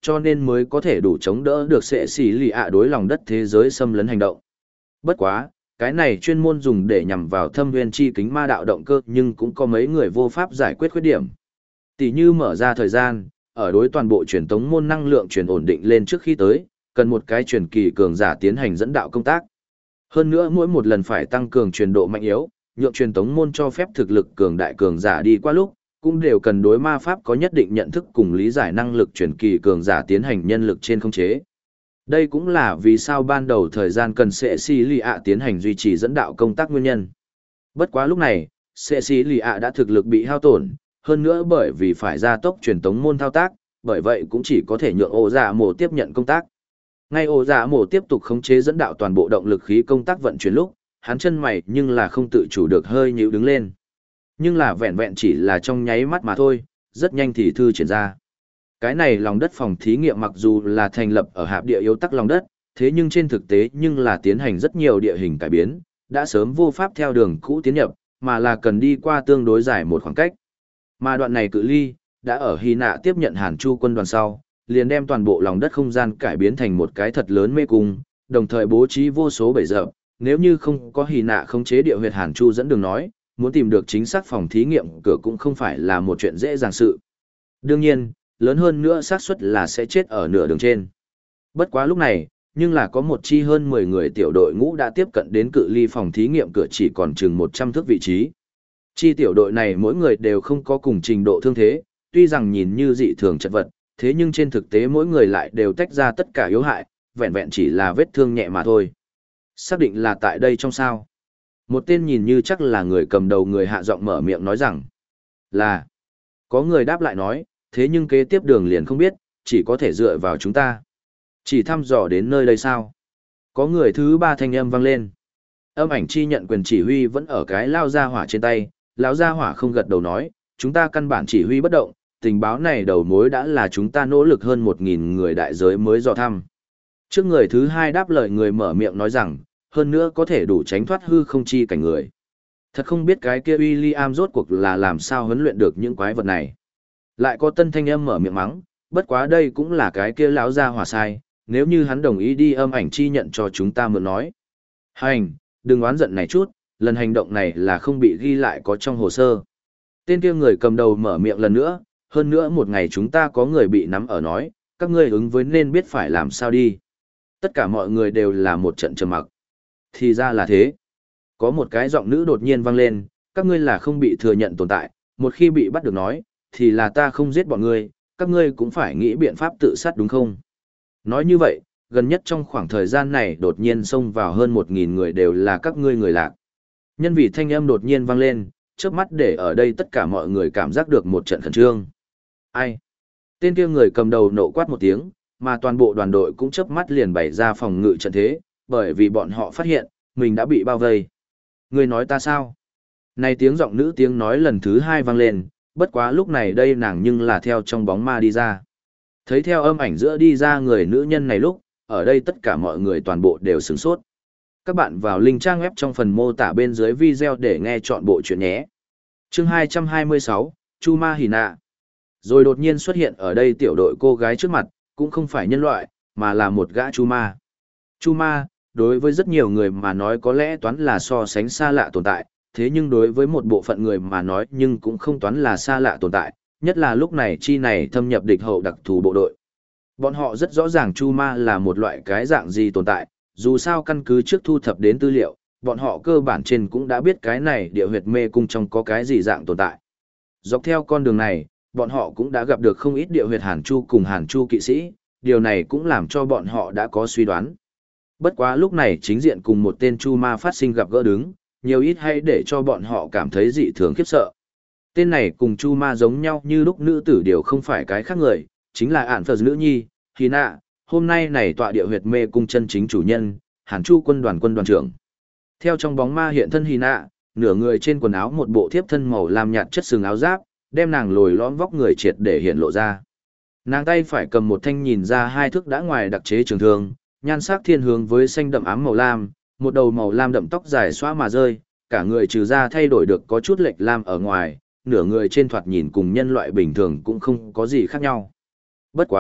cho nên mới có thể đủ chống đỡ được sệ xỉ lì ạ đối lòng đất thế giới xâm lấn hành động. Bất quá, cái này chuyên môn dùng để nhằm vào thâm viên chi kính ma đạo động cơ nhưng cũng có mấy người vô pháp giải quyết khuyết điểm. Tỷ như mở ra thời gian, ở đối toàn bộ truyền tống môn năng lượng truyền ổn định lên trước khi tới, cần một cái truyền kỳ cường giả tiến hành dẫn đạo công tác. Hơn nữa mỗi một lần phải tăng cường truyền độ mạnh yếu, nhượng truyền tống môn cho phép thực lực cường đại cường giả đi qua lúc, cũng đều cần đối ma pháp có nhất định nhận thức cùng lý giải năng lực truyền kỳ cường giả tiến hành nhân lực trên khống chế. Đây cũng là vì sao ban đầu thời gian cần sệ xì lì ạ tiến hành duy trì dẫn đạo công tác nguyên nhân. Bất quá lúc này, sệ xì lì ạ đã thực lực bị hao tổn, hơn nữa bởi vì phải gia tốc truyền tống môn thao tác, bởi vậy cũng chỉ có thể nhượng ổ dạ mổ tiếp nhận công tác. Ngay ổ dạ mổ tiếp tục khống chế dẫn đạo toàn bộ động lực khí công tác vận chuyển lúc, hắn chân mày nhưng là không tự chủ được hơi nhíu đứng lên. Nhưng là vẹn vẹn chỉ là trong nháy mắt mà thôi, rất nhanh thì thư triển ra. Cái này lòng đất phòng thí nghiệm mặc dù là thành lập ở hạp địa yếu tắc lòng đất, thế nhưng trên thực tế nhưng là tiến hành rất nhiều địa hình cải biến, đã sớm vô pháp theo đường cũ tiến nhập, mà là cần đi qua tương đối dài một khoảng cách. Mà đoạn này cự ly, đã ở Hy Nạ tiếp nhận Hàn Chu quân đoàn sau, liền đem toàn bộ lòng đất không gian cải biến thành một cái thật lớn mê cung, đồng thời bố trí vô số bẫy dập, nếu như không có Hy Nạ khống chế địa huyệt Hàn Chu dẫn đường nói, muốn tìm được chính xác phòng thí nghiệm cửa cũng không phải là một chuyện dễ dàng sự. Đương nhiên, lớn hơn nữa xác suất là sẽ chết ở nửa đường trên. Bất quá lúc này, nhưng là có một chi hơn 10 người tiểu đội ngũ đã tiếp cận đến cự ly phòng thí nghiệm cửa chỉ còn chừng 100 thước vị trí. Chi tiểu đội này mỗi người đều không có cùng trình độ thương thế, tuy rằng nhìn như dị thường chật vật, thế nhưng trên thực tế mỗi người lại đều tách ra tất cả yếu hại, vẹn vẹn chỉ là vết thương nhẹ mà thôi. Xác định là tại đây trong sao. Một tên nhìn như chắc là người cầm đầu người hạ giọng mở miệng nói rằng là. Có người đáp lại nói, thế nhưng kế tiếp đường liền không biết, chỉ có thể dựa vào chúng ta. Chỉ thăm dò đến nơi đây sao? Có người thứ ba thanh âm vang lên. Âm ảnh chi nhận quyền chỉ huy vẫn ở cái lao ra hỏa trên tay, lão gia hỏa không gật đầu nói, chúng ta căn bản chỉ huy bất động, tình báo này đầu mối đã là chúng ta nỗ lực hơn 1.000 người đại giới mới dò thăm. Trước người thứ hai đáp lời người mở miệng nói rằng, hơn nữa có thể đủ tránh thoát hư không chi cảnh người. Thật không biết cái kia William rốt cuộc là làm sao huấn luyện được những quái vật này. Lại có tân thanh âm mở miệng mắng, bất quá đây cũng là cái kia lão gia hỏa sai, nếu như hắn đồng ý đi âm ảnh chi nhận cho chúng ta mượn nói. Hành, đừng oán giận này chút, lần hành động này là không bị ghi lại có trong hồ sơ. Tên kia người cầm đầu mở miệng lần nữa, hơn nữa một ngày chúng ta có người bị nắm ở nói, các ngươi ứng với nên biết phải làm sao đi. Tất cả mọi người đều là một trận trầm mặc. Thì ra là thế. Có một cái giọng nữ đột nhiên vang lên, các ngươi là không bị thừa nhận tồn tại, một khi bị bắt được nói, thì là ta không giết bọn ngươi, các ngươi cũng phải nghĩ biện pháp tự sát đúng không? Nói như vậy, gần nhất trong khoảng thời gian này đột nhiên xông vào hơn 1.000 người đều là các ngươi người lạc. Nhân vị thanh âm đột nhiên vang lên, trước mắt để ở đây tất cả mọi người cảm giác được một trận khẩn trương. Ai? Tên kia người cầm đầu nộ quát một tiếng, mà toàn bộ đoàn đội cũng chớp mắt liền bày ra phòng ngự trận thế, bởi vì bọn họ phát hiện, mình đã bị bao vây. Người nói ta sao? Này tiếng giọng nữ tiếng nói lần thứ hai vang lên, bất quá lúc này đây nàng nhưng là theo trong bóng ma đi ra. Thấy theo âm ảnh giữa đi ra người nữ nhân này lúc, ở đây tất cả mọi người toàn bộ đều sửng sốt. Các bạn vào link trang web trong phần mô tả bên dưới video để nghe chọn bộ chuyện nhé. Chương 226, Chu Ma Hỉ Nạ. Rồi đột nhiên xuất hiện ở đây tiểu đội cô gái trước mặt, cũng không phải nhân loại, mà là một gã Chu Ma. Chu Ma, đối với rất nhiều người mà nói có lẽ toán là so sánh xa lạ tồn tại, thế nhưng đối với một bộ phận người mà nói nhưng cũng không toán là xa lạ tồn tại, nhất là lúc này chi này thâm nhập địch hậu đặc thù bộ đội. Bọn họ rất rõ ràng Chu Ma là một loại cái dạng gì tồn tại, dù sao căn cứ trước thu thập đến tư liệu, bọn họ cơ bản trên cũng đã biết cái này địa huyệt mê cung trong có cái gì dạng tồn tại. Dọc theo con đường này, bọn họ cũng đã gặp được không ít địa huyệt Hàn Chu cùng Hàn Chu kỵ sĩ, điều này cũng làm cho bọn họ đã có suy đoán. Bất quá lúc này chính diện cùng một tên Chu Ma phát sinh gặp gỡ đứng, nhiều ít hay để cho bọn họ cảm thấy dị thường khiếp sợ. Tên này cùng Chu Ma giống nhau như lúc nữ tử đều không phải cái khác người, chính là ản phật nữ nhi, Hy Nạ, hôm nay này tọa địa huyệt mê cung chân chính chủ nhân, Hàn Chu quân đoàn trưởng. Theo trong bóng ma hiện thân Hy Nạ, nửa người trên quần áo một bộ thiếp thân màu lam nhạt chất sừng áo giáp, đem nàng lồi lõm vóc người triệt để hiện lộ ra. Nàng tay phải cầm một thanh nhìn ra 2 thước đã ngoài đặc chế trường thương, nhan sắc thiên hướng với xanh đậm ám màu lam, một đầu màu lam đậm tóc dài xóa mà rơi, cả người trừ ra thay đổi được có chút lệch lam ở ngoài, nửa người trên thoạt nhìn cùng nhân loại bình thường cũng không có gì khác nhau. Bất quá,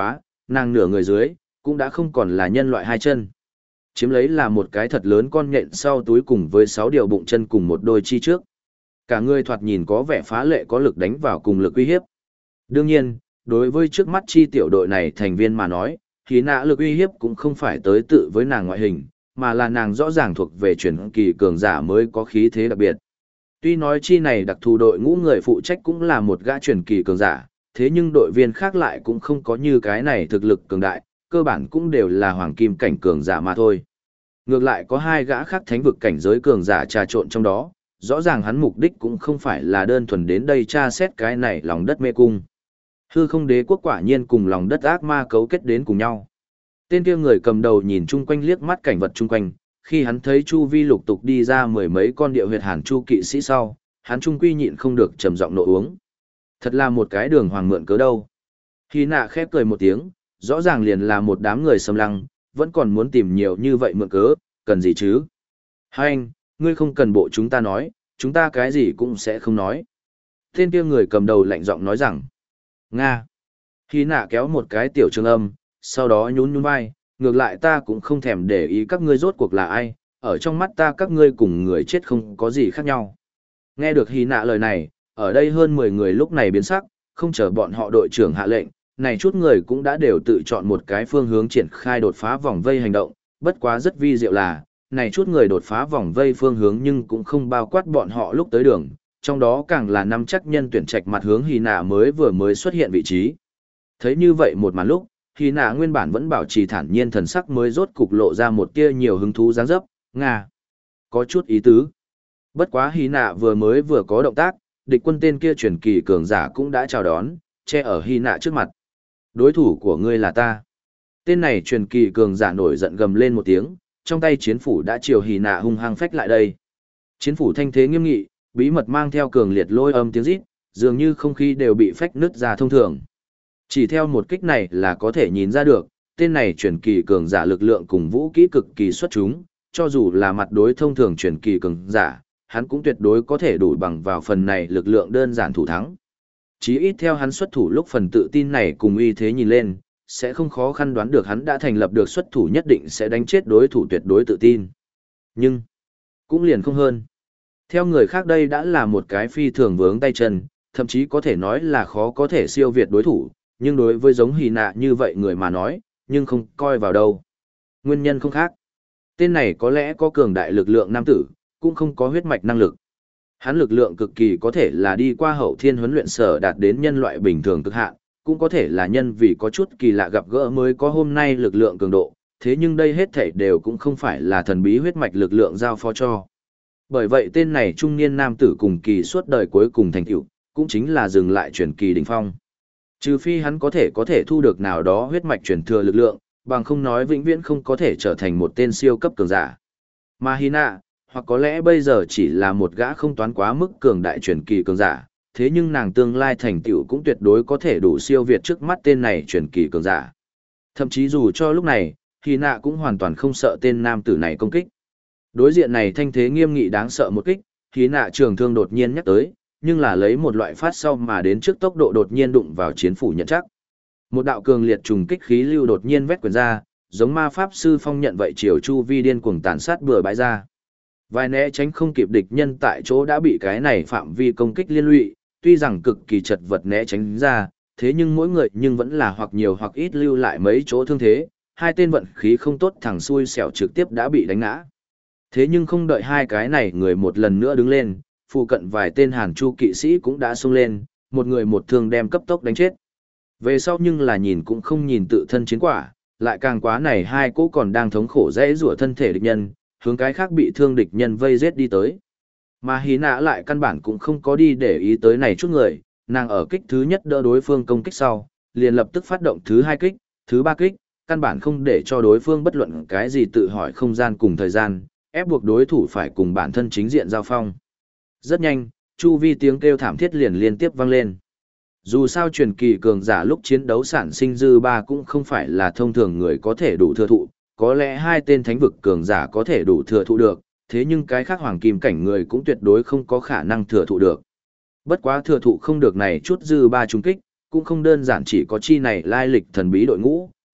nàng nửa người dưới, cũng đã không còn là nhân loại hai chân. Chiếm lấy là một cái thật lớn con nhện sau túi cùng với 6 điều bụng chân cùng một đôi chi trước. Cả người thoạt nhìn có vẻ phá lệ có lực đánh vào cùng lực uy hiếp. Đương nhiên, đối với trước mắt chi tiểu đội này thành viên mà nói, Hy Nạ lực uy hiếp cũng không phải tới tự với nàng ngoại hình, mà là nàng rõ ràng thuộc về truyền kỳ cường giả mới có khí thế đặc biệt. Tuy nói chi này đặc thù đội ngũ người phụ trách cũng là một gã truyền kỳ cường giả, thế nhưng đội viên khác lại cũng không có như cái này thực lực cường đại, cơ bản cũng đều là hoàng kim cảnh cường giả mà thôi. Ngược lại có 2 gã khác thánh vực cảnh giới cường giả trà trộn trong đó, rõ ràng hắn mục đích cũng không phải là đơn thuần đến đây tra xét cái này lòng đất mê cung. Hư không đế quốc quả nhiên cùng lòng đất ác ma cấu kết đến cùng nhau. Tên kia người cầm đầu nhìn chung quanh liếc mắt cảnh vật chung quanh, khi hắn thấy chu vi lục tục đi ra 10 mấy con địa huyệt hàn chu kỵ sĩ sau, hắn trung quy nhịn không được trầm giọng nộ uống. Thật là một cái đường hoàng mượn cớ đâu. Hy Nạ khép cười một tiếng, rõ ràng liền là một đám người xâm lăng, vẫn còn muốn tìm nhiều như vậy mượn cớ, cần gì chứ? Hai anh, ngươi không cần bộ chúng ta nói, chúng ta cái gì cũng sẽ không nói. Tên kia người cầm đầu lạnh giọng nói rằng, Nga. Hy Nạ kéo một cái tiểu trường âm, sau đó nhún nhún vai, ngược lại ta cũng không thèm để ý các ngươi rốt cuộc là ai, ở trong mắt ta các ngươi cùng người chết không có gì khác nhau. Nghe được Hy Nạ lời này, ở đây hơn 10 người lúc này biến sắc, không chờ bọn họ đội trưởng hạ lệnh, này chút người cũng đã đều tự chọn một cái phương hướng triển khai đột phá vòng vây hành động, bất quá rất vi diệu là, này chút người đột phá vòng vây phương hướng nhưng cũng không bao quát bọn họ lúc tới đường, trong đó càng là năm chắc nhân tuyển trạch mặt hướng Hy Nạ mới xuất hiện vị trí. Thấy như vậy một màn lúc, Hy Nạ nguyên bản vẫn bảo trì thản nhiên thần sắc mới rốt cục lộ ra một tia nhiều hứng thú dáng dấp, Nga. Có chút ý tứ. Bất quá Hy Nạ vừa có động tác, địch quân tên kia truyền kỳ cường giả cũng đã chào đón, che ở Hy Nạ trước mặt. Đối thủ của ngươi là ta. Tên này truyền kỳ cường giả nổi giận gầm lên một tiếng, trong tay chiến phủ đã chiều Hy Nạ hung hăng phách lại đây. Chiến phủ thanh thế nghiêm nghị, bí mật mang theo cường liệt lôi âm tiếng rít, dường như không khí đều bị phách nứt ra thông thường. Chỉ theo một kích này là có thể nhìn ra được, tên này truyền kỳ cường giả lực lượng cùng vũ kỹ cực kỳ xuất chúng, cho dù là mặt đối thông thường truyền kỳ cường giả, hắn cũng tuyệt đối có thể đủ bằng vào phần này lực lượng đơn giản thủ thắng. Chí ít theo hắn xuất thủ lúc phần tự tin này cùng uy thế nhìn lên, sẽ không khó khăn đoán được hắn đã thành lập được xuất thủ nhất định sẽ đánh chết đối thủ tuyệt đối tự tin. Nhưng, cũng liền không hơn. Theo người khác đây đã là một cái phi thường vướng tay chân, thậm chí có thể nói là khó có thể siêu việt đối thủ, nhưng đối với giống Hy Nạ như vậy người mà nói, nhưng không coi vào đâu. Nguyên nhân không khác. Tên này có lẽ có cường đại lực lượng nam tử, cũng không có huyết mạch năng lực. Hắn lực lượng cực kỳ có thể là đi qua hậu thiên huấn luyện sở đạt đến nhân loại bình thường cực hạn, cũng có thể là nhân vì có chút kỳ lạ gặp gỡ mới có hôm nay lực lượng cường độ, thế nhưng đây hết thảy đều cũng không phải là thần bí huyết mạch lực lượng giao phó cho. Bởi vậy tên này trung niên nam tử cùng kỳ suốt đời cuối cùng thành tựu, cũng chính là dừng lại truyền kỳ đỉnh phong. Trừ phi hắn có thể thu được nào đó huyết mạch truyền thừa lực lượng, bằng không nói vĩnh viễn không có thể trở thành một tên siêu cấp cường giả. Mà Hy Nạ, hoặc có lẽ bây giờ chỉ là một gã không toán quá mức cường đại truyền kỳ cường giả, thế nhưng nàng tương lai thành tựu cũng tuyệt đối có thể đủ siêu việt trước mắt tên này truyền kỳ cường giả. Thậm chí dù cho lúc này, Hy Nạ cũng hoàn toàn không sợ tên nam tử này công kích. Đối diện này thanh thế nghiêm nghị đáng sợ một kích, Hy Nạ trường thương đột nhiên nhắc tới, nhưng là lấy một loại phát sau mà đến trước tốc độ đột nhiên đụng vào chiến phủ nhận chắc. Một đạo cường liệt trùng kích khí lưu đột nhiên vét quyền ra, giống ma pháp sư phong nhận vậy chiều chu vi điên cuồng tàn sát bừa bãi ra. Vài né tránh không kịp địch nhân tại chỗ đã bị cái này phạm vi công kích liên lụy, tuy rằng cực kỳ chật vật né tránh ra, thế nhưng mỗi người nhưng vẫn là hoặc nhiều hoặc ít lưu lại mấy chỗ thương thế, hai tên vận khí không tốt thằng xui xẻo trực tiếp đã bị đánh ngã. Thế nhưng không đợi hai cái này người một lần nữa đứng lên, phụ cận vài tên Hàn Chu kỵ sĩ cũng đã xông lên, một người một thương đem cấp tốc đánh chết. Về sau nhưng là nhìn cũng không nhìn tự thân chiến quả, lại càng quá này hai cỗ còn đang thống khổ dễ rủa thân thể địch nhân, hướng cái khác bị thương địch nhân vây giết đi tới. Mà Hy Nạ lại căn bản cũng không có đi để ý tới này chút người, nàng ở kích thứ nhất đỡ đối phương công kích sau, liền lập tức phát động thứ hai kích, thứ ba kích, căn bản không để cho đối phương bất luận cái gì tự hỏi không gian cùng thời gian, ép buộc đối thủ phải cùng bản thân chính diện giao phong. Rất nhanh, chu vi tiếng kêu thảm thiết liền liên tiếp vang lên. Dù sao truyền kỳ cường giả lúc chiến đấu sản sinh dư ba cũng không phải là thông thường người có thể đủ thừa thụ, có lẽ hai tên thánh vực cường giả có thể đủ thừa thụ được, thế nhưng cái khác hoàng kim cảnh người cũng tuyệt đối không có khả năng thừa thụ được. Bất quá thừa thụ không được này chút dư ba trùng kích, cũng không đơn giản chỉ có chi này lai lịch thần bí đội ngũ,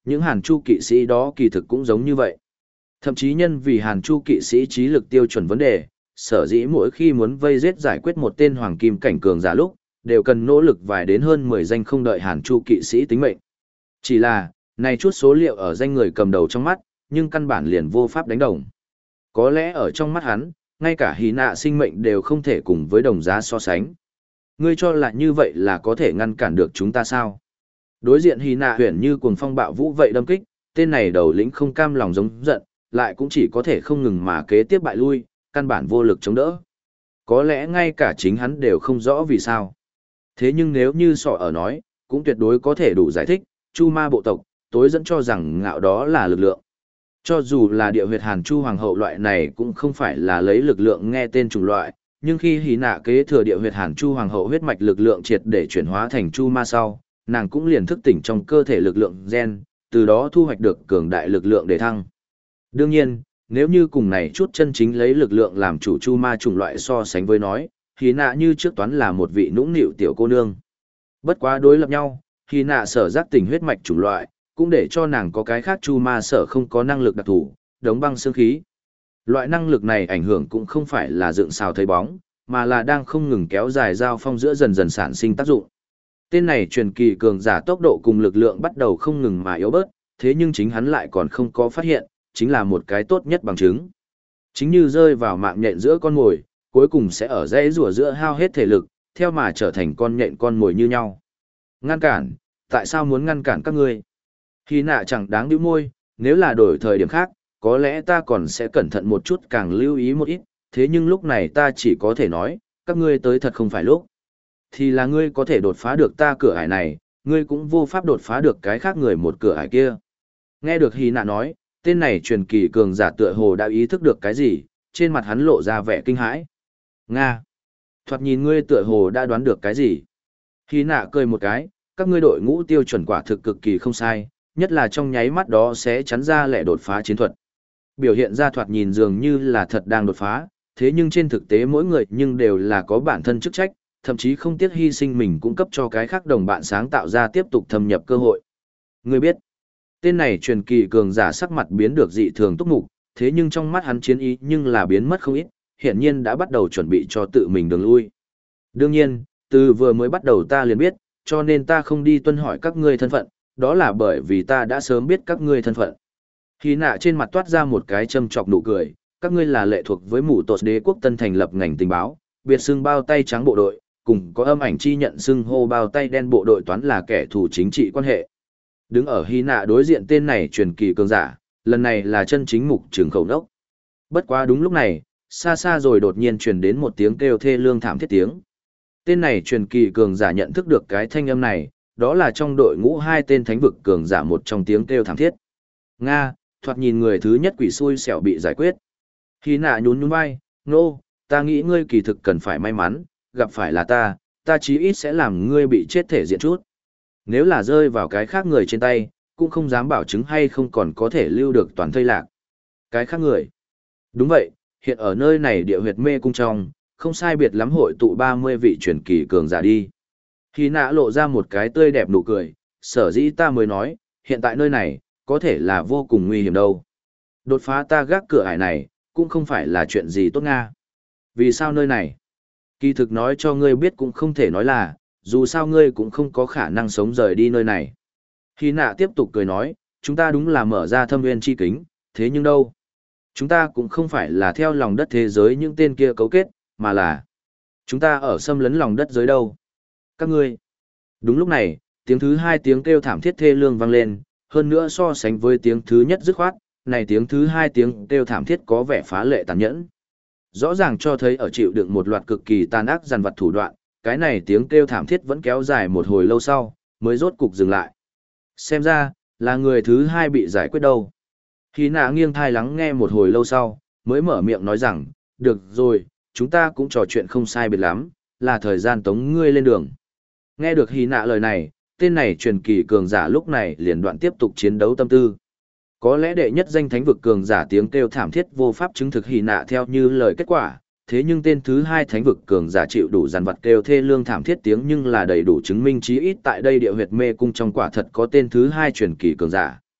những Hàn Chu kỵ sĩ đó kỳ thực cũng giống như vậy. Thậm chí nhân vì Hàn Chu kỵ sĩ trí lực tiêu chuẩn vấn đề, sở dĩ mỗi khi muốn vây giết giải quyết một tên hoàng kim cảnh cường giả lúc, đều cần nỗ lực vài đến hơn 10 danh không đợi Hàn Chu kỵ sĩ tính mệnh. Chỉ là, này chút số liệu ở danh người cầm đầu trong mắt, nhưng căn bản liền vô pháp đánh đồng. Có lẽ ở trong mắt hắn, ngay cả Hy Nạ sinh mệnh đều không thể cùng với đồng giá so sánh. Ngươi cho là như vậy là có thể ngăn cản được chúng ta sao? Đối diện Hy Nạ huyền như cuồng phong bạo vũ vậy đâm kích, tên này đầu lĩnh không cam lòng giống giận, lại cũng chỉ có thể không ngừng mà kế tiếp bại lui, căn bản vô lực chống đỡ. Có lẽ ngay cả chính hắn đều không rõ vì sao. Thế nhưng nếu như sọ ở nói, cũng tuyệt đối có thể đủ giải thích, Chu Ma bộ tộc, tối dẫn cho rằng ngạo đó là lực lượng. Cho dù là địa huyệt Hàn Chu Hoàng hậu loại này cũng không phải là lấy lực lượng nghe tên chủng loại, nhưng khi Hí Nạ kế thừa địa huyệt Hàn Chu Hoàng hậu huyết mạch lực lượng triệt để chuyển hóa thành Chu Ma sau, nàng cũng liền thức tỉnh trong cơ thể lực lượng gen, từ đó thu hoạch được cường đại lực lượng để thăng. Đương nhiên, nếu như cùng này chút chân chính lấy lực lượng làm chủ Chu Ma chủng loại so sánh với nói, Hí Nạ như trước toán là một vị nũng nịu tiểu cô nương. Bất quá đối lập nhau, Hí Nạ sở giác tỉnh huyết mạch chủng loại, cũng để cho nàng có cái khác Chu Ma sở không có năng lực đặc thù, đóng băng xương khí. Loại năng lực này ảnh hưởng cũng không phải là dựng xào thấy bóng, mà là đang không ngừng kéo dài giao phong giữa dần dần sản sinh tác dụng. Tên này truyền kỳ cường giả tốc độ cùng lực lượng bắt đầu không ngừng mà yếu bớt, thế nhưng chính hắn lại còn không có phát hiện, chính là một cái tốt nhất bằng chứng. Chính như rơi vào mạng nhện giữa con mồi, cuối cùng sẽ ở dãy rùa giữa hao hết thể lực, theo mà trở thành con nhện con mồi như nhau. Ngăn cản, tại sao muốn ngăn cản các ngươi? Hy Nạ chẳng đáng nhíu môi, nếu là đổi thời điểm khác, có lẽ ta còn sẽ cẩn thận một chút càng lưu ý một ít, thế nhưng lúc này ta chỉ có thể nói, các ngươi tới thật không phải lúc. Thì là ngươi có thể đột phá được ta cửa ải này, ngươi cũng vô pháp đột phá được cái khác người một cửa ải kia. Nghe được Hy Nạ nói, tên này truyền kỳ cường giả tựa hồ đã ý thức được cái gì, trên mặt hắn lộ ra vẻ kinh hãi. Nga! Thoạt nhìn ngươi tựa hồ đã đoán được cái gì. Hy Nạ cười một cái, các ngươi đội ngũ tiêu chuẩn quả thực cực kỳ không sai, nhất là trong nháy mắt đó sẽ chắn ra lẻ đột phá chiến thuật. Biểu hiện ra thoạt nhìn dường như là thật đang đột phá, thế nhưng trên thực tế mỗi người nhưng đều là có bản thân chức trách, thậm chí không tiếc hy sinh mình cung cấp cho cái khác đồng bạn sáng tạo ra tiếp tục thâm nhập cơ hội. Ngươi biết, tên này truyền kỳ cường giả sắc mặt biến được dị thường túc mục, thế nhưng trong mắt hắn chiến ý nhưng là biến mất không ít, hiển nhiên đã bắt đầu chuẩn bị cho tự mình đường lui. Đương nhiên, từ vừa mới bắt đầu ta liền biết, cho nên ta không đi tuân hỏi các ngươi thân phận, đó là bởi vì ta đã sớm biết các ngươi thân phận. Hy Nạ trên mặt toát ra một cái châm chọc nụ cười, các ngươi là lệ thuộc với mũ tột đế quốc tân thành lập ngành tình báo, biệt xưng bao tay trắng bộ đội, cùng có âm ảnh chi nhận xưng hô bao tay đen bộ đội toán là kẻ thù chính trị quan hệ. Đứng ở Hy Nạ đối diện tên này truyền kỳ cường giả, lần này là chân chính mục trường khẩu đốc. Bất quá đúng lúc này, xa xa rồi đột nhiên truyền đến một tiếng kêu thê lương thảm thiết tiếng. Tên này truyền kỳ cường giả nhận thức được cái thanh âm này, đó là trong đội ngũ hai tên thánh vực cường giả một trong tiếng kêu thảm thiết. Nga, thoạt nhìn người thứ nhất quỷ xui xẻo bị giải quyết. Hy Nạ nhún nhún vai, nô, ta nghĩ ngươi kỳ thực cần phải may mắn, gặp phải là ta chí ít sẽ làm ngươi bị chết thể diện chút. Nếu là rơi vào cái khác người trên tay, cũng không dám bảo chứng hay không còn có thể lưu được toàn thây lạc. Cái khác người. Đúng vậy, hiện ở nơi này địa huyệt mê cung trong, không sai biệt lắm hội tụ 30 vị truyền kỳ cường giả đi. Hy Nạ lộ ra một cái tươi đẹp nụ cười, sở dĩ ta mới nói, hiện tại nơi này, có thể là vô cùng nguy hiểm đâu. Đột phá ta gác cửa ải này, cũng không phải là chuyện gì tốt nga. Vì sao nơi này? Kỳ thực nói cho ngươi biết cũng không thể nói là, dù sao ngươi cũng không có khả năng sống rời đi nơi này. Hy Nạ tiếp tục cười nói, chúng ta đúng là mở ra thâm nguyên chi kính, thế nhưng đâu? Chúng ta cũng không phải là theo lòng đất thế giới những tên kia cấu kết, mà là chúng ta ở xâm lấn lòng đất giới đâu. Các ngươi. Đúng lúc này, tiếng thứ hai tiếng kêu thảm thiết thê lương vang lên, hơn nữa so sánh với tiếng thứ nhất dứt khoát, này tiếng thứ hai tiếng kêu thảm thiết có vẻ phá lệ tàn nhẫn. Rõ ràng cho thấy ở chịu đựng một loạt cực kỳ tàn ác dằn vặt thủ đoạn, cái này tiếng kêu thảm thiết vẫn kéo dài một hồi lâu sau, mới rốt cục dừng lại. Xem ra, là người thứ hai bị giải quyết đâu. Hy Nạ nghiêng thai lắng nghe một hồi lâu sau, mới mở miệng nói rằng, được rồi, chúng ta cũng trò chuyện không sai biệt lắm, là thời gian tống ngươi lên đường. Nghe được Hy Nạ lời này, tên này truyền kỳ cường giả lúc này liền đoạn tiếp tục chiến đấu tâm tư. Có lẽ đệ nhất danh thánh vực cường giả tiếng kêu thảm thiết vô pháp chứng thực Hy Nạ theo như lời kết quả, thế nhưng tên thứ hai thánh vực cường giả chịu đủ dàn vật kêu thê lương thảm thiết tiếng nhưng là đầy đủ chứng minh chí ít tại đây địa huyệt mê cung trong quả thật có tên thứ hai truyền kỳ cường giả.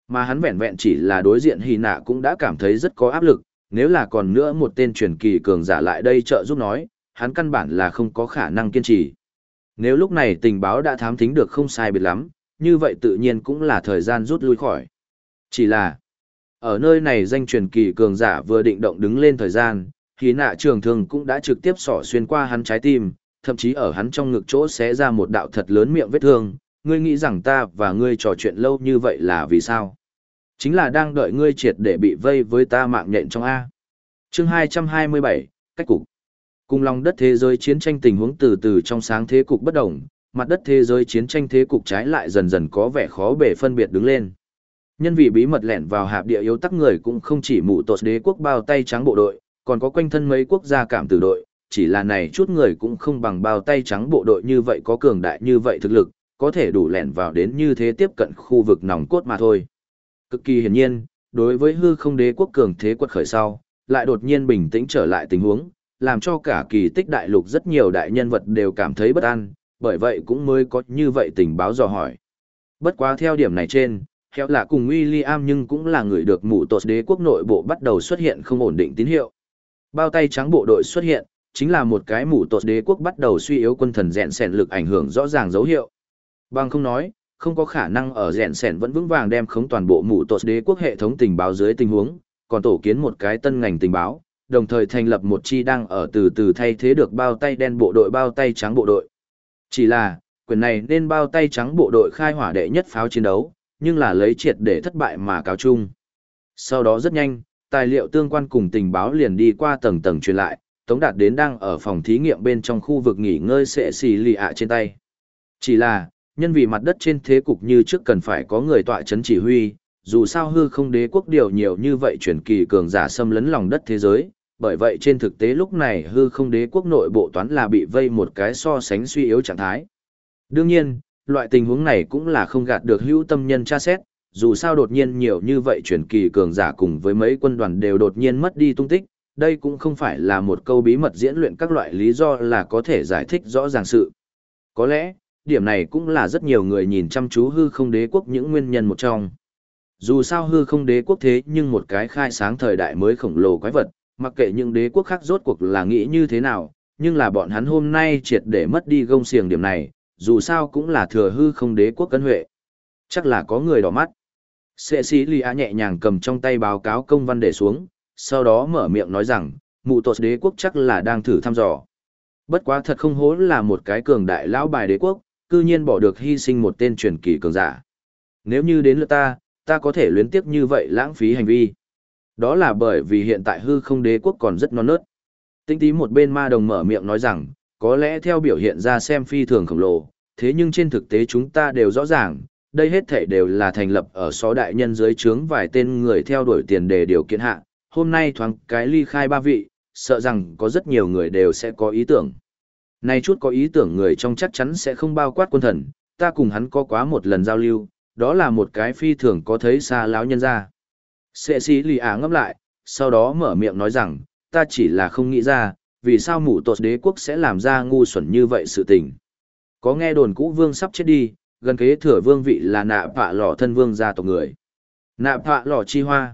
Mà hắn vẹn vẹn chỉ là đối diện Hy Nạ cũng đã cảm thấy rất có áp lực, nếu là còn nữa một tên truyền kỳ cường giả lại đây trợ giúp nói, hắn căn bản là không có khả năng kiên trì. Nếu lúc này tình báo đã thám thính được không sai biệt lắm, như vậy tự nhiên cũng là thời gian rút lui khỏi. Chỉ là, ở nơi này danh truyền kỳ cường giả vừa định động đứng lên thời gian, Hy Nạ trường thương cũng đã trực tiếp xỏ xuyên qua hắn trái tim, thậm chí ở hắn trong ngực chỗ xé ra một đạo thật lớn miệng vết thương. Ngươi nghĩ rằng ta và ngươi trò chuyện lâu như vậy là vì sao? Chính là đang đợi ngươi triệt để bị vây với ta mạng nhện trong A. Chương 227, cách cục. Cùng lòng đất thế giới chiến tranh tình huống từ từ trong sáng thế cục bất đồng, mặt đất thế giới chiến tranh thế cục trái lại dần dần có vẻ khó bề phân biệt đứng lên. Nhân vì bí mật lẻn vào hạp địa yếu tắc người cũng không chỉ mụ tột đế quốc bao tay trắng bộ đội, còn có quanh thân mấy quốc gia cảm tử đội, chỉ là này chút người cũng không bằng bao tay trắng bộ đội như vậy có cường đại như vậy thực lực, có thể đủ lẻn vào đến như thế tiếp cận khu vực nòng cốt mà thôi. Cực kỳ hiển nhiên, đối với hư không đế quốc cường thế quật khởi sau, lại đột nhiên bình tĩnh trở lại tình huống, làm cho cả kỳ tích đại lục rất nhiều đại nhân vật đều cảm thấy bất an, bởi vậy cũng mới có như vậy tình báo dò hỏi. Bất quá theo điểm này trên, Héo là cùng William nhưng cũng là người được mụ tột đế quốc nội bộ bắt đầu xuất hiện không ổn định tín hiệu. Bao tay trắng bộ đội xuất hiện, chính là một cái mụ tột đế quốc bắt đầu suy yếu quân thần rèn sèn lực ảnh hưởng rõ ràng dấu hiệu. Bằng không nói, không có khả năng ở rèn sèn vẫn vững vàng đem khống toàn bộ mụ tột đế quốc hệ thống tình báo dưới tình huống, còn tổ kiến một cái tân ngành tình báo, đồng thời thành lập một chi đang ở từ từ thay thế được bao tay đen bộ đội bao tay trắng bộ đội. Chỉ là, quyền này nên bao tay trắng bộ đội khai hỏa đệ nhất pháo chiến đấu, nhưng là lấy triệt để thất bại mà cáo chung. Sau đó rất nhanh, tài liệu tương quan cùng tình báo liền đi qua tầng tầng truyền lại, Tống Đạt đến đang ở phòng thí nghiệm bên trong khu vực nghỉ ngơi sẽ xì lì ạ trên tay. Chỉ là, nhân vì mặt đất trên thế cục như trước cần phải có người tọa chấn chỉ huy, dù sao hư không đế quốc điều nhiều như vậy truyền kỳ cường giả xâm lấn lòng đất thế giới, bởi vậy trên thực tế lúc này hư không đế quốc nội bộ toán là bị vây một cái so sánh suy yếu trạng thái. Đương nhiên, loại tình huống này cũng là không gạt được hữu tâm nhân tra xét, dù sao đột nhiên nhiều như vậy truyền kỳ cường giả cùng với mấy quân đoàn đều đột nhiên mất đi tung tích, đây cũng không phải là một câu bí mật diễn luyện các loại lý do là có thể giải thích rõ ràng sự. Có lẽ, điểm này cũng là rất nhiều người nhìn chăm chú hư không đế quốc những nguyên nhân một trong. Dù sao hư không đế quốc thế nhưng một cái khai sáng thời đại mới khổng lồ quái vật, mặc kệ những đế quốc khác rốt cuộc là nghĩ như thế nào, nhưng là bọn hắn hôm nay triệt để mất đi gông xiềng điểm này, dù sao cũng là thừa hư không đế quốc cân huệ. Chắc là có người đỏ mắt. Cecilia nhẹ nhàng cầm trong tay báo cáo công văn để xuống, sau đó mở miệng nói rằng, mụ tột đế quốc chắc là đang thử thăm dò. Bất quá thật không hố là một cái cường đại lão bài đế quốc, cư nhiên bỏ được hy sinh một tên truyền kỳ cường giả. Nếu như đến lượt ta có thể luyến tiếc như vậy lãng phí hành vi. Đó là bởi vì hiện tại hư không đế quốc còn rất non nớt. Tinh tí một bên ma đồng mở miệng nói rằng, có lẽ theo biểu hiện ra xem phi thường khổng lồ, thế nhưng trên thực tế chúng ta đều rõ ràng, đây hết thể đều là thành lập ở xó đại nhân dưới trướng vài tên người theo đuổi tiền đề điều kiện hạ. Hôm nay thoáng cái ly khai ba vị, sợ rằng có rất nhiều người đều sẽ có ý tưởng. Này chút có ý tưởng người trong chắc chắn sẽ không bao quát quân thần, ta cùng hắn có quá một lần giao lưu, đó là một cái phi thường có thấy xa lão nhân ra. Cecilia ngẫm lại, sau đó mở miệng nói rằng, ta chỉ là không nghĩ ra, vì sao mụ tột đế quốc sẽ làm ra ngu xuẩn như vậy sự tình. Có nghe đồn cũ vương sắp chết đi, gần kế thừa vương vị là nạ phạ lò thân vương gia tộc người. Nạ phạ lò chi hoa.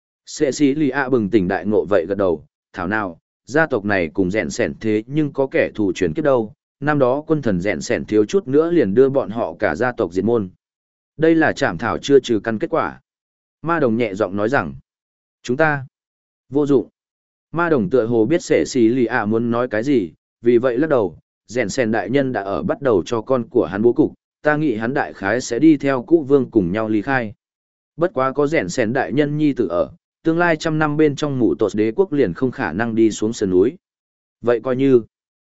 Cecilia bừng tỉnh đại ngộ vậy gật đầu, thảo nào, gia tộc này cùng rèn sẻn thế nhưng có kẻ thù truyền kiếp đâu, năm đó quân thần rèn sẻn thiếu chút nữa liền đưa bọn họ cả gia tộc diệt môn. Đây là trảm thảo chưa trừ căn kết quả. Ma đồng nhẹ giọng nói rằng, chúng ta vô dụng. Ma đồng tựa hồ biết Cecilia muốn nói cái gì, vì vậy lắc đầu, rèn sẻn đại nhân đã ở bắt đầu cho con của hắn bố cục, ta nghĩ hắn đại khái sẽ đi theo cũ vương cùng nhau ly khai. Bất quá có rèn sẻn đại nhân nhi tử ở, tương lai trăm năm bên trong mụ tột đế quốc liền không khả năng đi xuống sườn núi. Vậy coi như,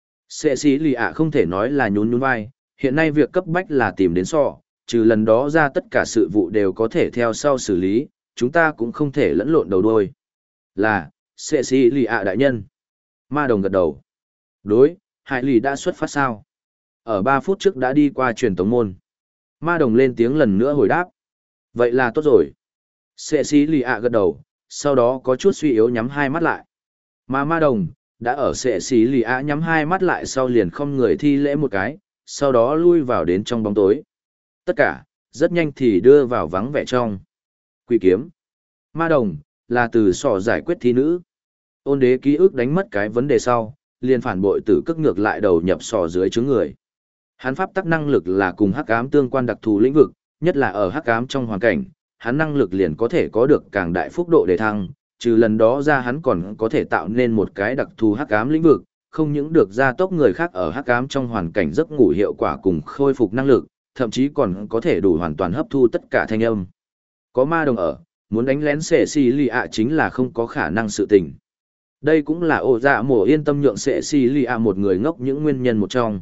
Cecilia không thể nói là nhún nhún vai, hiện nay việc cấp bách là tìm đến sọ, trừ lần đó ra tất cả sự vụ đều có thể theo sau xử lý, chúng ta cũng không thể lẫn lộn đầu đuôi. Là, Cecilia đại nhân. Ma đồng gật đầu. Đối, Hải Lì đã xuất phát sao? Ở 3 phút trước đã đi qua truyền tống môn. Ma đồng lên tiếng lần nữa hồi đáp. Vậy là tốt rồi. Cecilia gật đầu, sau đó có chút suy yếu nhắm hai mắt lại. Mà ma đồng, đã ở Cecilia nhắm hai mắt lại sau liền không người thi lễ một cái, sau đó lui vào đến trong bóng tối. Tất cả, rất nhanh thì đưa vào vắng vẻ trong. Quỷ kiếm, ma đồng, là từ sỏ giải quyết thi nữ. Ôn đế ký ức đánh mất cái vấn đề sau, liền phản bội tử cước ngược lại đầu nhập sỏ dưới chướng người. Hắn pháp tắc năng lực là cùng hắc ám tương quan đặc thù lĩnh vực, nhất là ở hắc ám trong hoàn cảnh, hắn năng lực liền có thể có được càng đại phúc độ đề thăng, trừ lần đó ra hắn còn có thể tạo nên một cái đặc thù hắc ám lĩnh vực, không những được gia tốc người khác ở hắc ám trong hoàn cảnh giấc ngủ hiệu quả cùng khôi phục năng lực, thậm chí còn có thể đủ hoàn toàn hấp thu tất cả thanh âm. Có ma đồng ở, muốn đánh lén sệ xì lì ạ chính là không có khả năng sự tình. Đây cũng là ổ dạ mổ yên tâm nhượng sệ xì lì ạ một người ngốc những nguyên nhân một trong.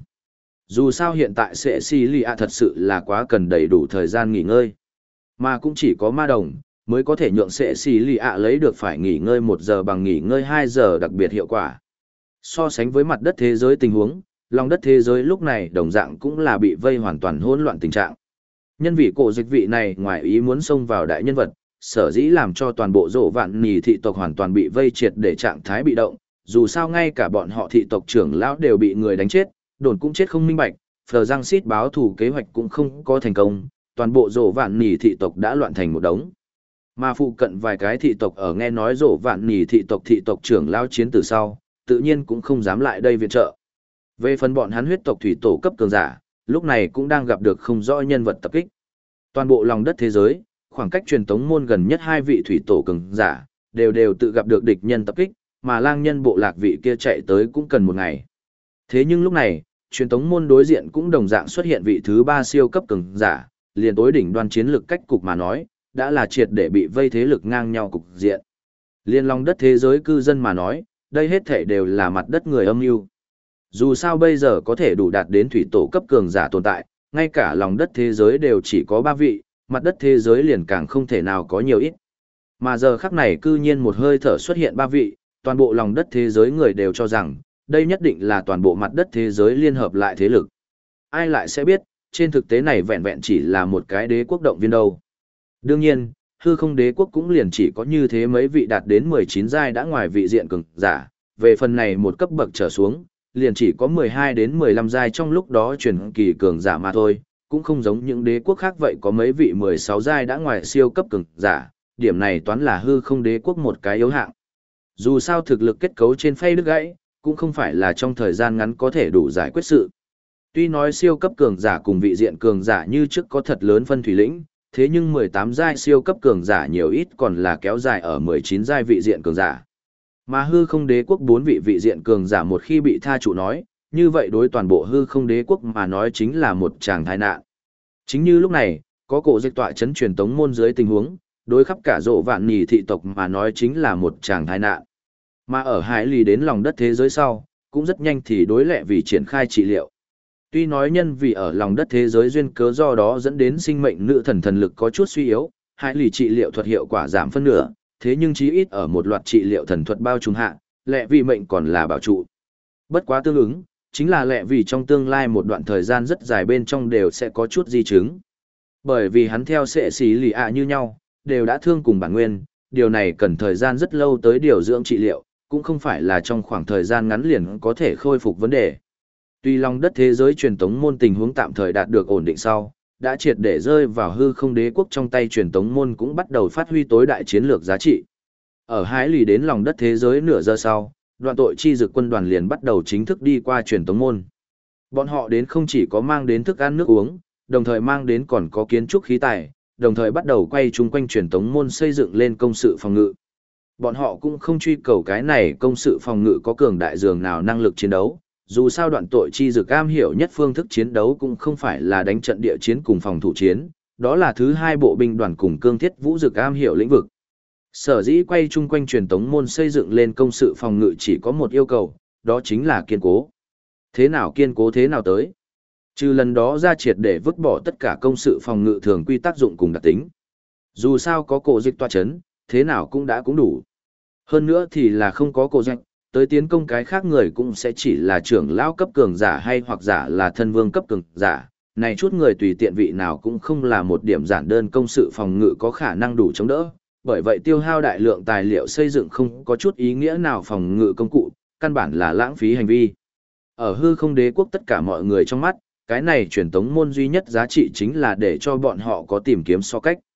Dù sao hiện tại sệ xì lì ạ thật sự là quá cần đầy đủ thời gian nghỉ ngơi. Mà cũng chỉ có ma đồng, mới có thể nhượng sệ xì lì ạ lấy được phải nghỉ ngơi 1 giờ bằng nghỉ ngơi 2 giờ đặc biệt hiệu quả. So sánh với mặt đất thế giới tình huống, lòng đất thế giới lúc này đồng dạng cũng là bị vây hoàn toàn hỗn loạn tình trạng. Nhân vị cổ dịch vị này ngoài ý muốn xông vào đại nhân vật, sở dĩ làm cho toàn bộ rộ vạn nì thị tộc hoàn toàn bị vây triệt để trạng thái bị động, dù sao ngay cả bọn họ thị tộc trưởng lão đều bị người đánh chết, đồn cũng chết không minh bạch, phờ giang xít báo thù kế hoạch cũng không có thành công, toàn bộ rộ vạn nì thị tộc đã loạn thành một đống. Mà phụ cận vài cái thị tộc ở nghe nói rộ vạn nì thị tộc trưởng lão chiến từ sau, tự nhiên cũng không dám lại đây viện trợ. Về phần bọn hắn huyết tộc thủy tổ cấp cường giả, lúc này cũng đang gặp được không rõ nhân vật tập kích. Toàn bộ lòng đất thế giới, khoảng cách truyền tống môn gần nhất 2 vị thủy tổ cường giả, đều tự gặp được địch nhân tập kích, mà lang nhân bộ lạc vị kia chạy tới cũng cần 1 ngày. Thế nhưng lúc này, truyền tống môn đối diện cũng đồng dạng xuất hiện vị thứ 3 siêu cấp cường giả, liền tối đỉnh đoan chiến lực cách cục mà nói, đã là triệt để bị vây thế lực ngang nhau cục diện. Liên lòng đất thế giới cư dân mà nói, đây hết thể đều là mặt đất người âm mưu. Dù sao bây giờ có thể đủ đạt đến thủy tổ cấp cường giả tồn tại, ngay cả lòng đất thế giới đều chỉ có 3 vị, mặt đất thế giới liền càng không thể nào có nhiều ít. Mà giờ khắc này cư nhiên một hơi thở xuất hiện 3 vị, toàn bộ lòng đất thế giới người đều cho rằng, đây nhất định là toàn bộ mặt đất thế giới liên hợp lại thế lực. Ai lại sẽ biết, trên thực tế này vẹn vẹn chỉ là một cái đế quốc động viên đâu. Đương nhiên, hư không đế quốc cũng liền chỉ có như thế mấy vị đạt đến 19 giai đã ngoài vị diện cường giả, về phần này một cấp bậc trở xuống, liền chỉ có 12 đến 15 giai trong lúc đó chuyển kỳ cường giả mà thôi, cũng không giống những đế quốc khác vậy có mấy vị 16 giai đã ngoài siêu cấp cường giả, điểm này toán là hư không đế quốc một cái yếu hạng. Dù sao thực lực kết cấu trên phay đứt gãy, cũng không phải là trong thời gian ngắn có thể đủ giải quyết sự. Tuy nói siêu cấp cường giả cùng vị diện cường giả như trước có thật lớn phân thủy lĩnh, thế nhưng 18 giai siêu cấp cường giả nhiều ít còn là kéo dài ở 19 giai vị diện cường giả. Mà hư không đế quốc 4 vị vị diện cường giả một khi bị tha trụ nói, như vậy đối toàn bộ hư không đế quốc mà nói chính là một tràng tai nạn. Chính như lúc này, có cổ dịch tọa chấn truyền tống môn dưới tình huống, đối khắp cả rộ vạn nỉ thị tộc mà nói chính là một tràng tai nạn. Mà ở hải lì đến lòng đất thế giới sau, cũng rất nhanh thì đối lệ vì triển khai trị liệu. Tuy nói nhân vì ở lòng đất thế giới duyên cớ do đó dẫn đến sinh mệnh nữ thần thần lực có chút suy yếu, hải lì trị liệu thuật hiệu quả giảm phân nửa, thế nhưng chí ít ở một loạt trị liệu thần thuật bao trùm hạ, lệ vì mệnh còn là bảo trụ. Bất quá tương ứng, chính là lệ vì trong tương lai một đoạn thời gian rất dài bên trong đều sẽ có chút di chứng. Bởi vì hắn theo sệ xí lì ạ như nhau, đều đã thương cùng bản nguyên, điều này cần thời gian rất lâu tới điều dưỡng trị liệu, cũng không phải là trong khoảng thời gian ngắn liền có thể khôi phục vấn đề. Tuy lòng đất thế giới truyền tống môn tình huống tạm thời đạt được ổn định sau, đã triệt để rơi vào hư không đế quốc trong tay truyền tống môn cũng bắt đầu phát huy tối đại chiến lược giá trị. Ở hải lì đến lòng đất thế giới nửa giờ sau, đoàn tội chi dực quân đoàn liền bắt đầu chính thức đi qua truyền tống môn. Bọn họ đến không chỉ có mang đến thức ăn nước uống, đồng thời mang đến còn có kiến trúc khí tài, đồng thời bắt đầu quay chung quanh truyền tống môn xây dựng lên công sự phòng ngự. Bọn họ cũng không truy cầu cái này công sự phòng ngự có cường đại dường nào năng lực chiến đấu, dù sao đoạn tội chi dực am hiểu nhất phương thức chiến đấu cũng không phải là đánh trận địa chiến cùng phòng thủ chiến, đó là thứ 2 bộ binh đoàn cùng cương thiết vũ dực am hiểu lĩnh vực. Sở dĩ quay chung quanh truyền tống môn xây dựng lên công sự phòng ngự chỉ có một yêu cầu, đó chính là kiên cố. Thế nào kiên cố thế nào tới? Trừ lần đó ra triệt để vứt bỏ tất cả công sự phòng ngự thường quy tác dụng cùng đặc tính. Dù sao có cổ dịch tọa chấn, thế nào cũng cũng đủ. Hơn nữa thì là không có cổ dịch, tới tiến công cái khác người cũng sẽ chỉ là trưởng lão cấp cường giả hay hoặc giả là thân vương cấp cường giả. Này chút người tùy tiện vị nào cũng không là một điểm giản đơn công sự phòng ngự có khả năng đủ chống đỡ. Bởi vậy tiêu hao đại lượng tài liệu xây dựng không có chút ý nghĩa nào phòng ngự công cụ, căn bản là lãng phí hành vi. Ở hư không đế quốc tất cả mọi người trong mắt, cái này truyền tống môn duy nhất giá trị chính là để cho bọn họ có tìm kiếm so cách.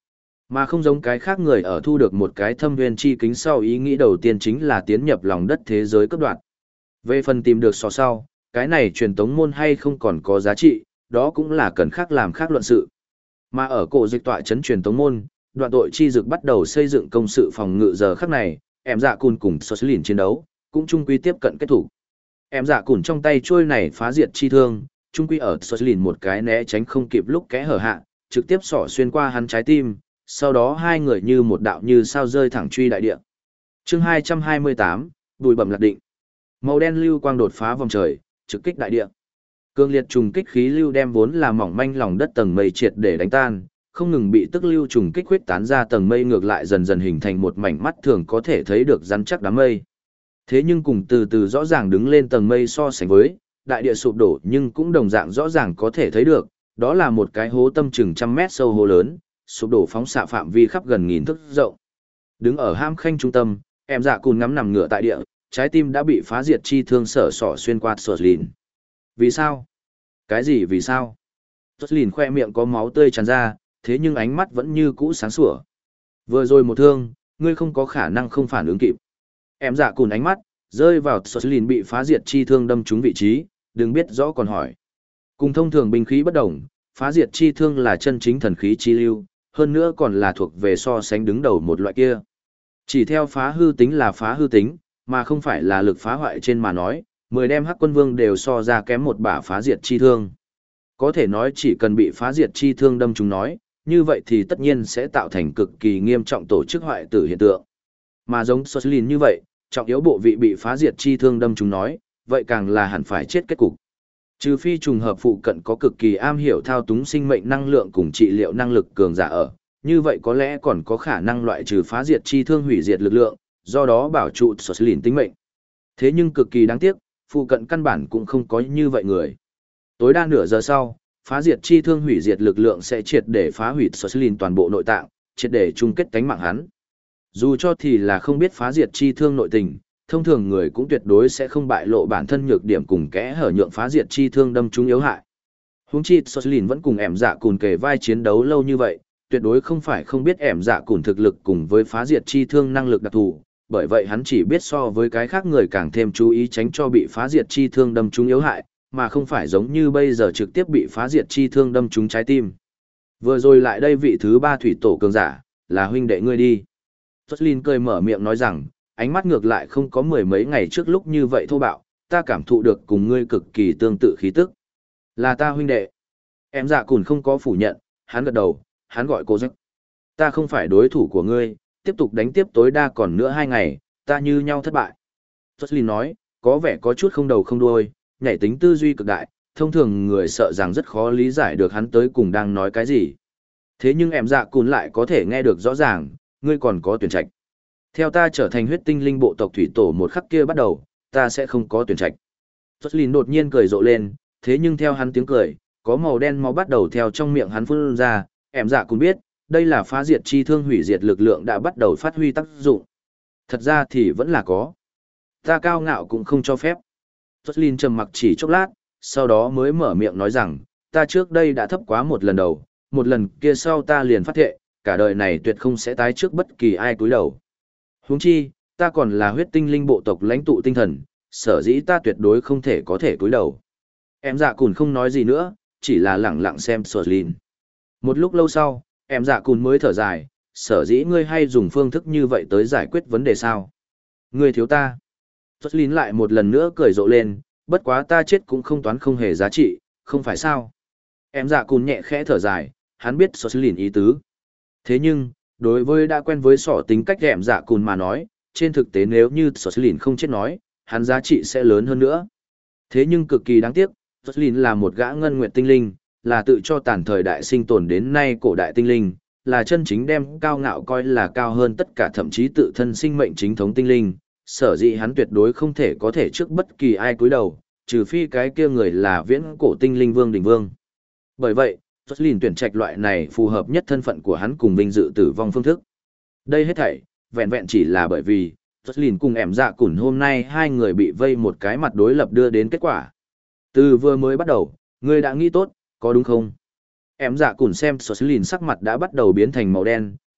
Mà không giống cái khác người ở thu được một cái thâm viên chi kính sau ý nghĩ đầu tiên chính là tiến nhập lòng đất thế giới cấp đoạn. Về phần tìm được sò sau, cái này truyền tống môn hay không còn có giá trị, đó cũng là cần khác làm khác luận sự. Mà ở cổ dịch tọa trấn truyền tống môn, đoạn tội chi dực bắt đầu xây dựng công sự phòng ngự giờ khắc này, em dạ cùn cùng Soslin chiến đấu, cũng chung quy tiếp cận kết thủ. Em dạ cùn trong tay trôi này phá diệt chi thương, chung quy ở Soslin một cái né tránh không kịp lúc kẽ hở hạ, trực tiếp xỏ xuyên qua hắn trái tim, sau đó hai người như một đạo như sao rơi thẳng truy đại địa. Chương 228, bùi bẩm lạc định. Màu đen lưu quang đột phá vòng trời, trực kích đại địa. Cương liệt trùng kích khí lưu đem vốn là mỏng manh lòng đất tầng mây triệt để đánh tan, không ngừng bị tức lưu trùng kích huyết tán ra tầng mây ngược lại dần dần hình thành một mảnh mắt thường có thể thấy được rắn chắc đám mây. Thế nhưng cùng từ từ rõ ràng đứng lên tầng mây so sánh với, đại địa sụp đổ nhưng cũng đồng dạng rõ ràng có thể thấy được, đó là một cái hố tâm chừng trăm mét sâu hố lớn, sụp đổ phóng xạ phạm vi khắp gần nghìn thước rộng. Đứng ở ham khanh trung tâm, em dạ cùn ngắm nằm ngửa tại địa, trái tim đã bị phá diệt chi thương sở sỏ xuyên qua sọt lìn. Vì sao? Cái gì vì sao? Sọt lìn khoe miệng có máu tươi tràn ra, thế nhưng ánh mắt vẫn như cũ sáng sủa. Vừa rồi một thương, ngươi không có khả năng không phản ứng kịp. Em dạ cùn ánh mắt, rơi vào sọt lìn bị phá diệt chi thương đâm trúng vị trí, đừng biết rõ còn hỏi. Cùng thông thường binh khí bất đồng, phá diệt chi thương là chân chính thần khí chi lưu, hơn nữa còn là thuộc về so sánh đứng đầu một loại kia. Chỉ theo phá hư tính là phá hư tính, mà không phải là lực phá hoại trên mà nói, 10 đem hắc quân vương đều so ra kém một bả phá diệt chi thương. Có thể nói chỉ cần bị phá diệt chi thương đâm chúng nói, như vậy thì tất nhiên sẽ tạo thành cực kỳ nghiêm trọng tổ chức hoại tử hiện tượng. Mà giống Soslin như vậy, trọng yếu bộ vị bị phá diệt chi thương đâm chúng nói, vậy càng là hẳn phải chết kết cục. Trừ phi trùng hợp phụ cận có cực kỳ am hiểu thao túng sinh mệnh năng lượng cùng trị liệu năng lực cường giả ở, như vậy có lẽ còn có khả năng loại trừ phá diệt chi thương hủy diệt lực lượng, do đó bảo trụ Soslin tính mệnh. Thế nhưng cực kỳ đáng tiếc, phụ cận căn bản cũng không có như vậy người. Tối đa nửa giờ sau, phá diệt chi thương hủy diệt lực lượng sẽ triệt để phá hủy Soslin toàn bộ nội tạng, triệt để chung kết tánh mạng hắn. Dù cho thì là không biết phá diệt chi thương nội tình, thông thường người cũng tuyệt đối sẽ không bại lộ bản thân nhược điểm cùng kẽ hở nhượng phá diệt chi thương đâm chúng yếu hại. Huống chi Soslin vẫn cùng ẻm dạ cùn kề vai chiến đấu lâu như vậy, tuyệt đối không phải không biết ẻm dạ cùn thực lực cùng với phá diệt chi thương năng lực đặc thù, bởi vậy hắn chỉ biết so với cái khác người càng thêm chú ý tránh cho bị phá diệt chi thương đâm chúng yếu hại, mà không phải giống như bây giờ trực tiếp bị phá diệt chi thương đâm trúng trái tim. Vừa rồi lại đây vị thứ ba thủy tổ cường giả, là huynh đệ ngươi đi. Soslin cười mở miệng nói rằng, ánh mắt ngược lại không có mười mấy ngày trước lúc như vậy thô bạo, ta cảm thụ được cùng ngươi cực kỳ tương tự khí tức. Là ta huynh đệ. Em dạ cùn không có phủ nhận, hắn gật đầu, hắn gọi cô giấc. Ta không phải đối thủ của ngươi, tiếp tục đánh tiếp tối đa còn nữa 2 ngày, ta như nhau thất bại. Soslin nói, có vẻ có chút không đầu không đuôi, nhảy tính tư duy cực đại, thông thường người sợ rằng rất khó lý giải được hắn tới cùng đang nói cái gì. Thế nhưng em dạ cùn lại có thể nghe được rõ ràng, ngươi còn có tuyển trạch. Theo ta trở thành huyết tinh linh bộ tộc thủy tổ một khắc kia bắt đầu, ta sẽ không có tuyển trạch. Soslin đột nhiên cười rộ lên, thế nhưng theo hắn tiếng cười, có màu đen máu bắt đầu theo trong miệng hắn phun ra, em dạ cũng biết, đây là phá diệt chi thương hủy diệt lực lượng đã bắt đầu phát huy tác dụng. Thật ra thì vẫn là có. Ta cao ngạo cũng không cho phép. Soslin trầm mặc chỉ chốc lát, sau đó mới mở miệng nói rằng, ta trước đây đã thấp quá một lần đầu, một lần kia sau ta liền phát thệ, cả đời này tuyệt không sẽ tái trước bất kỳ ai cúi đầu. Huống chi, ta còn là huyết tinh linh bộ tộc lãnh tụ tinh thần, sở dĩ ta tuyệt đối không thể có thể cúi đầu. Em dạ cùn không nói gì nữa, chỉ là lẳng lặng xem Soslin. Một lúc lâu sau, em dạ cùn mới thở dài, sở dĩ ngươi hay dùng phương thức như vậy tới giải quyết vấn đề sao? Ngươi thiếu ta. Soslin lại một lần nữa cười rộ lên, bất quá ta chết cũng không toán không hề giá trị, không phải sao? Em dạ cùn nhẹ khẽ thở dài, hắn biết Soslin ý tứ. Thế nhưng, đối với đã quen với sỏ tính cách em dạ cùn mà nói, trên thực tế nếu như Soslin không chết nói, hắn giá trị sẽ lớn hơn nữa. Thế nhưng cực kỳ đáng tiếc, Soslin là một gã ngân nguyệt tinh linh, là tự cho tàn thời đại sinh tồn đến nay cổ đại tinh linh, là chân chính đem cao ngạo coi là cao hơn tất cả thậm chí tự thân sinh mệnh chính thống tinh linh, sở dĩ hắn tuyệt đối không thể có thể trước bất kỳ ai cúi đầu, trừ phi cái kia người là viễn cổ tinh linh vương đỉnh vương. Bởi vậy, Soslin tuyển trạch loại này phù hợp nhất thân phận của hắn cùng vinh dự tử vong phương thức. Đây hết thảy, vẹn vẹn chỉ là bởi vì, Soslin cùng ẻm dạ cùn hôm nay hai người bị vây một cái mặt đối lập đưa đến kết quả. Từ vừa mới bắt đầu, ngươi đã nghĩ tốt, có đúng không? Em dạ cùn xem Soslin sắc mặt đã bắt đầu biến thành màu đen,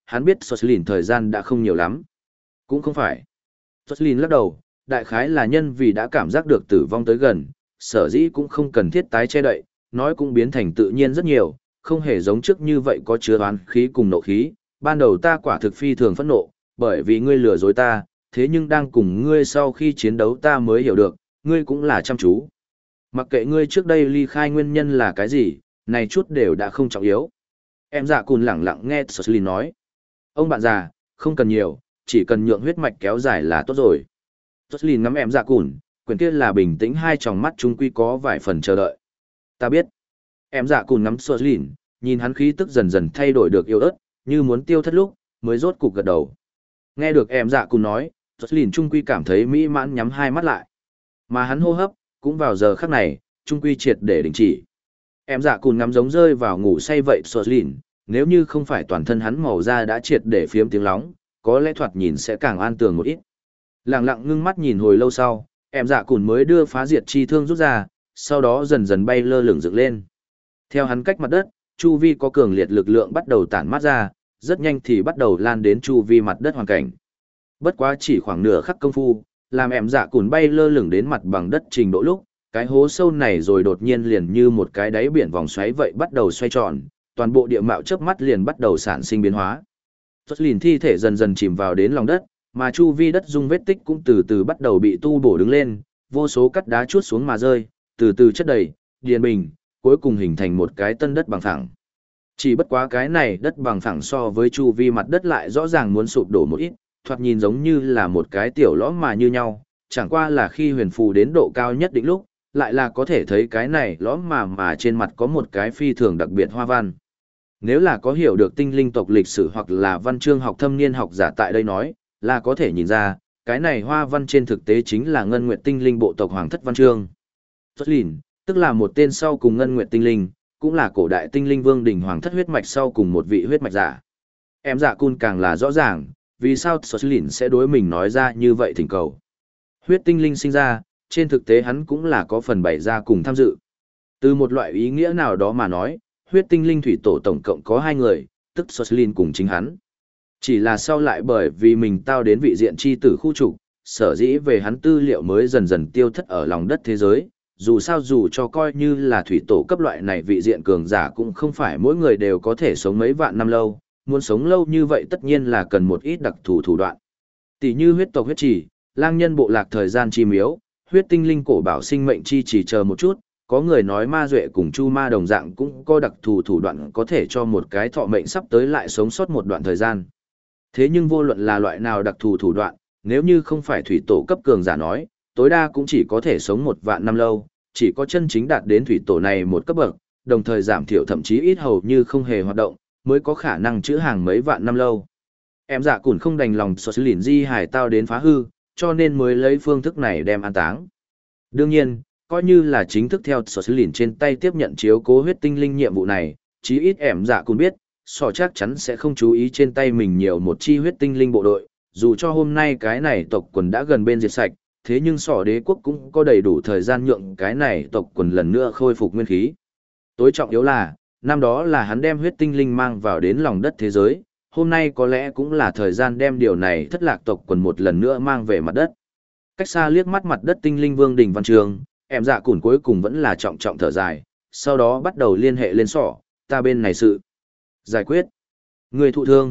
hắn biết Soslin thời gian đã không nhiều lắm. Cũng không phải. Soslin lắc đầu, đại khái là nhân vì đã cảm giác được tử vong tới gần, sở dĩ cũng không cần thiết tái che đậy, nói cũng biến thành tự nhiên rất nhiều, không hề giống trước như vậy có chứa oán khí cùng nộ khí. Ban đầu ta quả thực phi thường phẫn nộ, bởi vì ngươi lừa dối ta, thế nhưng đang cùng ngươi sau khi chiến đấu ta mới hiểu được, ngươi cũng là chăm chú. Mặc kệ ngươi trước đây ly khai nguyên nhân là cái gì, này chút đều đã không trọng yếu. Em dạ cùn lẳng lặng nghe Soslin nói. Ông bạn già, không cần nhiều, chỉ cần nhượng huyết mạch kéo dài là tốt rồi. Soslin ngắm em dạ cùn, quyền kia là bình tĩnh, hai tròng mắt trung quy có vài phần chờ đợi. Ta biết. Em dạ cùn ngắm Soslin, nhìn hắn khí tức dần dần thay đổi được yếu ớt, như muốn tiêu thất lúc, mới rốt cục gật đầu. Nghe được em dạ cùn nói, Jocelyn trung quy cảm thấy mỹ mãn nhắm hai mắt lại. Mà hắn hô hấp, cũng vào giờ khắc này, trung quy triệt để đình chỉ. Em dạ cùn ngắm giống rơi vào ngủ say vậy Jocelyn, nếu như không phải toàn thân hắn màu da đã triệt để phiếm tiếng lóng, có lẽ thoạt nhìn sẽ càng an tường một ít. Lặng lặng ngưng mắt nhìn hồi lâu sau, em dạ cùn mới đưa phá diệt chi thương rút ra, sau đó dần dần bay lơ lửng dựng lên. Theo hắn cách mặt đất, chu vi có cường liệt lực lượng bắt đầu tản mát ra, rất nhanh thì bắt đầu lan đến chu vi mặt đất hoàn cảnh. Bất quá chỉ khoảng nửa khắc công phu, làm em dạ cùn bay lơ lửng đến mặt bằng đất trình độ lúc, cái hố sâu này rồi đột nhiên liền như một cái đáy biển vòng xoáy vậy bắt đầu xoay tròn, toàn bộ địa mạo chớp mắt liền bắt đầu sản sinh biến hóa. Tuất lìn thi thể dần dần chìm vào đến lòng đất, mà chu vi đất dung vết tích cũng từ từ bắt đầu bị tu bổ đứng lên, vô số cắt đá chuốt xuống mà rơi, từ từ chất đầy, điền bình, cuối cùng hình thành một cái tân đất bằng phẳng. Chỉ bất quá cái này đất bằng phẳng so với chu vi mặt đất lại rõ ràng muốn sụp đổ một ít, thoạt nhìn giống như là một cái tiểu lõm mà như nhau, chẳng qua là khi huyền phù đến độ cao nhất định lúc, lại là có thể thấy cái này lõm mà trên mặt có một cái phi thường đặc biệt hoa văn. Nếu là có hiểu được tinh linh tộc lịch sử hoặc là văn chương học thâm niên học giả tại đây nói, là có thể nhìn ra, cái này hoa văn trên thực tế chính là ngân nguyệt tinh linh bộ tộc hoàng thất văn chương. Tuất lìn, tức là một tên sau cùng ngân nguyệt tinh linh, cũng là cổ đại tinh linh vương đỉnh hoàng thất huyết mạch sau cùng một vị huyết mạch giả. Em dạ cun càng là rõ ràng, vì sao Soslin sẽ đối mình nói ra như vậy thỉnh cầu. Huyết tinh linh sinh ra, trên thực tế hắn cũng là có phần bày ra cùng tham dự. Từ một loại ý nghĩa nào đó mà nói, huyết tinh linh thủy tổ tổng cộng có 2 người, tức Soslin cùng chính hắn. Chỉ là sau lại bởi vì mình tao đến vị diện chi tử khu trục, sở dĩ về hắn tư liệu mới dần dần tiêu thất ở lòng đất thế giới. Dù sao dù cho coi như là thủy tổ cấp loại này vị diện cường giả cũng không phải mỗi người đều có thể sống mấy vạn năm lâu, muốn sống lâu như vậy tất nhiên là cần một ít đặc thù thủ đoạn. Tỷ như huyết tộc huyết chỉ, lang nhân bộ lạc thời gian chi miếu, huyết tinh linh cổ bảo sinh mệnh chi chỉ chờ một chút, có người nói ma duệ cùng chu ma đồng dạng cũng có đặc thù thủ đoạn có thể cho một cái thọ mệnh sắp tới lại sống sót một đoạn thời gian. Thế nhưng vô luận là loại nào đặc thù thủ đoạn, nếu như không phải thủy tổ cấp cường giả nói, tối đa cũng chỉ có thể sống 1 vạn năm lâu, chỉ có chân chính đạt đến thủy tổ này một cấp bậc, đồng thời giảm thiểu thậm chí ít hầu như không hề hoạt động, mới có khả năng chữ hàng mấy vạn năm lâu. Em dạ cùn không đành lòng Soslin di hải tao đến phá hư, cho nên mới lấy phương thức này đem an táng. Đương nhiên, coi như là chính thức theo Soslin trên tay tiếp nhận chiếu cố huyết tinh linh nhiệm vụ này, chí ít em dạ cùn biết, sọ chắc chắn sẽ không chú ý trên tay mình nhiều một chi huyết tinh linh bộ đội, dù cho hôm nay cái này tộc quần đã gần bên diệt sạch, thế nhưng sọ đế quốc cũng có đầy đủ thời gian nhượng cái này tộc quần lần nữa khôi phục nguyên khí. Tối trọng yếu là, năm đó là hắn đem huyết tinh linh mang vào đến lòng đất thế giới, hôm nay có lẽ cũng là thời gian đem điều này thất lạc tộc quần một lần nữa mang về mặt đất. Cách xa liếc mắt mặt đất tinh linh vương đỉnh văn trường, em dạ cùn cuối cùng vẫn là trọng trọng thở dài, sau đó bắt đầu liên hệ lên sọ, ta bên này sự. Giải quyết. Người thụ thương.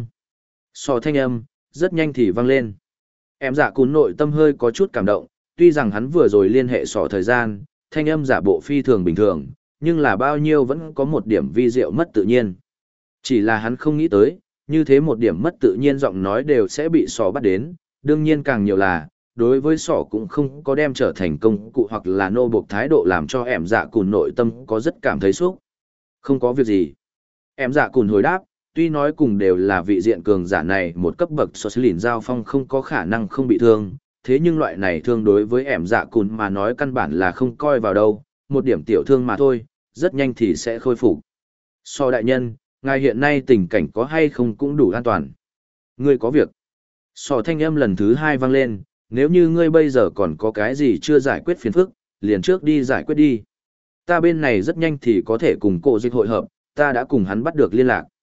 Sọ thanh âm, rất nhanh thì vang lên. Em dạ cùn nội tâm hơi có chút cảm động, tuy rằng hắn vừa rồi liên hệ sọ thời gian, thanh âm giả bộ phi thường bình thường, nhưng là bao nhiêu vẫn có một điểm vi diệu mất tự nhiên. Chỉ là hắn không nghĩ tới, như thế một điểm mất tự nhiên giọng nói đều sẽ bị sọ bắt đến, đương nhiên càng nhiều là, đối với sọ cũng không có đem trở thành công cụ hoặc là nô buộc thái độ làm cho em dạ cùn nội tâm có rất cảm thấy xúc. Không có việc gì. Em dạ cùn hồi đáp, tuy nói cùng đều là vị diện cường giả này một cấp bậc Soslin giao phong không có khả năng không bị thương, thế nhưng loại này thương đối với em dạ cùn mà nói căn bản là không coi vào đâu, một điểm tiểu thương mà thôi, rất nhanh thì sẽ khôi phục. So đại nhân, ngài hiện nay tình cảnh có hay không cũng đủ an toàn. Ngươi có việc. So thanh âm lần thứ 2 vang lên, nếu như ngươi bây giờ còn có cái gì chưa giải quyết phiền phức, liền trước đi giải quyết đi. Ta bên này rất nhanh thì có thể cùng cổ dịch hội hợp, ta đã cùng hắn bắt được liên lạc.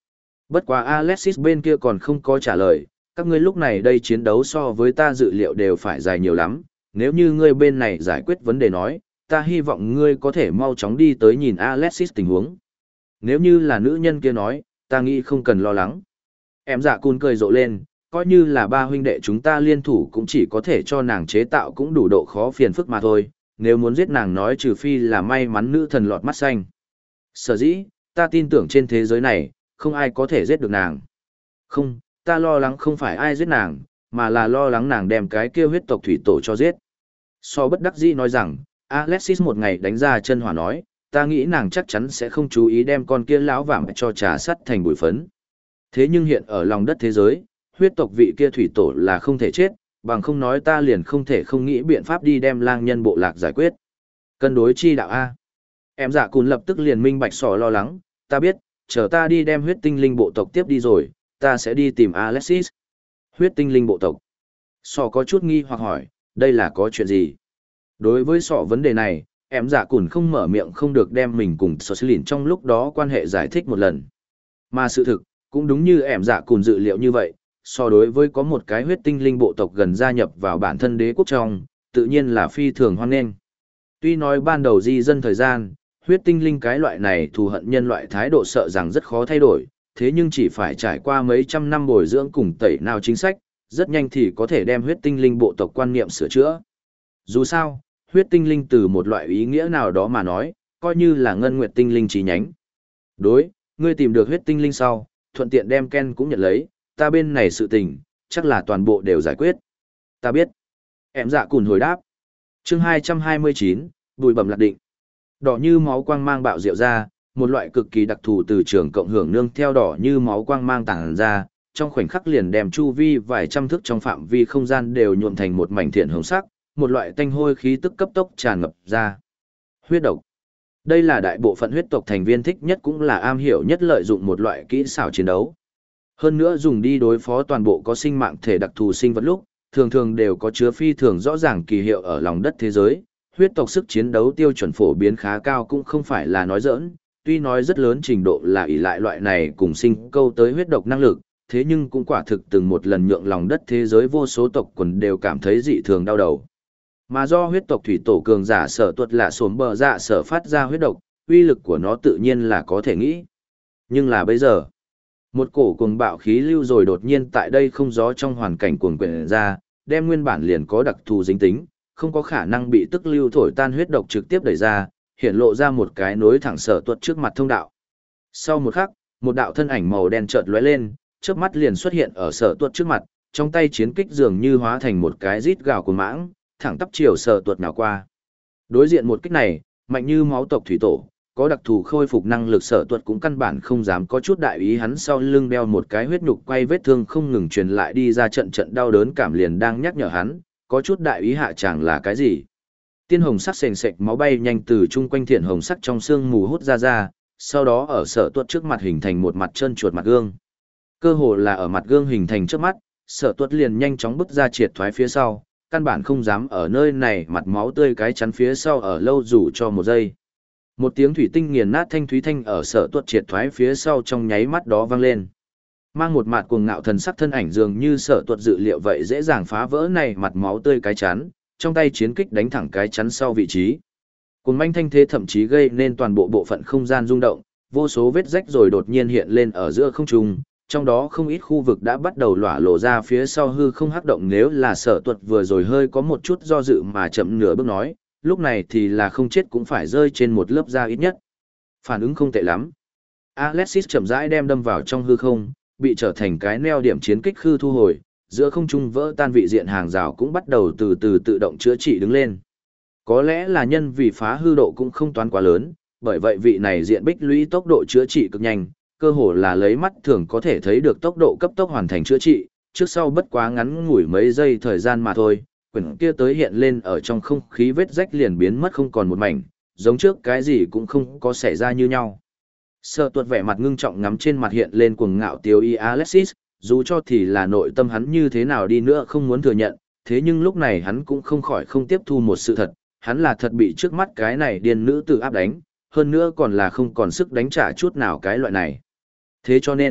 Bất quá Alexis bên kia còn không có trả lời, các ngươi lúc này đây chiến đấu so với ta dự liệu đều phải dài nhiều lắm, nếu như ngươi bên này giải quyết vấn đề nói, ta hy vọng ngươi có thể mau chóng đi tới nhìn Alexis tình huống. Nếu như là nữ nhân kia nói, ta nghĩ không cần lo lắng. Em dạ cun cười rộ lên, coi như là ba huynh đệ chúng ta liên thủ cũng chỉ có thể cho nàng chế tạo cũng đủ độ khó phiền phức mà thôi, nếu muốn giết nàng nói trừ phi là may mắn nữ thần lọt mắt xanh. Sở dĩ, ta tin tưởng trên thế giới này, không ai có thể giết được nàng. Không, ta lo lắng không phải ai giết nàng, mà là lo lắng nàng đem cái kia huyết tộc thủy tổ cho giết. So bất đắc dĩ nói rằng, Alexis một ngày đánh ra chân hỏa nói, ta nghĩ nàng chắc chắn sẽ không chú ý đem con kia lão vạm cho trà sắt thành bụi phấn. Thế nhưng hiện ở lòng đất thế giới, huyết tộc vị kia thủy tổ là không thể chết, bằng không nói ta liền không thể không nghĩ biện pháp đi đem lang nhân bộ lạc giải quyết. Cân đối chi đạo A. Em dạ cùn lập tức liền minh bạch sò lo lắng, ta biết, chờ ta đi đem huyết tinh linh bộ tộc tiếp đi rồi, ta sẽ đi tìm Alexis. Huyết tinh linh bộ tộc. Sò có chút nghi hoặc hỏi, đây là có chuyện gì? Đối với sọ vấn đề này, em dạ cùn không mở miệng không được đem mình cùng Soslin trong lúc đó quan hệ giải thích một lần. Mà sự thực, cũng đúng như em dạ cùn dự liệu như vậy, so đối với có một cái huyết tinh linh bộ tộc gần gia nhập vào bản thân đế quốc trong, tự nhiên là phi thường hoan nghênh. Tuy nói ban đầu di dân thời gian, huyết tinh linh cái loại này thù hận nhân loại thái độ sợ rằng rất khó thay đổi, thế nhưng chỉ phải trải qua mấy trăm năm bồi dưỡng cùng tẩy nào chính sách, rất nhanh thì có thể đem huyết tinh linh bộ tộc quan niệm sửa chữa. Dù sao, huyết tinh linh từ một loại ý nghĩa nào đó mà nói, coi như là ngân nguyệt tinh linh chi nhánh. Đối, ngươi tìm được huyết tinh linh sau, thuận tiện đem Ken cũng nhận lấy, ta bên này sự tình, chắc là toàn bộ đều giải quyết. Ta biết. Em dạ cùn hồi đáp. Chương 229, bùi bẩm lạc định. Đỏ như máu quang mang bạo diệu ra, một loại cực kỳ đặc thù từ trường cộng hưởng nương theo đỏ như máu quang mang tàng ra, trong khoảnh khắc liền đem chu vi vài trăm thước trong phạm vi không gian đều nhuộm thành một mảnh thiện hồng sắc, một loại tanh hôi khí tức cấp tốc tràn ngập ra. Huyết độc. Đây là đại bộ phận huyết tộc thành viên thích nhất cũng là am hiểu nhất lợi dụng một loại kỹ xảo chiến đấu. Hơn nữa dùng đi đối phó toàn bộ có sinh mạng thể đặc thù sinh vật lúc, thường thường đều có chứa phi thường rõ ràng kỳ hiệu ở lòng đất thế giới. Huyết tộc sức chiến đấu tiêu chuẩn phổ biến khá cao cũng không phải là nói giỡn, tuy nói rất lớn trình độ là ỷ lại loại này cùng sinh câu tới huyết độc năng lực, thế nhưng cũng quả thực từng một lần nhượng lòng đất thế giới vô số tộc quần đều cảm thấy dị thường đau đầu. Mà do huyết tộc thủy tổ cường giả sở tuột lạ xổm bờ dạ sở phát ra huyết độc, uy lực của nó tự nhiên là có thể nghĩ. Nhưng là bây giờ, một cổ cuồng bạo khí lưu rồi đột nhiên tại đây không gió trong hoàn cảnh cuồng quyển ra, đem nguyên bản liền có đặc thù dính tính, không có khả năng bị tức lưu thổi tan huyết độc trực tiếp đẩy ra, hiện lộ ra một cái nối thẳng sở tuột trước mặt thông đạo. Sau một khắc, một đạo thân ảnh màu đen chợt lóe lên, chớp mắt liền xuất hiện ở sở tuột trước mặt, trong tay chiến kích dường như hóa thành một cái rít gào của mãng, thẳng tắp chiều sở tuột nào qua. Đối diện một kích này, mạnh như máu tộc thủy tổ, có đặc thù khôi phục năng lực sở tuột cũng căn bản không dám có chút đại ý, hắn sau lưng đeo một cái huyết nhục quay vết thương không ngừng truyền lại đi ra trận trận đau đớn cảm liền đang nhắc nhở hắn, có chút đại ý hạ chẳng là cái gì. Tiên hồng sắc sền sệt máu bay nhanh từ chung quanh thiện hồng sắc trong xương mù hút ra, sau đó ở sở tuột trước mặt hình thành một mặt chân chuột mặt gương. Cơ hồ là ở mặt gương hình thành trước mắt, sở tuột liền nhanh chóng bước ra triệt thoái phía sau, căn bản không dám ở nơi này mặt máu tươi cái chắn phía sau ở lâu dù cho một giây. Một tiếng thủy tinh nghiền nát thanh thúy thanh ở sở tuột triệt thoái phía sau trong nháy mắt đó vang lên. Mang một mặt cuồng ngạo thần sắc thân ảnh dường như sở tuột dự liệu vậy dễ dàng phá vỡ này mặt máu tươi cái chắn, trong tay chiến kích đánh thẳng cái chắn sau vị trí. Cuồng manh thanh thế thậm chí gây nên toàn bộ bộ phận không gian rung động, vô số vết rách rồi đột nhiên hiện lên ở giữa không trung, trong đó không ít khu vực đã bắt đầu lỏa lộ ra phía sau hư không hắc động, nếu là sở tuột vừa rồi hơi có một chút do dự mà chậm nửa bước nói, lúc này thì là không chết cũng phải rơi trên một lớp da ít nhất. Phản ứng không tệ lắm. Alexis chậm rãi đem đâm vào trong hư không, bị trở thành cái neo điểm chiến kích khư thu hồi, giữa không trung vỡ tan vị diện hàng rào cũng bắt đầu từ từ tự động chữa trị đứng lên. Có lẽ là nhân vì phá hư độ cũng không toán quá lớn, bởi vậy vị này diện bích lũy tốc độ chữa trị cực nhanh, cơ hồ là lấy mắt thường có thể thấy được tốc độ cấp tốc hoàn thành chữa trị, trước sau bất quá ngắn ngủi mấy giây thời gian mà thôi, quyển kia tới hiện lên ở trong không khí vết rách liền biến mất không còn một mảnh, giống trước cái gì cũng không có xảy ra như nhau. Sở tuột vẻ mặt ngưng trọng ngắm trên mặt hiện lên cuồng ngạo tiêu y Alexis, dù cho thì là nội tâm hắn như thế nào đi nữa không muốn thừa nhận, thế nhưng lúc này hắn cũng không khỏi không tiếp thu một sự thật, hắn là thật bị trước mắt cái này điên nữ tử áp đánh, hơn nữa còn là không còn sức đánh trả chút nào cái loại này. Thế cho nên,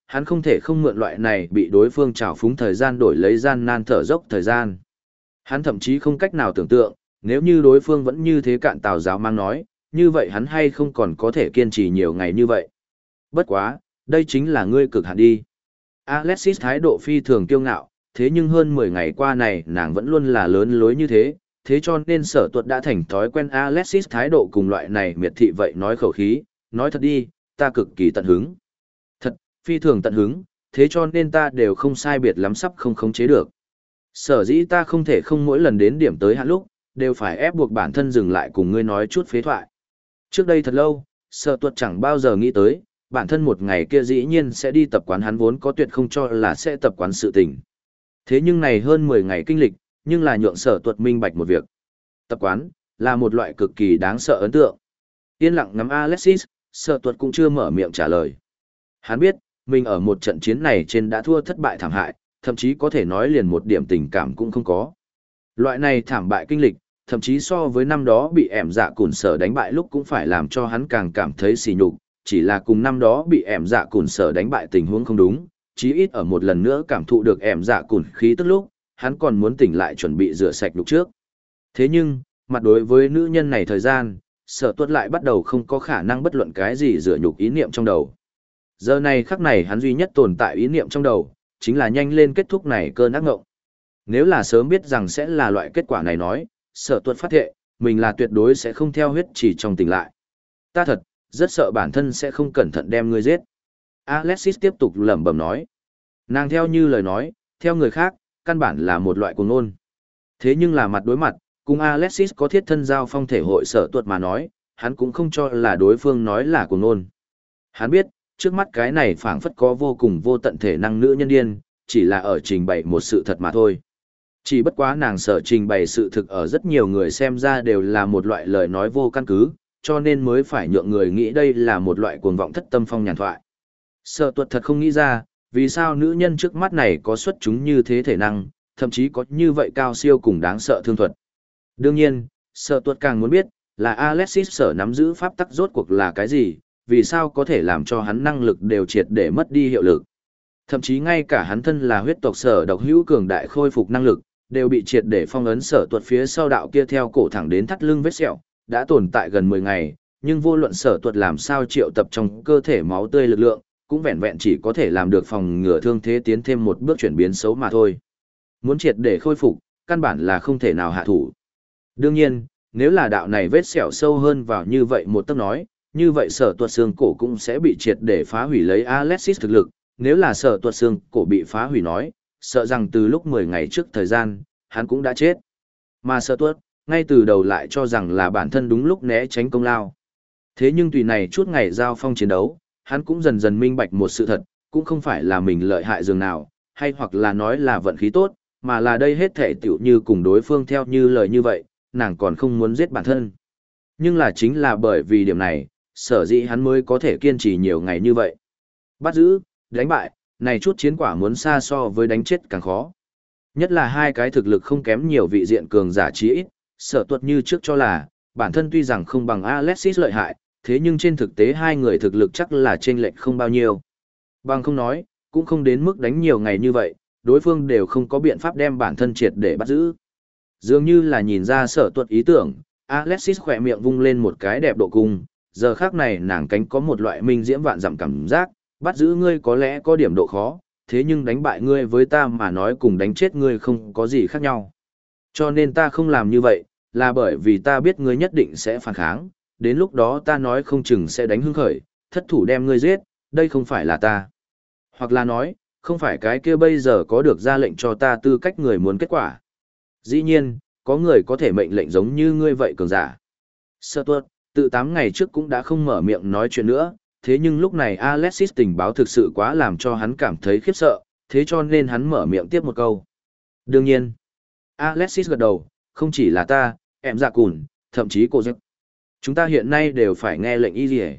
hắn không thể không mượn loại này bị đối phương trào phúng thời gian đổi lấy gian nan thở dốc thời gian. Hắn thậm chí không cách nào tưởng tượng, nếu như đối phương vẫn như thế cạn tào giáo mang nói, như vậy hắn hay không còn có thể kiên trì nhiều ngày như vậy. Bất quá, đây chính là ngươi cực hạn đi. Alexis thái độ phi thường kiêu ngạo, thế nhưng hơn 10 ngày qua này nàng vẫn luôn là lớn lối như thế, thế cho nên Sở Tuật đã thành thói quen Alexis thái độ cùng loại này miệt thị vậy nói khẩu khí, nói thật đi, ta cực kỳ tận hứng. Thật, phi thường tận hứng, thế cho nên ta đều không sai biệt lắm sắp không khống chế được. Sở dĩ ta không thể không mỗi lần đến điểm tới hạn lúc, đều phải ép buộc bản thân dừng lại cùng ngươi nói chút phế thoại. Trước đây thật lâu, Sở Tuật chẳng bao giờ nghĩ tới, bản thân một ngày kia dĩ nhiên sẽ đi tập quán hắn vốn có tuyệt không cho là sẽ tập quán sự tình. Thế nhưng này hơn 10 ngày kinh lịch, nhưng là nhượng Sở Tuật minh bạch một việc. Tập quán, là một loại cực kỳ đáng sợ ấn tượng. Yên lặng ngắm Alexis, Sở Tuật cũng chưa mở miệng trả lời. Hắn biết, mình ở một trận chiến này trên đã thua thất bại thảm hại, thậm chí có thể nói liền một điểm tình cảm cũng không có. Loại này thảm bại kinh lịch, thậm chí so với năm đó bị ẻm dạ cùn sở đánh bại lúc cũng phải làm cho hắn càng cảm thấy sỉ nhục, chỉ là cùng năm đó bị ẻm dạ cùn sở đánh bại tình huống không đúng, chí ít ở một lần nữa cảm thụ được ẻm dạ cùn khí tức lúc, hắn còn muốn tỉnh lại chuẩn bị rửa sạch lúc trước. Thế nhưng, mặt đối với nữ nhân này thời gian, Sở Tuất lại bắt đầu không có khả năng bất luận cái gì rửa nhục ý niệm trong đầu. Giờ này khắc này hắn duy nhất tồn tại ý niệm trong đầu, chính là nhanh lên kết thúc này cơn ác ngộng. Nếu là sớm biết rằng sẽ là loại kết quả này nói, Sở Tuất phát thệ, mình là tuyệt đối sẽ không theo huyết chỉ trong tỉnh lại. Ta thật, rất sợ bản thân sẽ không cẩn thận đem ngươi giết. Alexis tiếp tục lẩm bẩm nói. Nàng theo như lời nói, theo người khác, căn bản là một loại cuồng ngôn. Thế nhưng là mặt đối mặt, cùng Alexis có thiết thân giao phong thể hội Sở Tuất mà nói, hắn cũng không cho là đối phương nói là cuồng ngôn. Hắn biết, trước mắt cái này phảng phất có vô cùng vô tận thể năng nữ nhân điên, chỉ là ở trình bày một sự thật mà thôi. Chỉ bất quá nàng sở trình bày sự thực ở rất nhiều người xem ra đều là một loại lời nói vô căn cứ, cho nên mới phải nhượng người nghĩ đây là một loại cuồng vọng thất tâm phong nhàn thoại. Sở Tuật thật không nghĩ ra, vì sao nữ nhân trước mắt này có xuất chúng như thế thể năng, thậm chí có như vậy cao siêu cùng đáng sợ thương thuật. Đương nhiên, Sở Tuật càng muốn biết, là Alexis sở nắm giữ pháp tắc rốt cuộc là cái gì, vì sao có thể làm cho hắn năng lực đều triệt để mất đi hiệu lực. Thậm chí ngay cả hắn thân là huyết tộc Sở độc hữu cường đại khôi phục năng lực, đều bị triệt để phong ấn. Sở Tuật phía sau đạo kia theo cổ thẳng đến thắt lưng vết sẹo, đã tồn tại gần 10 ngày, nhưng vô luận Sở Tuật làm sao triệu tập trong cơ thể máu tươi lực lượng, cũng vẹn vẹn chỉ có thể làm được phòng ngừa thương thế tiến thêm một bước chuyển biến xấu mà thôi. Muốn triệt để khôi phục, căn bản là không thể nào hạ thủ. Đương nhiên, nếu là đạo này vết sẹo sâu hơn vào như vậy một tấc nói, như vậy Sở Tuật xương cổ cũng sẽ bị triệt để phá hủy lấy Alexis thực lực. Nếu là Sở Tuật xương cổ bị phá hủy nói, sợ rằng từ lúc 10 ngày trước thời gian, hắn cũng đã chết. Mà Sở Tuật, ngay từ đầu lại cho rằng là bản thân đúng lúc né tránh công lao. Thế nhưng tùy này chút ngày giao phong chiến đấu, hắn cũng dần dần minh bạch một sự thật, cũng không phải là mình lợi hại dường nào, hay hoặc là nói là vận khí tốt, mà là đây hết thể tiểu như cùng đối phương theo như lời như vậy, nàng còn không muốn giết bản thân. Nhưng là chính là bởi vì điểm này, sở dĩ hắn mới có thể kiên trì nhiều ngày như vậy. Bắt giữ, đánh bại, này chút chiến quả muốn xa so với đánh chết càng khó. Nhất là hai cái thực lực không kém nhiều vị diện cường giả chí ít, Sở Tuật như trước cho là, bản thân tuy rằng không bằng Alexis lợi hại, thế nhưng trên thực tế hai người thực lực chắc là chênh lệch không bao nhiêu. Bằng không nói, cũng không đến mức đánh nhiều ngày như vậy, đối phương đều không có biện pháp đem bản thân triệt để bắt giữ. Dường như là nhìn ra Sở Tuật ý tưởng, Alexis khỏe miệng vung lên một cái đẹp độ cung, giờ khác này nàng cánh có một loại minh diễm vạn dặm cảm giác, bắt giữ ngươi có lẽ có điểm độ khó, thế nhưng đánh bại ngươi với ta mà nói cùng đánh chết ngươi không có gì khác nhau. Cho nên ta không làm như vậy, là bởi vì ta biết ngươi nhất định sẽ phản kháng, đến lúc đó ta nói không chừng sẽ đánh hưng khởi, thất thủ đem ngươi giết, đây không phải là ta. Hoặc là nói, không phải cái kia bây giờ có được ra lệnh cho ta tư cách người muốn kết quả. Dĩ nhiên, có người có thể mệnh lệnh giống như ngươi vậy cường giả. Sở Tuật, từ 8 ngày trước cũng đã không mở miệng nói chuyện nữa, thế nhưng lúc này Alexis tình báo thực sự quá làm cho hắn cảm thấy khiếp sợ, thế cho nên hắn mở miệng tiếp một câu. Đương nhiên, Alexis gật đầu, không chỉ là ta, em dạ cùn, thậm chí cô giấc. Chúng ta hiện nay đều phải nghe lệnh y gì.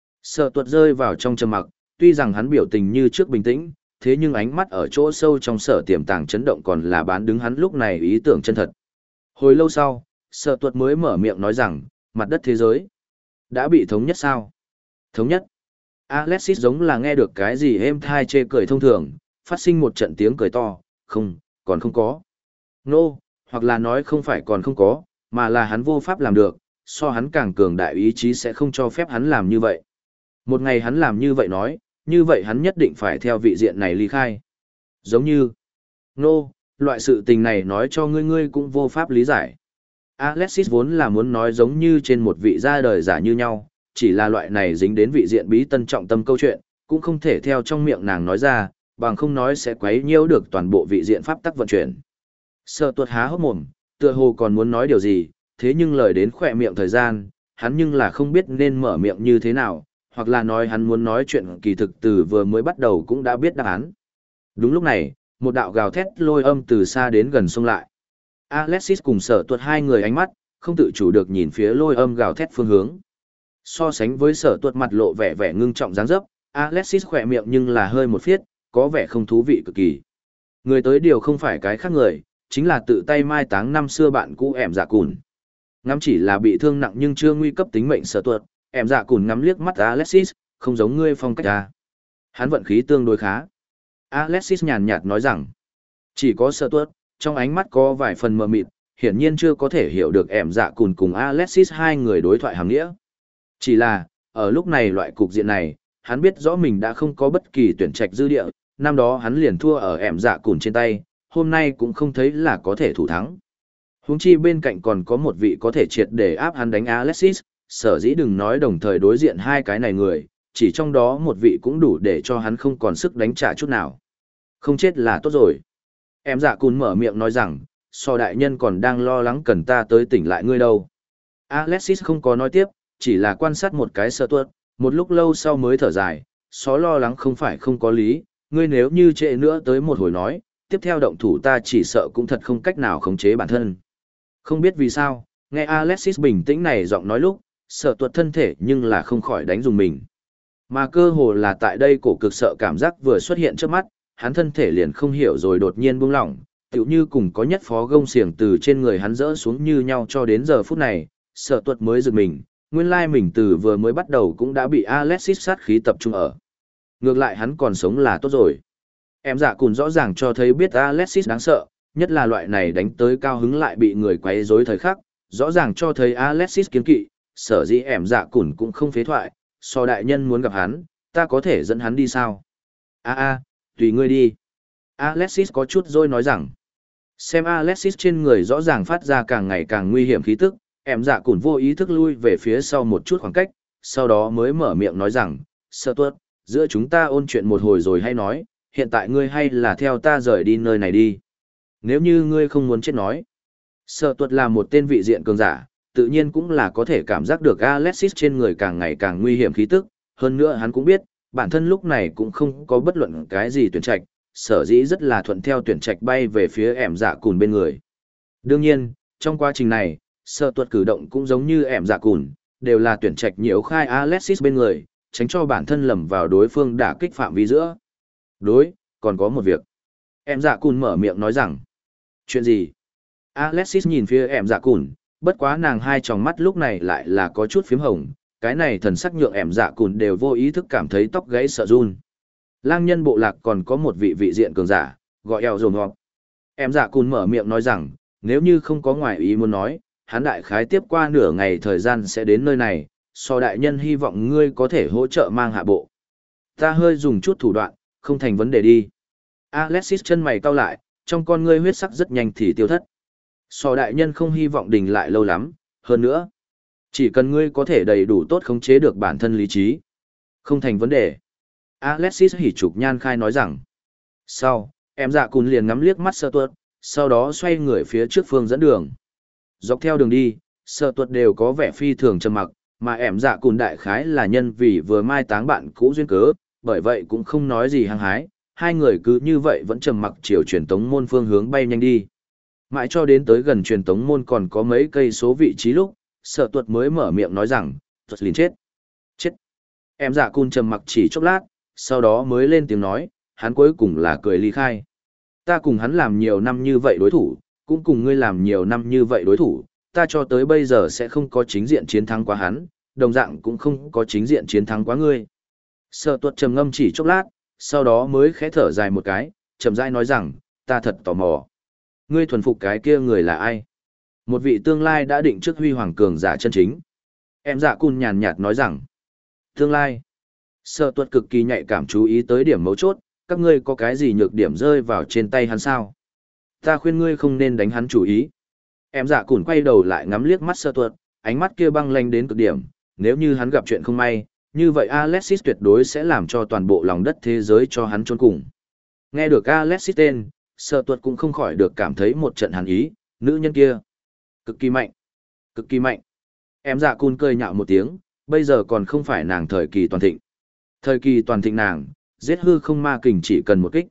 Sở Tuật rơi vào trong trầm mặc, tuy rằng hắn biểu tình như trước bình tĩnh, thế nhưng ánh mắt ở chỗ sâu trong sở tiềm tàng chấn động còn là bán đứng hắn lúc này ý tưởng chân thật. Hồi lâu sau, Sở Tuật mới mở miệng nói rằng, mặt đất thế giới đã bị thống nhất sao? Thống nhất. Alexis giống là nghe được cái gì êm thai chê cười thông thường, phát sinh một trận tiếng cười to, không, còn không có. Nô, hoặc là nói không phải còn không có, mà là hắn vô pháp làm được, so hắn càng cường đại ý chí sẽ không cho phép hắn làm như vậy. Một ngày hắn làm như vậy nói, như vậy hắn nhất định phải theo vị diện này ly khai. Giống như, nô, loại sự tình này nói cho ngươi cũng vô pháp lý giải. Alexis vốn là muốn nói giống như trên một vị ra đời giả như nhau, chỉ là loại này dính đến vị diện bí tân trọng tâm câu chuyện, cũng không thể theo trong miệng nàng nói ra, bằng không nói sẽ quấy nhiễu được toàn bộ vị diện pháp tắc vận chuyển. Sợ tuột há hốc mồm, tựa hồ còn muốn nói điều gì, thế nhưng lời đến khỏe miệng thời gian, hắn nhưng là không biết nên mở miệng như thế nào, hoặc là nói hắn muốn nói chuyện kỳ thực từ vừa mới bắt đầu cũng đã biết đáp án. Đúng lúc này, một đạo gào thét lôi âm từ xa đến gần xông lại. Alexis cùng sở tuột hai người ánh mắt, không tự chủ được nhìn phía lôi âm gào thét phương hướng. So sánh với sở tuột mặt lộ vẻ vẻ ngưng trọng dáng dấp, Alexis khỏe miệng nhưng là hơi một phiết, có vẻ không thú vị cực kỳ. Người tới điều không phải cái khác người, chính là tự tay mai táng năm xưa bạn cũ ẻm dạ cùn. Ngắm chỉ là bị thương nặng nhưng chưa nguy cấp tính mệnh sở tuột, ẻm dạ cùn ngắm liếc mắt Alexis, không giống ngươi phong cách ta. Hắn vận khí tương đối khá. Alexis nhàn nhạt nói rằng, chỉ có sở tuột, trong ánh mắt có vài phần mờ mịt, hiển nhiên chưa có thể hiểu được ẻm dạ cùn cùng Alexis hai người đối thoại hàng nghĩa. Chỉ là, ở lúc này loại cục diện này, hắn biết rõ mình đã không có bất kỳ tuyển trạch dư địa, năm đó hắn liền thua ở ẻm dạ cùn trên tay, hôm nay cũng không thấy là có thể thủ thắng. Huống chi bên cạnh còn có một vị có thể triệt để áp hắn đánh Alexis, sở dĩ đừng nói đồng thời đối diện hai cái này người, chỉ trong đó một vị cũng đủ để cho hắn không còn sức đánh trả chút nào. Không chết là tốt rồi. Em dạ cùn mở miệng nói rằng, so đại nhân còn đang lo lắng cần ta tới tỉnh lại ngươi đâu. Alexis không có nói tiếp, chỉ là quan sát một cái sơ tuất, một lúc lâu sau mới thở dài, xó lo lắng không phải không có lý, ngươi nếu như trễ nữa tới một hồi nói, tiếp theo động thủ ta chỉ sợ cũng thật không cách nào khống chế bản thân. Không biết vì sao, nghe Alexis bình tĩnh này giọng nói lúc, sợ tuột thân thể nhưng là không khỏi đánh dùng mình. Mà cơ hồ là tại đây cổ cực sợ cảm giác vừa xuất hiện trước mắt, hắn thân thể liền không hiểu rồi đột nhiên buông lỏng, tựu như cùng có nhất phó gông xiềng từ trên người hắn rỡ xuống như nhau cho đến giờ phút này, sợ tuột mới giật mình, nguyên lai mình từ vừa mới bắt đầu cũng đã bị Alexis sát khí tập trung ở. Ngược lại hắn còn sống là tốt rồi. Em dạ cùn rõ ràng cho thấy biết Alexis đáng sợ, nhất là loại này đánh tới cao hứng lại bị người quấy rối thời khắc, rõ ràng cho thấy Alexis kiên kỵ, sở dĩ em dạ cùn cũng không phế thoại, so đại nhân muốn gặp hắn, ta có thể dẫn hắn đi sao? Tùy ngươi đi. Alexis có chút rồi nói rằng, xem Alexis trên người rõ ràng phát ra càng ngày càng nguy hiểm khí tức, em dạ cùn vô ý thức lui về phía sau một chút khoảng cách, sau đó mới mở miệng nói rằng, sợ tuất, giữa chúng ta ôn chuyện một hồi rồi hay nói, hiện tại ngươi hay là theo ta rời đi nơi này đi. Nếu như ngươi không muốn chết nói. Sợ tuất là một tên vị diện cường giả, tự nhiên cũng là có thể cảm giác được Alexis trên người càng ngày càng nguy hiểm khí tức, hơn nữa hắn cũng biết, bản thân lúc này cũng không có bất luận cái gì tuyển trạch, sở dĩ rất là thuận theo tuyển trạch bay về phía ẻm dạ cùn bên người. Đương nhiên, trong quá trình này, sợ tuất cử động cũng giống như ẻm dạ cùn, đều là tuyển trạch nhiễu khai Alexis bên người, tránh cho bản thân lầm vào đối phương đả kích phạm vi giữa. Còn có một việc. Em dạ cùn mở miệng nói rằng. Chuyện gì? Alexis nhìn phía em dạ cùn, bất quá nàng hai tròng mắt lúc này lại là có chút phím hồng, cái này thần sắc nhượng em dạ cùn đều vô ý thức cảm thấy tóc gãy sợ run. Lang nhân bộ lạc còn có một vị diện cường giả, gọi eo dồn họp. Em dạ cùn mở miệng nói rằng, nếu như không có ngoại ý muốn nói, hắn đại khái tiếp qua nửa ngày thời gian sẽ đến nơi này, so đại nhân hy vọng ngươi có thể hỗ trợ mang hạ bộ. Ta hơi dùng chút thủ đoạn, không thành vấn đề đi. Alexis chân mày cau lại, trong con ngươi huyết sắc rất nhanh thì tiêu thất. So đại nhân không hy vọng đình lại lâu lắm, hơn nữa. Chỉ cần ngươi có thể đầy đủ tốt khống chế được bản thân lý trí. Không thành vấn đề. Alexis hỉ trục nhan khai nói rằng. Sau, em dạ cùn liền ngắm liếc mắt sơ tuất, sau đó xoay người phía trước phương dẫn đường. Dọc theo đường đi, sơ tuất đều có vẻ phi thường trầm mặc, mà em dạ cùn đại khái là nhân vì vừa mai táng bạn cũ duyên cớ, bởi vậy cũng không nói gì hăng hái, hai người cứ như vậy vẫn trầm mặc chiều truyền tống môn phương hướng bay nhanh đi. Mãi cho đến tới gần truyền tống môn còn có mấy cây số vị trí lúc, sợ tuột mới mở miệng nói rằng, tuột liền chết. Chết. Em dạ cùn trầm mặc chỉ chốc lát, sau đó mới lên tiếng nói, hắn cuối cùng là cười ly khai. Ta cùng hắn làm nhiều năm như vậy đối thủ, cũng cùng ngươi làm nhiều năm như vậy đối thủ, ta cho tới bây giờ sẽ không có chính diện chiến thắng quá hắn, đồng dạng cũng không có chính diện chiến thắng quá ngươi. Sở tuật trầm ngâm chỉ chốc lát, sau đó mới khẽ thở dài một cái, chậm rãi nói rằng, ta thật tò mò. Ngươi thuần phục cái kia người là ai? Một vị tương lai đã định trước huy hoàng cường giả chân chính. Em dạ cun nhàn nhạt nói rằng, tương lai. Sở tuật cực kỳ nhạy cảm chú ý tới điểm mấu chốt, các ngươi có cái gì nhược điểm rơi vào trên tay hắn sao? Ta khuyên ngươi không nên đánh hắn chủ ý. Em dạ cùn quay đầu lại ngắm liếc mắt Sở tuật, ánh mắt kia băng lanh đến cực điểm, nếu như hắn gặp chuyện không may, như vậy Alexis tuyệt đối sẽ làm cho toàn bộ lòng đất thế giới cho hắn chôn cùng. Nghe được Alexis tên, Sở tuật cũng không khỏi được cảm thấy một trận hàn ý, nữ nhân kia. Cực kỳ mạnh. Cực kỳ mạnh. Em dạ cùn cười nhạo một tiếng, bây giờ còn không phải nàng thời kỳ toàn thịnh. Thời kỳ toàn thịnh nàng, giết hư không ma kình chỉ cần một kích.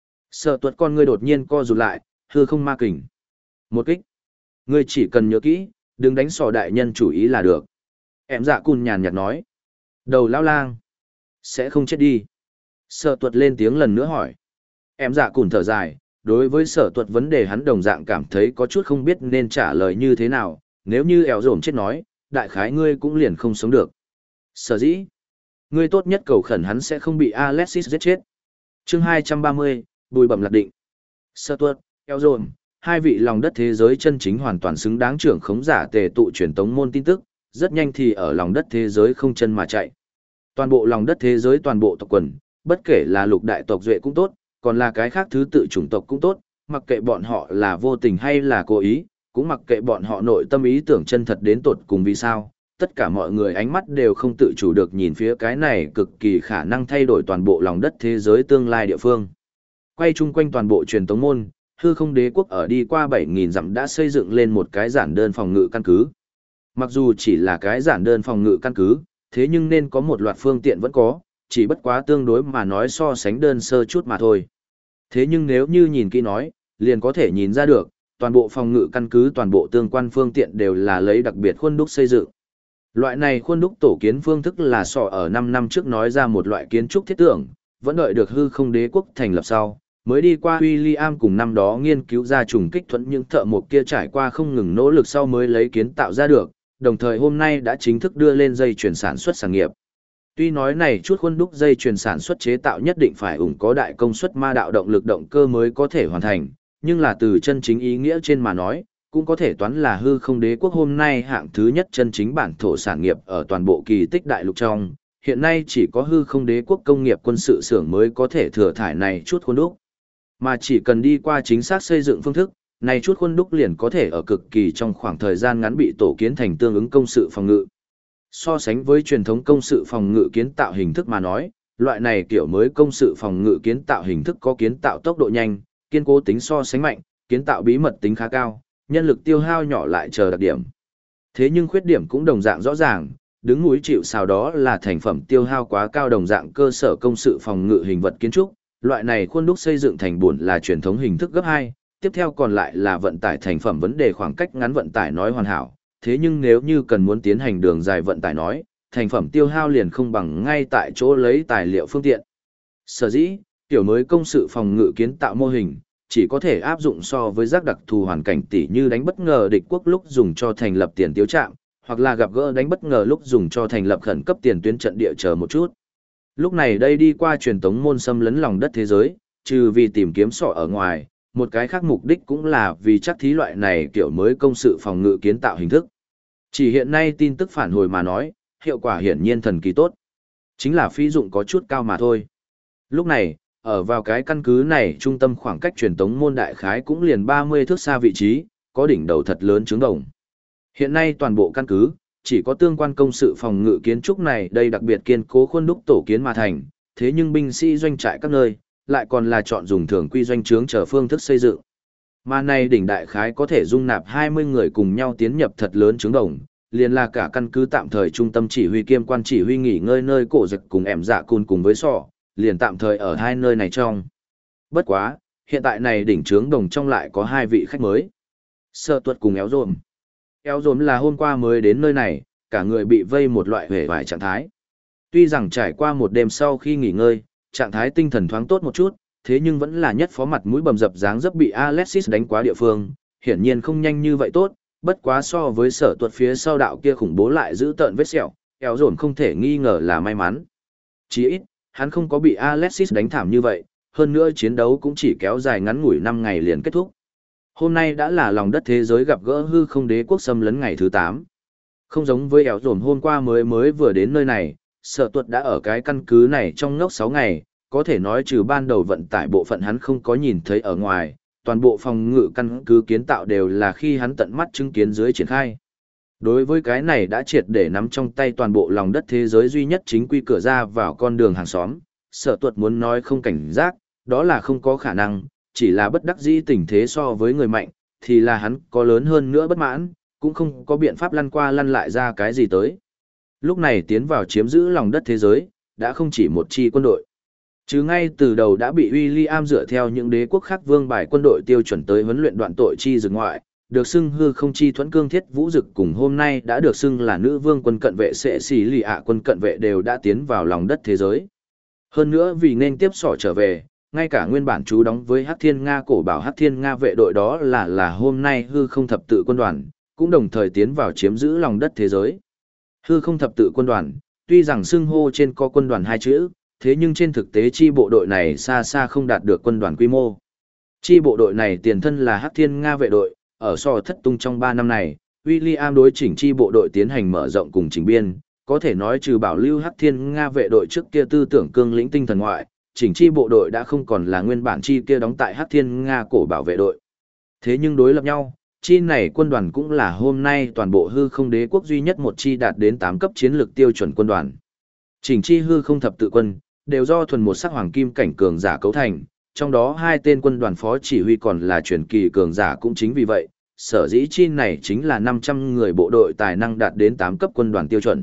Sở tuật con ngươi đột nhiên co rụt lại, hư không ma kình. Một kích. Ngươi chỉ cần nhớ kỹ, đừng đánh sò đại nhân chủ ý là được. Em dạ cùn nhàn nhạt nói. Đầu lão lang. Sẽ không chết đi. Sở tuật lên tiếng lần nữa hỏi. Em dạ cùn thở dài, đối với sở tuật vấn đề hắn đồng dạng cảm thấy có chút không biết nên trả lời như thế nào, nếu như ẻo rổm chết nói, đại khái ngươi cũng liền không sống được. Sở dĩ, ngươi tốt nhất cầu khẩn hắn sẽ không bị Alexis giết chết. Chương 230, bùi bẩm lạc định. Sở tuật, ẻo rổm, hai vị lòng đất thế giới chân chính hoàn toàn xứng đáng trưởng khống giả tề tụ truyền tống môn tin tức, rất nhanh thì ở lòng đất thế giới không chân mà chạy. Toàn bộ lòng đất thế giới toàn bộ tộc quần, bất kể là lục đại tộc duệ cũng tốt, còn là cái khác thứ tự chủng tộc cũng tốt, mặc kệ bọn họ là vô tình hay là cố ý, cũng mặc kệ bọn họ nội tâm ý tưởng chân thật đến tột cùng vì sao, tất cả mọi người ánh mắt đều không tự chủ được nhìn phía cái này cực kỳ khả năng thay đổi toàn bộ lòng đất thế giới tương lai địa phương. Quay chung quanh toàn bộ truyền tống môn, hư không đế quốc ở đi qua 7.000 dặm đã xây dựng lên một cái giản đơn phòng ngự căn cứ. Mặc dù chỉ là cái giản đơn phòng ngự căn cứ, thế nhưng nên có một loạt phương tiện vẫn có, chỉ bất quá tương đối mà nói so sánh đơn sơ chút mà thôi. Thế nhưng nếu như nhìn kỹ nói, liền có thể nhìn ra được, toàn bộ phòng ngự căn cứ toàn bộ tương quan phương tiện đều là lấy đặc biệt khuôn đúc xây dựng. Loại này khuôn đúc tổ kiến phương thức là sọ ở 5 năm trước nói ra một loại kiến trúc thiết tưởng, vẫn đợi được hư không đế quốc thành lập sau, mới đi qua William cùng năm đó nghiên cứu ra trùng kích thuẫn những thợ mộc kia trải qua không ngừng nỗ lực sau mới lấy kiến tạo ra được, đồng thời hôm nay đã chính thức đưa lên dây chuyển sản xuất sản nghiệp. Tuy nói này chút khuôn đúc dây chuyền sản xuất chế tạo nhất định phải có đại công suất ma đạo động lực động cơ mới có thể hoàn thành, nhưng là từ chân chính ý nghĩa trên mà nói, cũng có thể toán là hư không đế quốc hôm nay hạng thứ nhất chân chính bản thổ sản nghiệp ở toàn bộ kỳ tích đại lục trong. Hiện nay chỉ có hư không đế quốc công nghiệp quân sự xưởng mới có thể thừa thải này chút khuôn đúc. Mà chỉ cần đi qua chính xác xây dựng phương thức, này chút khuôn đúc liền có thể ở cực kỳ trong khoảng thời gian ngắn bị tổ kiến thành tương ứng công sự phòng ngự. So sánh với truyền thống công sự phòng ngự kiến tạo hình thức mà nói, loại này kiểu mới công sự phòng ngự kiến tạo hình thức có kiến tạo tốc độ nhanh, kiên cố tính so sánh mạnh, kiến tạo bí mật tính khá cao, nhân lực tiêu hao nhỏ lại chờ đặc điểm. Thế nhưng khuyết điểm cũng đồng dạng rõ ràng, đứng núi chịu sào đó là thành phẩm tiêu hao quá cao đồng dạng cơ sở công sự phòng ngự hình vật kiến trúc, loại này khuôn đúc xây dựng thành buồn là truyền thống hình thức gấp 2, tiếp theo còn lại là vận tải thành phẩm vấn đề khoảng cách ngắn vận tải nói hoàn hảo. Thế nhưng nếu như cần muốn tiến hành đường dài vận tải nói, thành phẩm tiêu hao liền không bằng ngay tại chỗ lấy tài liệu phương tiện. Sở dĩ, kiểu mới công sự phòng ngự kiến tạo mô hình, chỉ có thể áp dụng so với rác đặc thù hoàn cảnh tỉ như đánh bất ngờ địch quốc lúc dùng cho thành lập tiền tiêu trạm, hoặc là gặp gỡ đánh bất ngờ lúc dùng cho thành lập khẩn cấp tiền tuyến trận địa chờ một chút. Lúc này đây đi qua truyền tống môn xâm lấn lòng đất thế giới, trừ vì tìm kiếm sọ ở ngoài, một cái khác mục đích cũng là vì chắc thí loại này kiểu mới công sự phòng ngự kiến tạo hình thức. Chỉ hiện nay tin tức phản hồi mà nói, hiệu quả hiển nhiên thần kỳ tốt. Chính là phí dụng có chút cao mà thôi. Lúc này, ở vào cái căn cứ này trung tâm khoảng cách truyền tống môn đại khái cũng liền 30 thước xa vị trí, có đỉnh đầu thật lớn trướng đồng. Hiện nay toàn bộ căn cứ, chỉ có tương quan công sự phòng ngự kiến trúc này đây đặc biệt kiên cố khuôn đúc tổ kiến mà thành, thế nhưng binh sĩ doanh trại các nơi, lại còn là chọn dùng thường quy doanh trướng chờ phương thức xây dựng. Mà này đỉnh đại khái có thể dung nạp 20 người cùng nhau tiến nhập thật lớn trướng đồng, liền là cả căn cứ tạm thời trung tâm chỉ huy kiêm quan chỉ huy nghỉ ngơi nơi cổ dịch cùng ẻm dạ cùn cùng với sọ, liền tạm thời ở hai nơi này trong. Bất quá, hiện tại này đỉnh trướng đồng trong lại có hai vị khách mới. Sở Tuật cùng Éo Rồm. Éo Rồm là hôm qua mới đến nơi này, cả người bị vây một loại hề vải trạng thái. Tuy rằng trải qua một đêm sau khi nghỉ ngơi, trạng thái tinh thần thoáng tốt một chút, thế nhưng vẫn là nhất phó mặt mũi bầm dập dáng dấp bị Alexis đánh quá địa phương, hiển nhiên không nhanh như vậy tốt, bất quá so với Sở Tuật phía sau đạo kia khủng bố lại giữ tợn vết sẹo, Éo Rồm không thể nghi ngờ là may mắn. Chỉ ít, hắn không có bị Alexis đánh thảm như vậy, hơn nữa chiến đấu cũng chỉ kéo dài ngắn ngủi 5 ngày liền kết thúc. Hôm nay đã là lòng đất thế giới gặp gỡ hư không đế quốc xâm lấn ngày thứ 8. Không giống với ẻo dồn hôm qua mới vừa đến nơi này, Sở Tuật đã ở cái căn cứ này trong ngốc 6 ngày, có thể nói trừ ban đầu vận tải bộ phận hắn không có nhìn thấy ở ngoài, toàn bộ phòng ngự căn cứ kiến tạo đều là khi hắn tận mắt chứng kiến dưới triển khai. Đối với cái này đã triệt để nắm trong tay toàn bộ lòng đất thế giới duy nhất chính quy cửa ra vào con đường hàng xóm, Sở Tuật muốn nói không cảnh giác, đó là không có khả năng, chỉ là bất đắc dĩ tình thế so với người mạnh, thì là hắn có lớn hơn nữa bất mãn, cũng không có biện pháp lăn qua lăn lại ra cái gì tới. Lúc này tiến vào chiếm giữ lòng đất thế giới, đã không chỉ một chi quân đội. Chứ ngay từ đầu đã bị William dựa theo những đế quốc khác vương bài quân đội tiêu chuẩn tới huấn luyện đoạn tội chi dực ngoại, được xưng hư không chi thuẫn cương thiết vũ dực cùng hôm nay đã được xưng là nữ vương quân cận vệ sẽ xì lì ạ quân cận vệ đều đã tiến vào lòng đất thế giới. Hơn nữa vì nên tiếp sỏ trở về, ngay cả nguyên bản trú đóng với Hắc Thiên Nga cổ bảo Hắc Thiên Nga vệ đội đó là hôm nay hư không thập tự quân đoàn, cũng đồng thời tiến vào chiếm giữ lòng đất thế giới. Hư không thập tự quân đoàn, tuy rằng xưng hô trên có quân đoàn 2 chữ, thế nhưng trên thực tế chi bộ đội này xa xa không đạt được quân đoàn quy mô. Chi bộ đội này tiền thân là Hắc Thiên Nga vệ đội, ở so thất tung trong 3 năm này, William đối chỉnh chi bộ đội tiến hành mở rộng cùng chỉnh biên, có thể nói trừ bảo lưu Hắc Thiên Nga vệ đội trước kia tư tưởng cương lĩnh tinh thần ngoại, chỉnh chi bộ đội đã không còn là nguyên bản chi kia đóng tại Hắc Thiên Nga cổ bảo vệ đội. Thế nhưng đối lập nhau, chi này quân đoàn cũng là hôm nay toàn bộ hư không đế quốc duy nhất một chi đạt đến 8 cấp chiến lược tiêu chuẩn quân đoàn. Chỉnh chi hư không thập tự quân, đều do thuần một sắc hoàng kim cảnh cường giả cấu thành, trong đó 2 tên quân đoàn phó chỉ huy còn là truyền kỳ cường giả cũng chính vì vậy, sở dĩ chi này chính là 500 người bộ đội tài năng đạt đến 8 cấp quân đoàn tiêu chuẩn.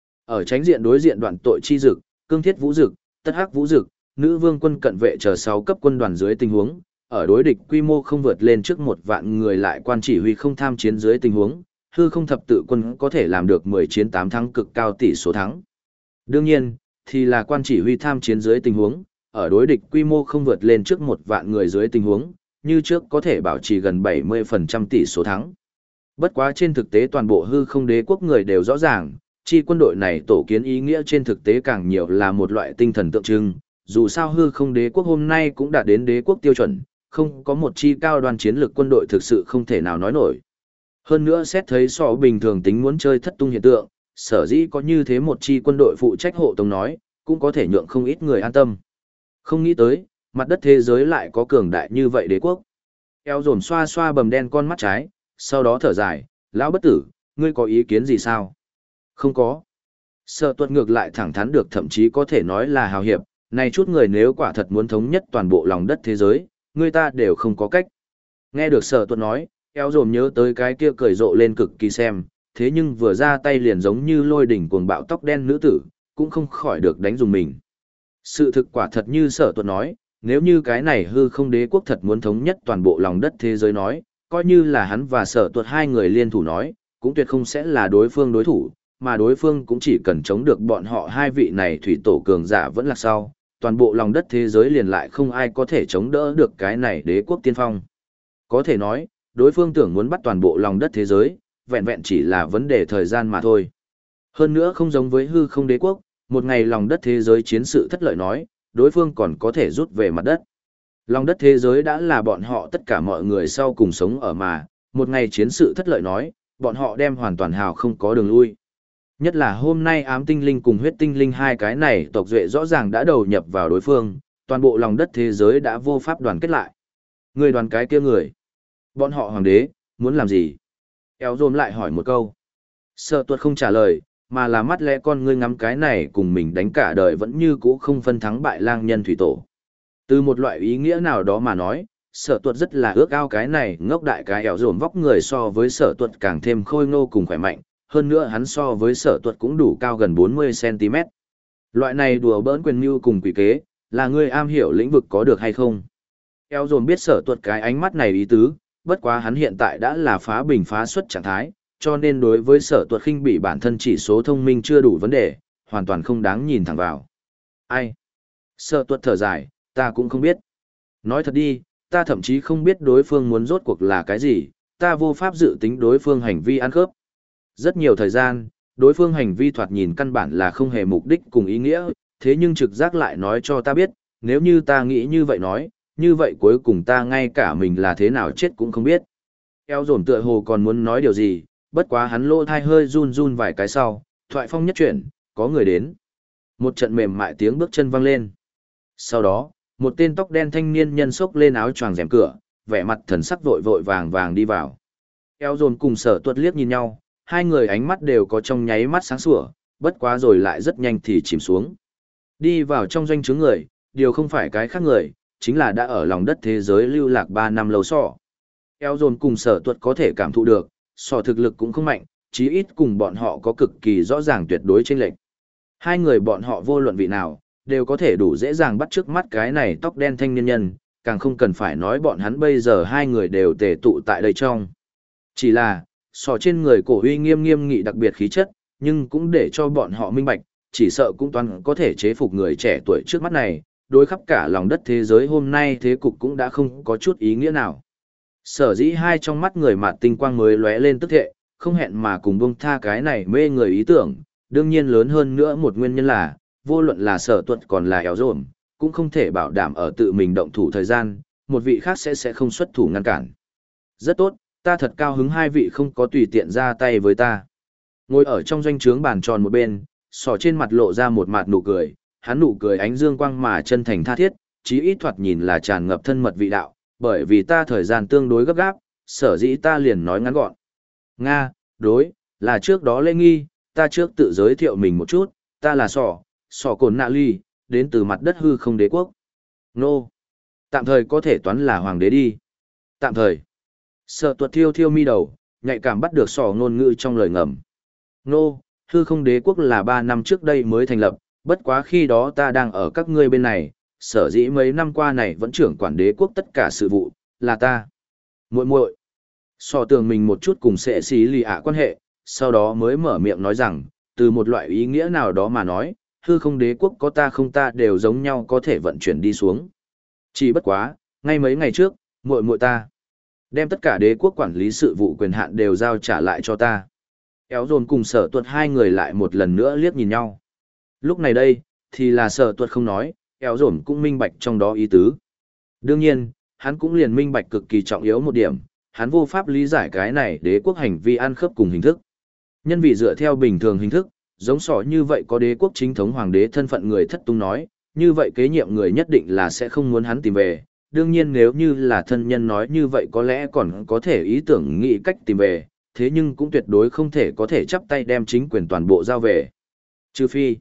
Ở tránh diện đối diện đoạn tội chi dực, cương thiết vũ dực, tất hắc vũ dực, nữ vương quân cận vệ chờ 6 cấp quân đoàn dưới tình huống, ở đối địch quy mô không vượt lên trước 1 vạn người lại quan chỉ huy không tham chiến dưới tình huống, hư không thập tự quân có thể làm được 10 chiến 8 thắng cực cao tỷ số thắng. Đương nhiên, thì là quan chỉ huy tham chiến dưới tình huống, ở đối địch quy mô không vượt lên trước 1 vạn người dưới tình huống, như trước có thể bảo trì gần 70% tỷ số thắng. Bất quá trên thực tế toàn bộ hư không đế quốc người đều rõ ràng, chi quân đội này tổ kiến ý nghĩa trên thực tế càng nhiều là một loại tinh thần tượng trưng, dù sao hư không đế quốc hôm nay cũng đạt đến đế quốc tiêu chuẩn, không có một chi cao đoàn chiến lược quân đội thực sự không thể nào nói nổi. Hơn nữa xét thấy so bình thường tính muốn chơi thất tung hiện tượng, sở dĩ có như thế một chi quân đội phụ trách hộ tống nói, cũng có thể nhượng không ít người an tâm. Không nghĩ tới, mặt đất thế giới lại có cường đại như vậy đế quốc. Eo dồn xoa xoa bầm đen con mắt trái, sau đó thở dài, lão bất tử, ngươi có ý kiến gì sao? Không có. Sở Tuật ngược lại thẳng thắn được thậm chí có thể nói là hào hiệp, này chút người nếu quả thật muốn thống nhất toàn bộ lòng đất thế giới, người ta đều không có cách. Nghe được Sở Tuật nói, eo dồn nhớ tới cái kia cười rộ lên cực kỳ xem, thế nhưng vừa ra tay liền giống như lôi đỉnh cuồng bạo tóc đen nữ tử, cũng không khỏi được đánh dùng mình. Sự thực quả thật như Sở Tuật nói, nếu như cái này hư không đế quốc thật muốn thống nhất toàn bộ lòng đất thế giới nói, coi như là hắn và Sở Tuật 2 người liên thủ nói, cũng tuyệt không sẽ là đối phương đối thủ, mà đối phương cũng chỉ cần chống được bọn họ 2 vị này thủy tổ cường giả vẫn là sau, toàn bộ lòng đất thế giới liền lại không ai có thể chống đỡ được cái này đế quốc tiên phong. Có thể nói, đối phương tưởng muốn bắt toàn bộ lòng đất thế giới, vẹn vẹn chỉ là vấn đề thời gian mà thôi. Hơn nữa không giống với hư không đế quốc, một ngày lòng đất thế giới chiến sự thất lợi nói, đối phương còn có thể rút về mặt đất. Lòng đất thế giới đã là bọn họ tất cả mọi người sau cùng sống ở mà, một ngày chiến sự thất lợi nói, bọn họ đem hoàn toàn hào không có đường lui. Nhất là hôm nay ám tinh linh cùng huyết tinh linh 2 cái này tộc duệ rõ ràng đã đầu nhập vào đối phương, toàn bộ lòng đất thế giới đã vô pháp đoàn kết lại. Người đoàn cái kia người, bọn họ hoàng đế, muốn làm gì? Eo dồn lại hỏi một câu. Sở Tuật không trả lời, mà là mắt lẽ con ngươi ngắm cái này cùng mình đánh cả đời vẫn như cũ không phân thắng bại lang nhân thủy tổ. Từ một loại ý nghĩa nào đó mà nói, Sở Tuật rất là ước ao cái này ngốc đại cái eo dồn vóc người so với Sở Tuật càng thêm khôi ngô cùng khỏe mạnh, hơn nữa hắn so với Sở Tuật cũng đủ cao gần 40 cm. Loại này đùa bỡn quyền mưu cùng quỷ kế, là người am hiểu lĩnh vực có được hay không? Eo dồn biết Sở Tuật cái ánh mắt này ý tứ, bất quá hắn hiện tại đã là phá bình phá xuất trạng thái, cho nên đối với Sở Tuật khinh bị bản thân chỉ số thông minh chưa đủ vấn đề, hoàn toàn không đáng nhìn thẳng vào. Ai? Sở Tuật thở dài, ta cũng không biết. Nói thật đi, ta thậm chí không biết đối phương muốn rốt cuộc là cái gì, ta vô pháp dự tính đối phương hành vi ăn khớp. Rất nhiều thời gian, đối phương hành vi thoạt nhìn căn bản là không hề mục đích cùng ý nghĩa, Thế nhưng trực giác lại nói cho ta biết, nếu như ta nghĩ như vậy nói, như vậy cuối cùng ta ngay cả mình là thế nào chết cũng không biết. Eo dồn tựa hồ còn muốn nói điều gì, bất quá hắn lỗ thai hơi run run vài cái sau, thoại phong nhất chuyển, có người đến. Một trận mềm mại tiếng bước chân vang lên. Sau đó, một tên tóc đen thanh niên nhân xốc lên áo choàng rèm cửa, vẻ mặt thần sắc vội vội vàng vàng đi vào. Eo dồn cùng Sở Tuật liếc nhìn nhau, hai người ánh mắt đều có trong nháy mắt sáng sủa, bất quá rồi lại rất nhanh thì chìm xuống. Đi vào trong doanh trướng người, điều không phải cái khác người, chính là đã ở lòng đất thế giới lưu lạc 3 năm lâu Sọ. Eo dồn cùng Sở Tuật có thể cảm thụ được, Sọ thực lực cũng không mạnh, chí ít cùng bọn họ có cực kỳ rõ ràng tuyệt đối chênh lệch. Hai người bọn họ vô luận vị nào, đều có thể đủ dễ dàng bắt trước mắt cái này tóc đen thanh niên nhân, càng không cần phải nói bọn hắn bây giờ hai người đều tề tụ tại đây trong. Chỉ là, Sọ trên người cổ uy nghiêm nghiêm nghị đặc biệt khí chất, nhưng cũng để cho bọn họ minh bạch, chỉ sợ cũng toàn có thể chế phục người trẻ tuổi trước mắt này, đối khắp cả lòng đất thế giới hôm nay thế cục cũng đã không có chút ý nghĩa nào. Sở dĩ hai trong mắt người mặt tinh quang mới lóe lên tức thệ, không hẹn mà cùng buông tha cái này mê người ý tưởng, đương nhiên lớn hơn nữa một nguyên nhân là, vô luận là Sở Tuật còn là Éo Dồn, cũng không thể bảo đảm ở tự mình động thủ thời gian, một vị khác sẽ không xuất thủ ngăn cản. Rất tốt, ta thật cao hứng hai vị không có tùy tiện ra tay với ta. Ngồi ở trong doanh trướng bàn tròn một bên, Sọ trên mặt lộ ra một mặt nụ cười, hắn nụ cười ánh dương quang mà chân thành tha thiết, chí ít thoạt nhìn là tràn ngập thân mật vị đạo, bởi vì ta thời gian tương đối gấp gáp, sở dĩ ta liền nói ngắn gọn. Nga, đối, là trước đó lễ nghi, ta trước tự giới thiệu mình một chút, ta là Sọ Cồn Nạ Ly, đến từ mặt đất hư không đế quốc. Nô, tạm thời có thể toán là hoàng đế đi. Tạm thời. Sở Tuật thiêu thiêu mi đầu, nhạy cảm bắt được Sọ ngôn ngữ trong lời ngầm. Nô, hư không đế quốc là 3 năm trước đây mới thành lập, bất quá khi đó ta đang ở các ngươi bên này, sở dĩ mấy năm qua này vẫn trưởng quản đế quốc tất cả sự vụ, là ta. Muội muội. Sọ tưởng mình một chút cùng sẽ xí lì ạ quan hệ, sau đó mới mở miệng nói rằng, từ một loại ý nghĩa nào đó mà nói, hư không đế quốc có ta không ta đều giống nhau có thể vận chuyển đi xuống. Chỉ bất quá, ngay mấy ngày trước, muội muội ta đem tất cả đế quốc quản lý sự vụ quyền hạn đều giao trả lại cho ta. Éo dồn cùng Sở Tuật hai người lại một lần nữa liếc nhìn nhau. Lúc này đây, thì là Sở Tuật không nói, Éo dồn cũng minh bạch trong đó ý tứ. Đương nhiên, hắn cũng liền minh bạch cực kỳ trọng yếu một điểm, hắn vô pháp lý giải cái này đế quốc hành vi ăn khớp cùng hình thức. Nhân vì dựa theo bình thường hình thức, giống Sọ như vậy có đế quốc chính thống hoàng đế thân phận người thất tung nói, như vậy kế nhiệm người nhất định là sẽ không muốn hắn tìm về. Đương nhiên nếu như là thân nhân nói như vậy có lẽ còn có thể ý tưởng nghĩ cách tìm về, thế nhưng cũng tuyệt đối không thể có thể chắp tay đem chính quyền toàn bộ giao về. Trừ phi,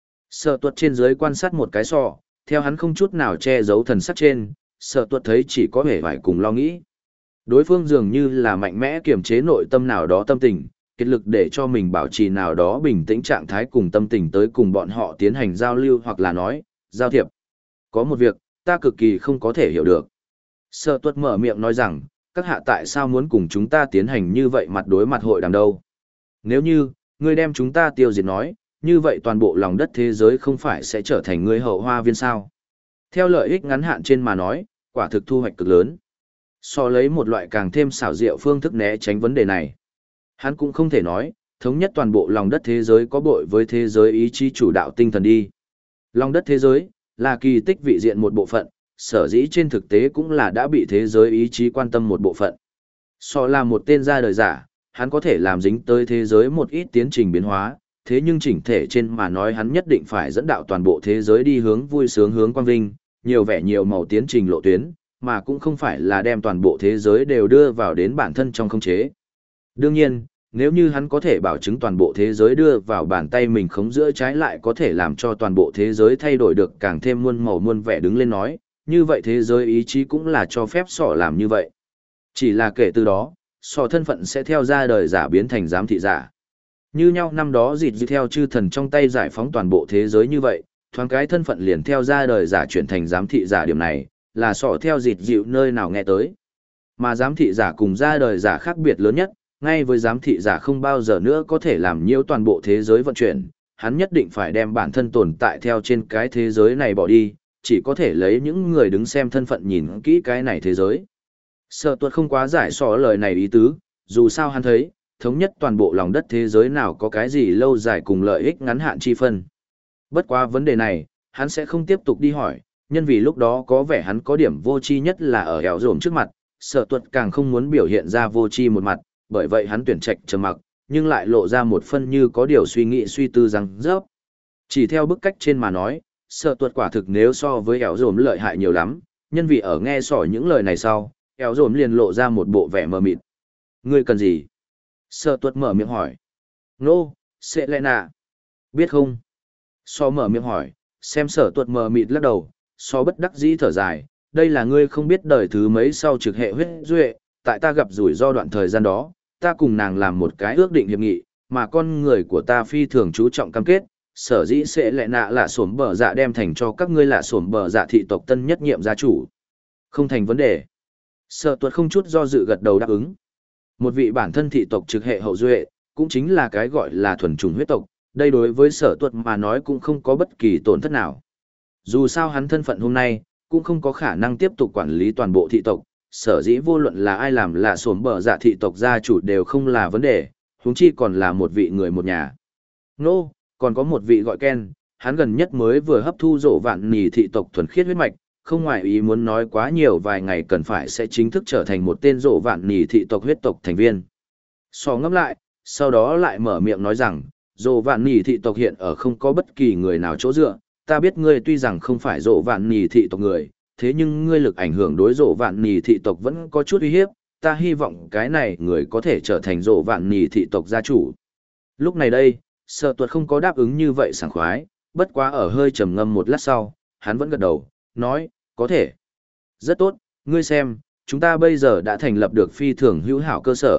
Sở Tuật trên dưới quan sát một cái Sọ, theo hắn không chút nào che giấu thần sắc trên, Sở Tuật thấy chỉ có vẻ vải cùng lo nghĩ. Đối phương dường như là mạnh mẽ kiềm chế nội tâm nào đó tâm tình, kết lực để cho mình bảo trì nào đó bình tĩnh trạng thái cùng tâm tình tới cùng bọn họ tiến hành giao lưu hoặc là nói, giao thiệp. Có một việc, ta cực kỳ không có thể hiểu được. Sở Tuật mở miệng nói rằng, các hạ tại sao muốn cùng chúng ta tiến hành như vậy mặt đối mặt hội đàm đâu? Nếu như, ngươi đem chúng ta tiêu diệt nói, như vậy toàn bộ lòng đất thế giới không phải sẽ trở thành ngươi hậu hoa viên sao? Theo lợi ích ngắn hạn trên mà nói, quả thực thu hoạch cực lớn. So lấy một loại càng thêm xảo diệu phương thức né tránh vấn đề này. Hắn cũng không thể nói, thống nhất toàn bộ lòng đất thế giới có bội với thế giới ý chí chủ đạo tinh thần đi. Lòng đất thế giới, là kỳ tích vị diện một bộ phận, sở dĩ trên thực tế cũng là đã bị thế giới ý chí quan tâm một bộ phận. So là một tên ra đời giả, hắn có thể làm dính tới thế giới một ít tiến trình biến hóa, thế nhưng chỉnh thể trên mà nói hắn nhất định phải dẫn đạo toàn bộ thế giới đi hướng vui sướng hướng quang vinh, nhiều vẻ nhiều màu tiến trình lộ tuyến, mà cũng không phải là đem toàn bộ thế giới đều đưa vào đến bản thân trong khống chế. Đương nhiên, nếu như hắn có thể bảo chứng toàn bộ thế giới đưa vào bàn tay mình khống giữa trái lại có thể làm cho toàn bộ thế giới thay đổi được càng thêm muôn màu muôn vẻ đứng lên nói, như vậy thế giới ý chí cũng là cho phép Sọ làm như vậy. Chỉ là kể từ đó, Sọ thân phận sẽ theo ra đời giả biến thành giám thị giả. Như nhau năm đó dịt dịt theo chư thần trong tay giải phóng toàn bộ thế giới như vậy, thoáng cái thân phận liền theo ra đời giả chuyển thành giám thị giả điểm này, là Sọ theo dịt dịu nơi nào nghe tới. Mà giám thị giả cùng ra đời giả khác biệt lớn nhất, ngay với giám thị giả không bao giờ nữa có thể làm nhiễu toàn bộ thế giới vận chuyển, hắn nhất định phải đem bản thân tồn tại theo trên cái thế giới này bỏ đi, chỉ có thể lấy những người đứng xem thân phận nhìn kỹ cái này thế giới. Sở Tuật không quá giải Sọ lời này ý tứ, dù sao hắn thấy, thống nhất toàn bộ lòng đất thế giới nào có cái gì lâu dài cùng lợi ích ngắn hạn chi phân. Bất quá vấn đề này, hắn sẽ không tiếp tục đi hỏi, nhân vì lúc đó có vẻ hắn có điểm vô tri nhất là ở ẻo rồm trước mặt, Sở Tuật càng không muốn biểu hiện ra vô tri một mặt, bởi vậy hắn tuyển trạch trầm mặc, nhưng lại lộ ra một phân như có điều suy nghĩ suy tư rằng rớp. Chỉ theo bức cách trên mà nói, Sở Tuật quả thực nếu so với ẻo rồm lợi hại nhiều lắm, nhân vì ở nghe sỏi những lời này sau, ẻo rồm liền lộ ra một bộ vẻ mờ mịt. Ngươi cần gì? Sở Tuật mở miệng hỏi. Nô, sẽ lẽ nạ. Biết không? So mở miệng hỏi, xem Sở Tuật mờ mịt lắc đầu, so bất đắc dĩ thở dài, đây là ngươi không biết đời thứ mấy sau trực hệ huyết duệ, tại ta gặp rủi ro đoạn thời gian đó, ta cùng nàng làm một cái ước định hiệp nghị, mà con người của ta phi thường chú trọng cam kết, sở dĩ sẽ lẽ nạ là sổm bờ dạ đem thành cho các ngươi là sổm bờ dạ thị tộc tân nhất nhiệm gia chủ. Không thành vấn đề. Sở Tuật không chút do dự gật đầu đáp ứng. Một vị bản thân thị tộc trực hệ hậu duệ, cũng chính là cái gọi là thuần chủng huyết tộc, đây đối với Sở Tuật mà nói cũng không có bất kỳ tổn thất nào. Dù sao hắn thân phận hôm nay, cũng không có khả năng tiếp tục quản lý toàn bộ thị tộc, sở dĩ vô luận là ai làm là sổm bờ dạ thị tộc gia chủ đều không là vấn đề, huống chi còn là một vị người một nhà. Nô, còn có một vị gọi Ken, hắn gần nhất mới vừa hấp thu rộ vạn nỉ thị tộc thuần khiết huyết mạch, không ngoài ý muốn nói quá nhiều vài ngày cần phải sẽ chính thức trở thành một tên rộ vạn nỉ thị tộc huyết tộc thành viên. So ngẫm lại, sau đó lại mở miệng nói rằng, rộ vạn nỉ thị tộc hiện ở không có bất kỳ người nào chỗ dựa, ta biết ngươi tuy rằng không phải rộ vạn nỉ thị tộc người, thế nhưng ngươi lực ảnh hưởng đối rộ vạn nỉ thị tộc vẫn có chút uy hiếp, ta hy vọng cái này người có thể trở thành rộ vạn nỉ thị tộc gia chủ. Lúc này đây, Sở Tuật không có đáp ứng như vậy sảng khoái, bất quá ở hơi trầm ngâm một lát sau, hắn vẫn gật đầu, nói, có thể. Rất tốt, ngươi xem, chúng ta bây giờ đã thành lập được phi thường hữu hảo cơ sở.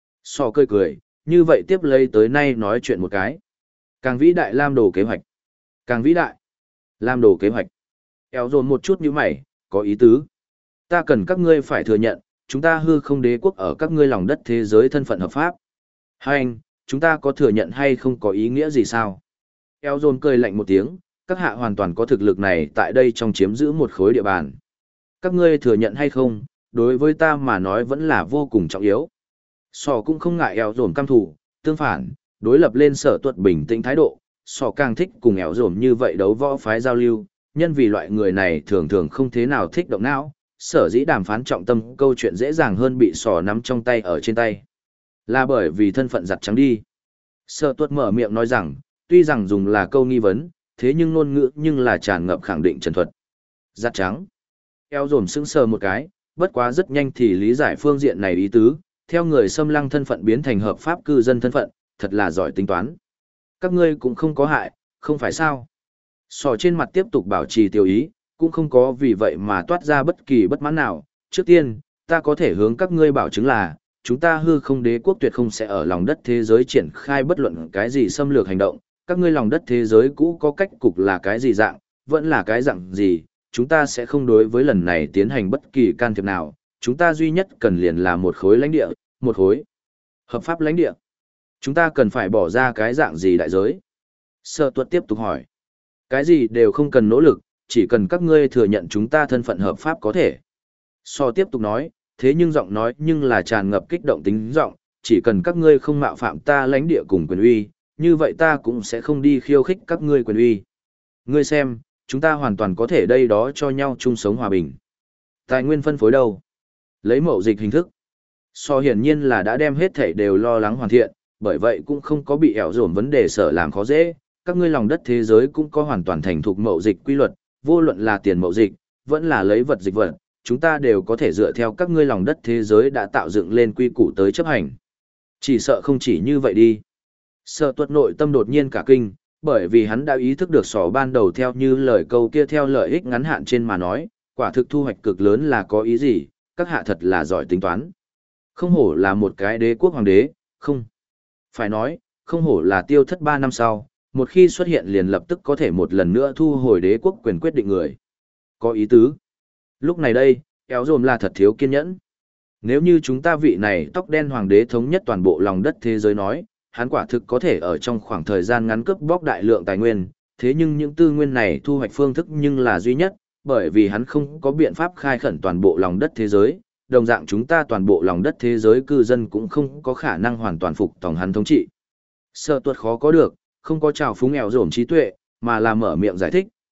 So cười cười, như vậy tiếp lấy tới nay nói chuyện một cái. Càng vĩ đại Lam Đồ kế hoạch. Càng vĩ đại. Lam Đồ kế hoạch. Eo dồn một chút như mày, có ý tứ. Ta cần các ngươi phải thừa nhận, chúng ta hư không đế quốc ở các ngươi lòng đất thế giới thân phận hợp pháp. Hai anh, chúng ta có thừa nhận hay không có ý nghĩa gì sao? Eo dồn cười lạnh một tiếng, các hạ hoàn toàn có thực lực này tại đây trong chiếm giữ một khối địa bàn. Các ngươi thừa nhận hay không, đối với ta mà nói vẫn là vô cùng trọng yếu. Sò cũng không ngại eo dồn cam thủ, tương phản, đối lập lên Sở Tuật bình tĩnh thái độ, Sò càng thích cùng eo dồn như vậy đấu võ phái giao lưu, nhân vì loại người này thường thường không thế nào thích động não, sở dĩ đàm phán trọng tâm câu chuyện dễ dàng hơn bị Sò nắm trong tay ở trên tay. Là bởi vì thân phận giặt trắng đi. Sở Tuật mở miệng nói rằng, tuy rằng dùng là câu nghi vấn, thế nhưng ngôn ngữ nhưng là tràn ngập khẳng định trần thuật. Giặt trắng. Eo dồn sững sờ một cái, bất quá rất nhanh thì lý giải phương diện này ý tứ, theo người xâm lăng thân phận biến thành hợp pháp cư dân thân phận, thật là giỏi tính toán. Các ngươi cũng không có hại, không phải sao? Sò trên mặt tiếp tục bảo trì tiêu ý, cũng không có vì vậy mà toát ra bất kỳ bất mãn nào. Trước tiên, ta có thể hướng các ngươi bảo chứng là, chúng ta hư không đế quốc tuyệt không sẽ ở lòng đất thế giới triển khai bất luận cái gì xâm lược hành động. Các ngươi lòng đất thế giới cũ có cách cục là cái gì dạng, vẫn là cái dạng gì, chúng ta sẽ không đối với lần này tiến hành bất kỳ can thiệp nào. Chúng ta duy nhất cần liền là một khối lãnh địa, một khối hợp pháp lãnh địa. Chúng ta cần phải bỏ ra cái dạng gì đại giới? Sở Tuật tiếp tục hỏi. Cái gì đều không cần nỗ lực, chỉ cần các ngươi thừa nhận chúng ta thân phận hợp pháp có thể. So tiếp tục nói, thế nhưng giọng nói nhưng là tràn ngập kích động tính giọng, chỉ cần các ngươi không mạo phạm ta lãnh địa cùng quyền uy, như vậy ta cũng sẽ không đi khiêu khích các ngươi quyền uy. Ngươi xem, chúng ta hoàn toàn có thể đây đó cho nhau chung sống hòa bình. Tài nguyên phân phối đâu? Lấy mậu dịch hình thức. So hiển nhiên là đã đem hết thảy đều lo lắng hoàn thiện, bởi vậy cũng không có bị ẻo dồn vấn đề sở làm khó dễ. Các ngươi lòng đất thế giới cũng có hoàn toàn thành thục mậu dịch quy luật, vô luận là tiền mậu dịch, vẫn là lấy vật dịch vật, chúng ta đều có thể dựa theo các ngươi lòng đất thế giới đã tạo dựng lên quy củ tới chấp hành. Chỉ sợ không chỉ như vậy đi. Sở Tuật nội tâm đột nhiên cả kinh, bởi vì hắn đã ý thức được sỏ ban đầu theo như lời câu kia theo lợi ích ngắn hạn trên mà nói, quả thực thu hoạch cực lớn là có ý gì, các hạ thật là giỏi tính toán. Không hổ là một cái đế quốc hoàng đế, không. Phải nói, không hổ là tiêu thất 3 năm sau, một khi xuất hiện liền lập tức có thể một lần nữa thu hồi đế quốc quyền quyết định người. Có ý tứ. Lúc này đây, kéo dồm là thật thiếu kiên nhẫn. Nếu như chúng ta vị này tóc đen hoàng đế thống nhất toàn bộ lòng đất thế giới nói, hắn quả thực có thể ở trong khoảng thời gian ngắn cướp bóc đại lượng tài nguyên, thế nhưng những tư nguyên này thu hoạch phương thức nhưng là duy nhất, bởi vì hắn không có biện pháp khai khẩn toàn bộ lòng đất thế giới, đồng dạng chúng ta toàn bộ lòng đất thế giới cư dân cũng không có khả năng hoàn toàn phục tòng hắn thống trị. Sở Tuật khó có được, không có trào phúng ẻo dồn trí tuệ, mà là mở miệng giải thích,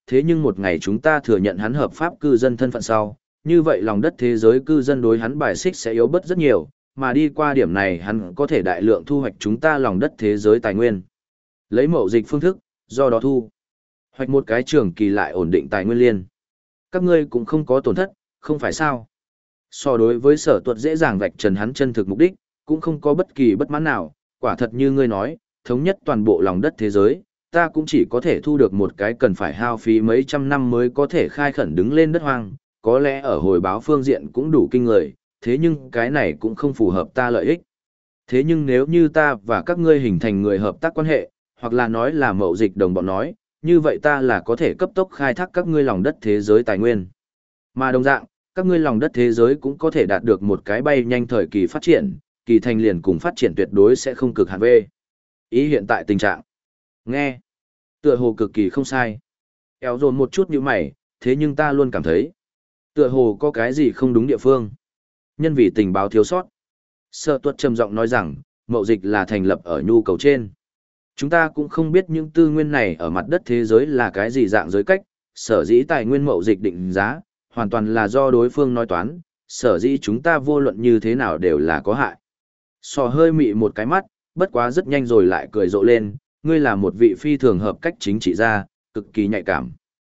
thế nhưng một ngày chúng ta thừa nhận hắn hợp pháp cư dân thân phận sau, như vậy lòng đất thế giới cư dân đối hắn bài xích sẽ yếu bớt rất nhiều, mà đi qua điểm này hắn có thể đại lượng thu hoạch chúng ta lòng đất thế giới tài nguyên. Lấy mậu dịch phương thức, do đó thu hoạch một cái trường kỳ lại ổn định tài nguyên liên. Các ngươi cũng không có tổn thất, không phải sao? So đối với Sở Tuật dễ dàng vạch trần hắn chân thực mục đích, cũng không có bất kỳ bất mãn nào, quả thật như ngươi nói, thống nhất toàn bộ lòng đất thế giới, ta cũng chỉ có thể thu được một cái cần phải hao phí mấy trăm năm mới có thể khai khẩn đứng lên đất hoang, có lẽ ở hồi báo phương diện cũng đủ kinh người, thế nhưng cái này cũng không phù hợp ta lợi ích. Thế nhưng nếu như ta và các ngươi hình thành người hợp tác quan hệ, hoặc là nói là mậu dịch đồng bọn nói, như vậy ta là có thể cấp tốc khai thác các ngươi lòng đất thế giới tài nguyên. Mà đồng dạng, các ngươi lòng đất thế giới cũng có thể đạt được một cái bay nhanh thời kỳ phát triển, kỳ thành liền cùng phát triển tuyệt đối sẽ không cực hạn về. Ý hiện tại tình trạng. Nghe. Tựa hồ cực kỳ không sai. Éo dồn một chút như mày, thế nhưng ta luôn cảm thấy. Tựa hồ có cái gì không đúng địa phương. Nhân vì tình báo thiếu sót. Sở Tuật trầm giọng nói rằng, mậu dịch là thành lập ở nhu cầu trên. Chúng ta cũng không biết những tư nguyên này ở mặt đất thế giới là cái gì dạng giới cách, sở dĩ tài nguyên mậu dịch định giá, hoàn toàn là do đối phương nói toán, sở dĩ chúng ta vô luận như thế nào đều là có hại. Sò hơi mị một cái mắt, bất quá rất nhanh rồi lại cười rộ lên, ngươi là một vị phi thường hợp cách chính trị gia, cực kỳ nhạy cảm.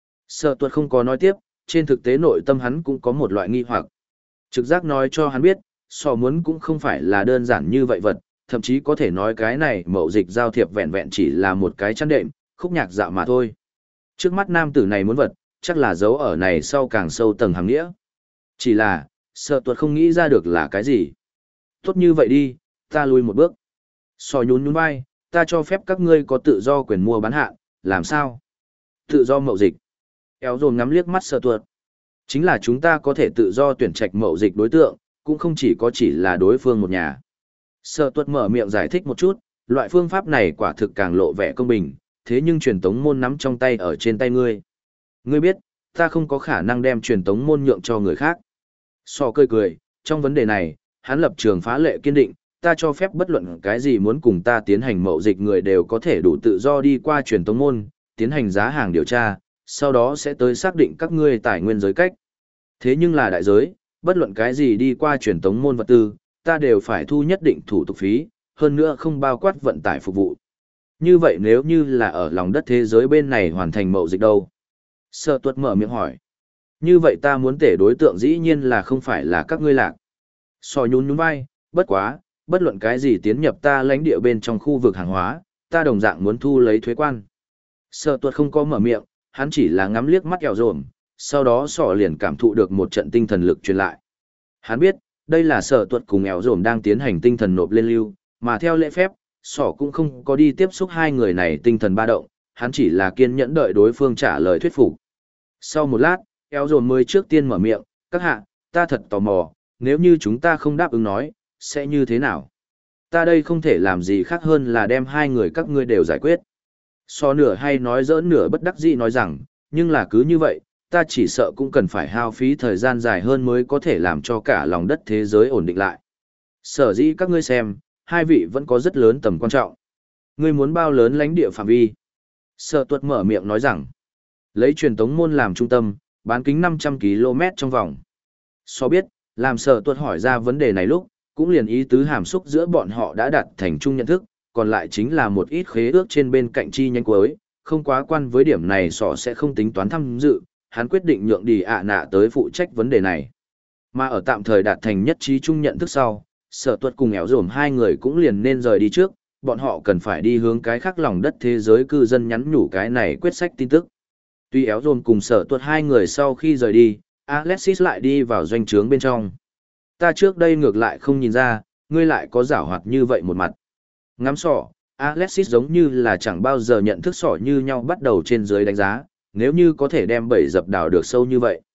Sở Tuật không có nói tiếp, trên thực tế nội tâm hắn cũng có một loại nghi hoặc. Trực giác nói cho hắn biết, sò muốn cũng không phải là đơn giản như vậy vật, thậm chí có thể nói cái này mậu dịch giao thiệp vẹn vẹn chỉ là một cái chăn đệm, khúc nhạc dạo mà thôi. Trước mắt nam tử này muốn vật, chắc là giấu ở này sau càng sâu tầng hàng nghĩa. Chỉ là, Sở Tuật không nghĩ ra được là cái gì. Tốt như vậy đi, ta lui một bước. Sò nhún nhún vai, ta cho phép các ngươi có tự do quyền mua bán hạn, làm sao? Tự do mậu dịch. Éo dồn ngắm liếc mắt Sở Tuật. Chính là chúng ta có thể tự do tuyển trạch mậu dịch đối tượng, cũng không chỉ là đối phương một nhà. Sở Tuật mở miệng giải thích một chút, loại phương pháp này quả thực càng lộ vẻ công bình, thế nhưng truyền tống môn nắm trong tay ở trên tay ngươi. Ngươi biết, ta không có khả năng đem truyền tống môn nhượng cho người khác. Sò cười cười, trong vấn đề này, hắn lập trường phá lệ kiên định, ta cho phép bất luận cái gì muốn cùng ta tiến hành mậu dịch người đều có thể đủ tự do đi qua truyền tống môn, tiến hành giá hàng điều tra, sau đó sẽ tới xác định các ngươi tài nguyên giới cách. Thế nhưng là đại giới, bất luận cái gì đi qua truyền tống môn vật tư, ta đều phải thu nhất định thủ tục phí, hơn nữa không bao quát vận tải phục vụ. Như vậy nếu như là ở lòng đất thế giới bên này hoàn thành mậu dịch đâu? Sở Tuật mở miệng hỏi. Như vậy ta muốn tể đối tượng dĩ nhiên là không phải là các ngươi lạc. Sò nhún nhún vai, bất quá, bất luận cái gì tiến nhập ta lãnh địa bên trong khu vực hàng hóa, ta đồng dạng muốn thu lấy thuế quan. Sở Tuật không có mở miệng, hắn chỉ là ngắm liếc mắt kẹo rồm, sau đó sò liền cảm thụ được một trận tinh thần lực truyền lại. Hắn biết, đây là Sở Tuật cùng ẻo rồm đang tiến hành tinh thần nộp lên lưu, mà theo lễ phép, sò cũng không có đi tiếp xúc hai người này tinh thần ba động, hắn chỉ là kiên nhẫn đợi đối phương trả lời thuyết phục. Sau một lát, ẻo rồm mới trước tiên mở miệng, các hạ, ta thật tò mò, nếu như chúng ta không đáp ứng nói, sẽ như thế nào? Ta đây không thể làm gì khác hơn là đem hai người các ngươi đều giải quyết. So nửa hay nói giỡn nửa bất đắc dĩ nói rằng, nhưng là cứ như vậy, ta chỉ sợ cũng cần phải hao phí thời gian dài hơn mới có thể làm cho cả lòng đất thế giới ổn định lại. Sở dĩ các ngươi xem, hai vị vẫn có rất lớn tầm quan trọng. Ngươi muốn bao lớn lãnh địa phạm vi? Sở Tuật mở miệng nói rằng, lấy truyền tống môn làm trung tâm, bán kính 500 km trong vòng. So biết, làm Sở Tuật hỏi ra vấn đề này lúc, cũng liền ý tứ hàm xúc giữa bọn họ đã đạt thành chung nhận thức, còn lại chính là một ít khế ước trên bên cạnh chi nhánh cuối, không quá quan với điểm này sọ sẽ không tính toán tham dự, hắn quyết định nhượng đi ạ nạ tới phụ trách vấn đề này. Mà ở tạm thời đạt thành nhất trí chung nhận thức sau, Sở Tuật cùng éo rồm hai người cũng liền nên rời đi trước, bọn họ cần phải đi hướng cái khác lòng đất thế giới cư dân nhắn nhủ cái này quyết sách tin tức. Tuy éo rồm cùng Sở Tuật hai người sau khi rời đi, Alexis lại đi vào doanh trướng bên trong. Ta trước đây ngược lại không nhìn ra, ngươi lại có giảo hoạt như vậy một mặt. Ngắm sỏ, Alexis giống như là chẳng bao giờ nhận thức sỏ như nhau bắt đầu trên dưới đánh giá, nếu như có thể đem bẫy dập đào được sâu như vậy.